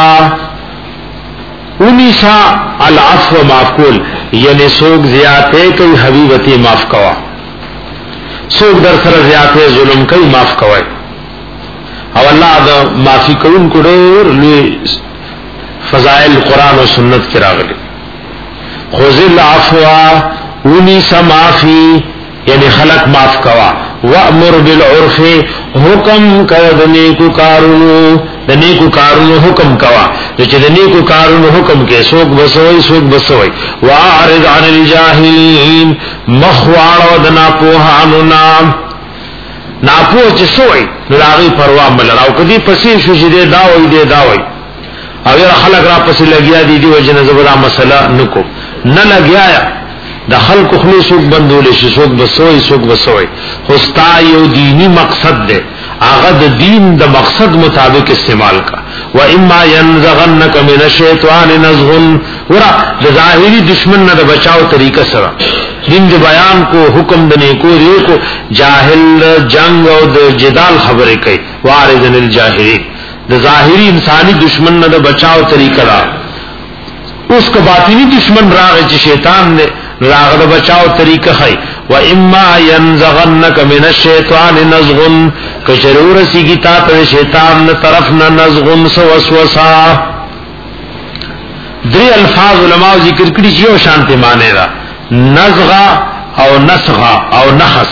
انیسا العفو معفقول یعنی سوگ زیاتے کوئی حبیبتی معاف کوا سوگ در سر زیاتے ظلم کوئی معاف کوای او اللہ دا معافی کون کو ډېر لوی فضائل قرآن و سنت کی راغلی خذ العفو ونی سمافی یعنی خلق معاف کوا وامر بالعرف حکم کړه د نیکو کارونو د نیکو کارونو حکم کوا چې د نیکو کارونو حکم کې څوک بسوي څوک بسوي واعرض عن الجاهلین مخواړو د ناپوهانو نام ناپو چې سوئی نو هغه پروا مل راو کدي پسې شو چې دا وای دی دا وای او یو خلک را پسې لګیا دي دی وجنه زبره مسله نکو نه لګیا د خلق خلوصوک بندول شي څوک بسوي څوک بسوي خوستا یو دینی مقصد ده هغه د دین د مقصد مطابق استعمال کا و اما ينزغنك من الشیطان نزغ ورا د ظاهری دشمن نه د بچاو طریقه سره دین د بیان کو حکم د نیکو دیو کو جاهل جنگ او د جدال خبره کوي وارذن الجاهلین د ظاهری انسانی دشمن نه د بچاو طریقه را اس کا باطنی دشمن راغ چې شیطان نے راغ د بچاو طریقه خي و اما ينزغنك من الشیطان نزغ کشرور سیگی تا ته شیطان طرف نه نزغ وسوسه. دری الفاظ علماء ذکر کړي چې یو شانته معنی را نزغ او نسغ او نخس.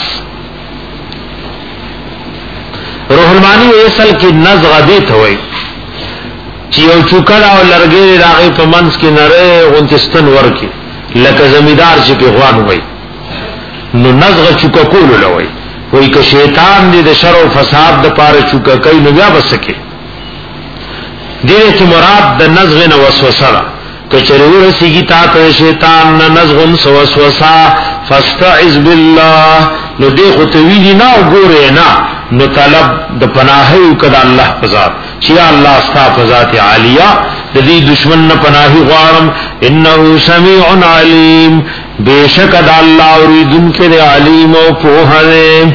روح المانی اصل کې نزغ دی ته وایي چې یو چوکړه او لرګي راغی په منځ کې نره غونتستن ورکی لکه زمیدار چې پیغوان وایي نو نزغ چوکا کول لوي وایي که شیطان دې د شر او فساد د پاره چوکا کوي نو بیا بسکه دې کې مراد د نزغ نه وسوسه کچرور سیگی تا ته شیطان نه نزغ وسوسه فاستعذ بالله نو دې خو ته ویلی نه وګوره نه نو طلب د پناهي کړه الله په ذات چې الله استا په ذات عالیه د دې دشمن نه پناهي غواړم انه سميع عليم بیشک د الله اوریدن کې علیم او په هره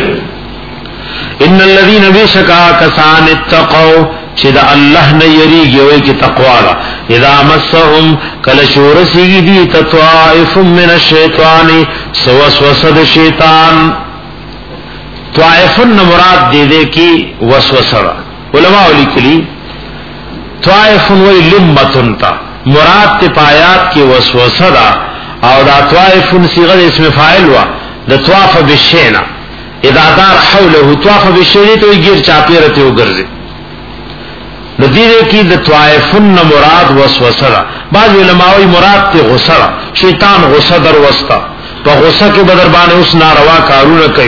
ان الذين بشکا کسان اتقوا چې د الله نه یریږي او کې تقوا ده اذا مسهم کل شورسیږي دي تطائف من الشیطان وسوسه د شیطان. طائف مراد دې دې کی وسوسه علماء لیکلي طائف وی لمتن تا مراد ته پایات کی وسوسه ده او دا طائف صيغه اسم فاعل وا د طواف بالشینا اذا دار حوله طواف بالشیء ته غیر چاپیرته وګرځي نو دې کې د طائفن مراد وسوسه ده. بعض علماء مراد ته غصه شیطان غصه در وستا په غصه کې بدر باندې اوس ناروا کارونه کوي.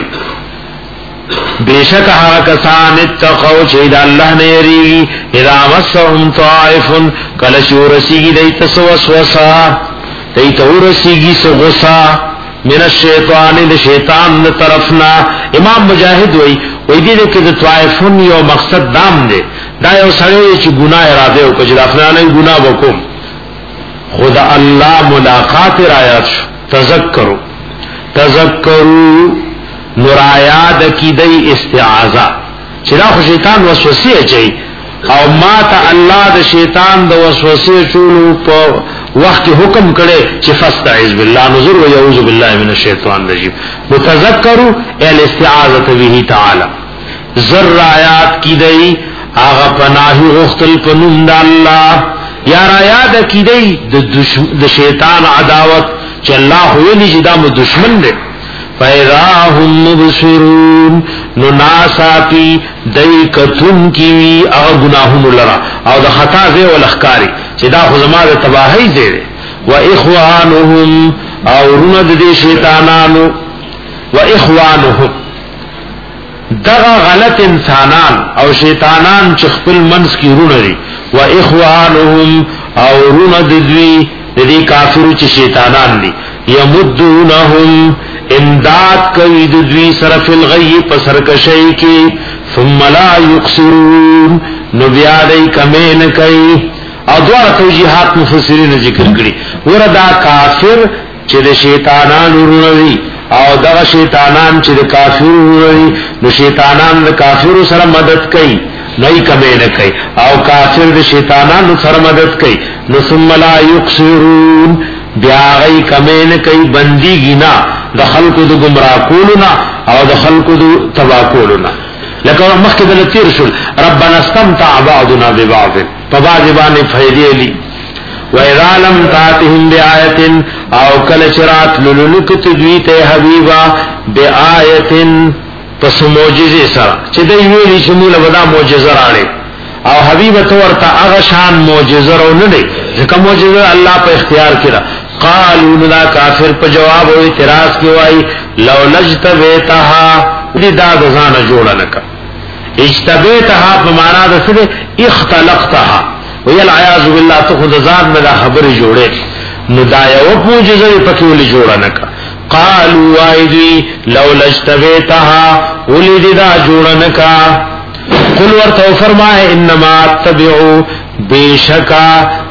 بیشک هغه کسان اتقوا چې د الله نه یری اذا مسهم طائف کله شورسیږي دایته وسوسه دایته ورسیږي سو غصه من الشیطان د شیطان طرفنا. امام مجاهد وای وای دې کې د طائفون یو مقصد دام دی دا یو سړی چې ګناه اراده او کجرا فلانه ګناه وکوم خدا الله ملاقات رایات تذکروا تذکروا نورایات کی دی استعاذہ چې دا خو شیطان وسوسه چي او ما ته الله د شیطان د وسوسه چولو په وخت حکم کړي چې فاستعذ بالله نذر و يعوذ بالله من الشیطان الرجیم. متذکروا الاستعاذہ به تعالی زر آیات کی دی آغا پناہی غختل پنم دا اللہ یا رایاد کی دی د شیطان عداوت چا اللہ ہوئی نیجی دا مو دشمن دے فَإِذَا هُمْ مُبْصِرُونَ نو ناسا پی دی کتن کیوی اغا گناہم لرا او دا خطا زی والاخکاری چی دا خزما دا تباہی زی دے وَإِخْوَانُهُمْ او رند دی شیطانانو وَإِخْوَانُهُمْ دغه غلط انسانان او شیطانان چې خپل منس کی رونه دي و اخوانهم او رونه دوی د دې کافرو چې شیطانان دي یمدونهم امداد کوي د دوی سره فل غی په سرکشی کې ثم لا یقصرون نو بیا دې کمه نه کوي. او دوه توجیهات مفسرین ذکر کړي وردا کافر چې د شیطانانو رونه دي او دا شیطانان چې د کافرو نو شیطانان د کافرو سره مدد کوي نه کمه نه کوي او کافر د شیطانانو سره مدد کوي نو ثم لا یقصرون بیا غي کمه نه کوي بندي گنا د خلقو د گمراه کولنا او د خلقو د تبا کولنا. لکه مخکې د تیر شول ربنا استمتع بعضنا ببعض په بعض باندې فائدې لي وَإِذَا لَمْ تَأْتِهِمْ بِآيَةٍ او کل چرات لولنکت دویت حبیبا بِآیَةٍ پس موجزه سرا چه دی ویلی چمول بدا موجزه راڑے او حبیب تورتا اغشان موجزه رو نده ذکا موجزه اللہ پا اختیار کرا قالو ندا کافر پا جواب و اعتراض کیوائی لو لجتبیتها دی داد ازان جوڑا نکا اجتبیتها پا مانا دا سده اختلقتها ویل عیاذ بالله تو خود ذات میں دا خبر جوڑے نو دا یو معجزہ پکول جوڑا نکا قالوا ایدی لو لجتبیتها ولید دا جوڑا نکا قل ورتو فرمائے انما اتبعو بیشکا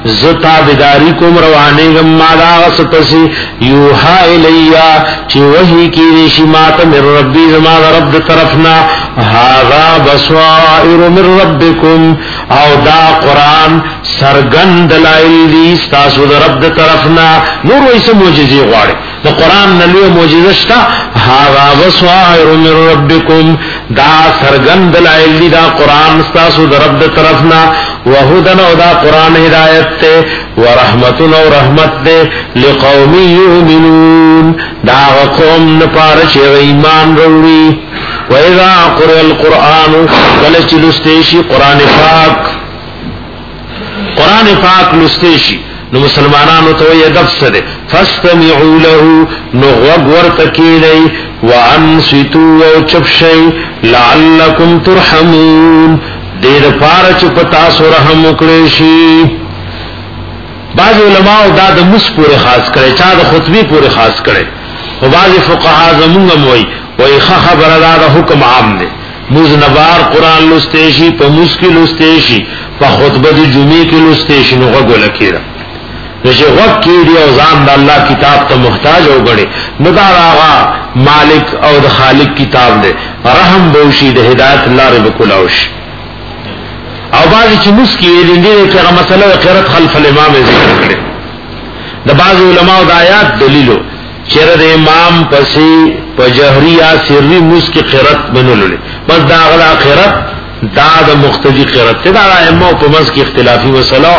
زتا بداری کوم روانه غم ما دا غسپسی یوها الیا چی وحی کی ریشی مات من ربی زما رب طرفنا هذا بصائر من ربکم او دا قرآن سرگند دلائل دی ستاسو دا رب طرفنا نور ویسا موجزی غواری دا قرآن نلوی موجزشتا هذا بصائر من ربکم دا سرگند دلائل دی دا قرآن ستاسو دا رب طرفنا وہدن او دا قرآن ہدایت تے ورحمتن او رحمت دے لقوم یؤمنون دا قوم نپارچ ایمان روڑی وَإِذَا قُرِئَ الْقُرْآنُ کلچ لستیشی قرآن پاک قرآن پاک لستیشی نو مسلمانانو تو ادب سره فاستمعوا له نو غوږ ورته کینئ وانصتوا او چپ شئ لعلکم ترحمون دې لپاره چې پتا سو رحم وکړي شي. بعض علماء دا د مس پورې خاص کړي چا د خطبه پورې خاص کړي او بعض فقها زمونږ موي وای خبر دا د حکم عام دی مزنبار قرآن لستیشی په مسکی لستیشی په خطبه د جمعې کې لستیشی نو غوږ لکیره چې وخت کې دی او ځان د الله کتاب ته محتاج او غړي نو دا هغه مالک او د خالق کتاب دی رحم بوشي د هدایت الله رب کولوش او بعض چې مسکی دی دې کې هغه مسله قرات خلف الامام ذکر کړي د بعض علماء د آیات دلیلو چیرې د امام پسې په جهریا سری مسکی قرات بنولې بس دا هغه قرات دا د مختلفي قرات دا ائمه په مس کې اختلافي مسله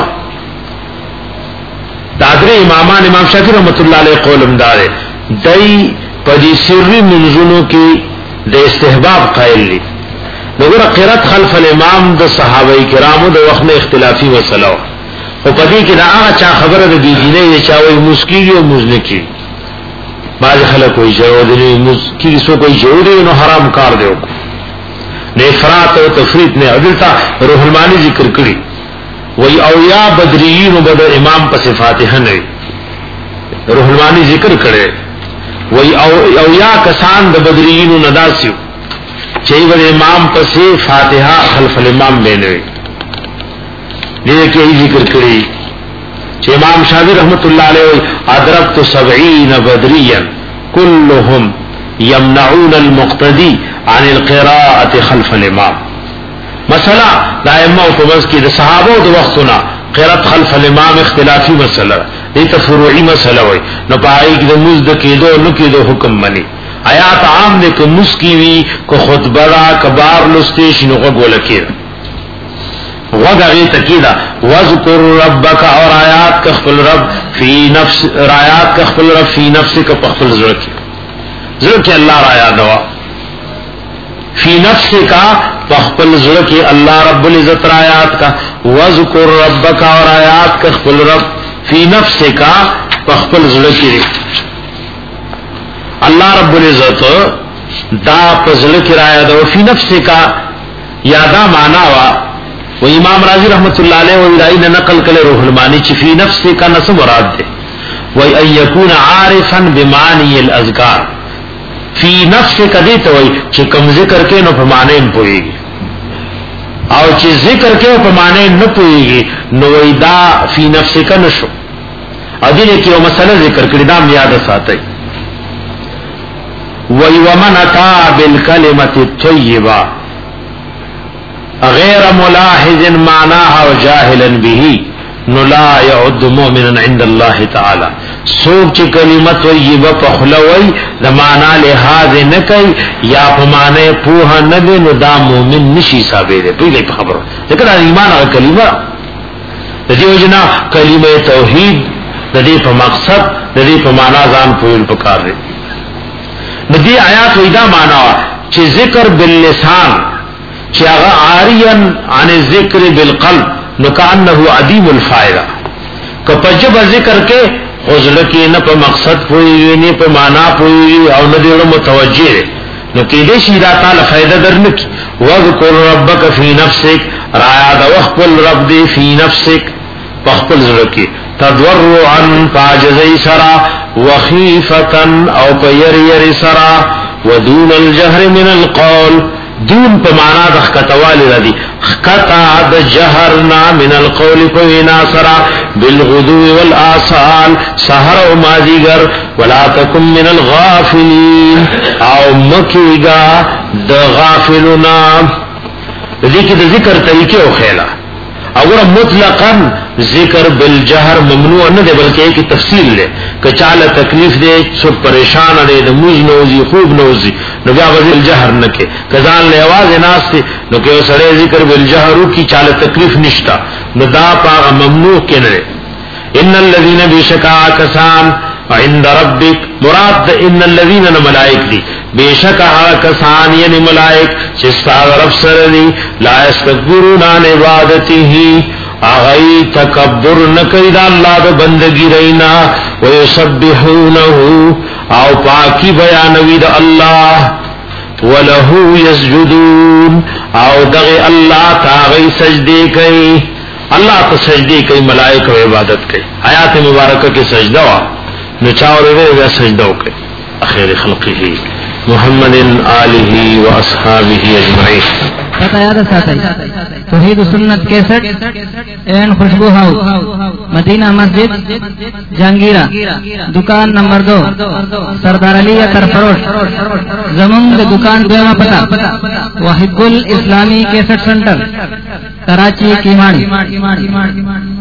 دادر امامان امام شافعی رحمت اللہ علیہ قولم دارے دای پدی سری منزونو کی د استحباب قائل لی نگر قرات خلف الامام د صحابه کرامو د وخت اختلافی مسئلہ او پدی کی دا هغه چا خبره د دیجینه یا چاوی مسکی او مزنکی بعض خلک کوئی جوړی مسکی سو کوئی جوړی نو حرام کار دیو نه افراط او تفریط نه عدلتا روح المانی ذکر کړي وی اویا بدریین و بدر امام پس فاتحہ نوی روح المانی ذکر کرے وی اویا کسان د بدریین و نداسیو چاہی بد امام پس فاتحہ خلف الامام بے نوی لیکن یہی ذکر کری چاہ امام شافعی رحمت اللہ علیہ ادرکت سبعین بدریا کلهم یمنعون المقتدی عن القراءة خلف الامام مسئلہ دا ائمہ او پس کې د صحابه او د وختونه قرات خلف الامام اختلافي مسئلہ دې ته فروعي مسئلہ وای نو پای کې د مزد کېدو نو کېدو حکم منی آیات عام دې کو مسکی وی کو خطبه را کبار لستیش نو غوږ لکیر وغه تکیدا واذکر ربک اور آیات کا خپل رب فی نفس آیات کا خپل رب فی نفسک په خپل زړه کې زړه کې الله را یاد وا فی نفسک فخپل زړه کې الله رب العزت آیات کا وذکر ربک اور آیات کا خپل رب فی نفسک فخپل زړه کې الله رب العزت دا پزړه کې آیات او فی نفسک یادا معنا وا و امام رازی رحمت الله علیه و دای نه نقل کړي روح المانی چې فی نفسک نس مراد ده و ان یکون عارفا بمعنی الاذکار فی نفس کدی ته وای چې کوم ذکر کې نو په معنی نه پويږي او چې ذکر کې په معنی نه پويږي نو وېدا فی نفس ک نشو ا دې کې یو مسله ذکر کړی دا یاد ساتئ وای ومن اتا بالکلمه الطیبه غیر ملاحظ معناها وجاهلا به نو لا يعد مؤمنا عند الله تعالی سوچ چې کلمت طیبه په خلوی د معنا لحاظ نه کوي یا په معنی په نه دی نو دا مؤمن نشي ثابت دی په خبره لکه ایمان او کلمه د دې وجنا کلمه توحید د دې په مقصد د دې په معنا ځان پوهل پکار دی د دې آیات وېدا معنا چې ذکر باللسان چې هغه عاريا عن الذکر بالقلب نو کانه عدیم الفائده که پجب ذکر کې حضور کې نه په مقصد پوي نه په معنا پوي او نه دی متوجه نو کې دې شي دا تعالی فائدہ درنک وذکر ربک فی نفسک رایا د وخپل رب دی فی نفسک وخپل زړه کې تضرعا فاجزی سرا وخیفتا او پیر یر سرا ودون الجهر من القول دون په معنا د خطوال ردی خطا د جهرنا من القول فینا سرا بالغدو والآصال سحر و مازیگر ولا تکم من الغافلین او مکیگا د غافلنا دې کې د ذکر طریقې او خیلا اور مطلقاً ذکر بالجهر ممنوع نه دی بلکې ایک تفصیل دی کچاله تکلیف دی څو پریشان دی د موج نوزي خوب نوزي نو بیا وزل جهر نه کې کزان له आवाज ناس ته نو کې سره ذکر بالجهر کی چاله تکلیف نشتا نو دا پاغه ممنوع کې نه ان الذين بشکا کسان عند ربک مراد ان الذين ملائک دی بیشکا کسان یعنی ملائک چې ستاسو رب سره دی لا استكبرون عن عبادته اغی تکبر نکید اللہ دا بندگی رینا ویسبحونه او پاکی بیانوی دا اللہ ولہو یسجدون او دغی اللہ تاغی سجدے کئی اللہ تا سجدے کئی ملائک و عبادت کئی آیات مبارکہ کی سجدہ وا نچاور وی سجدہ کئی اخیر خلقی محمد آلہ و اصحابہ اجمعین پتہ یاد ساتھ توحید سنت cassette and Khushboo house Madina Masjid Jahangira دکان نمبر دو سردار علی اتر فروش زمون دکان دویمہ پتہ وحب الاسلامی کیسٹ سنٹر کراچی کیماڑی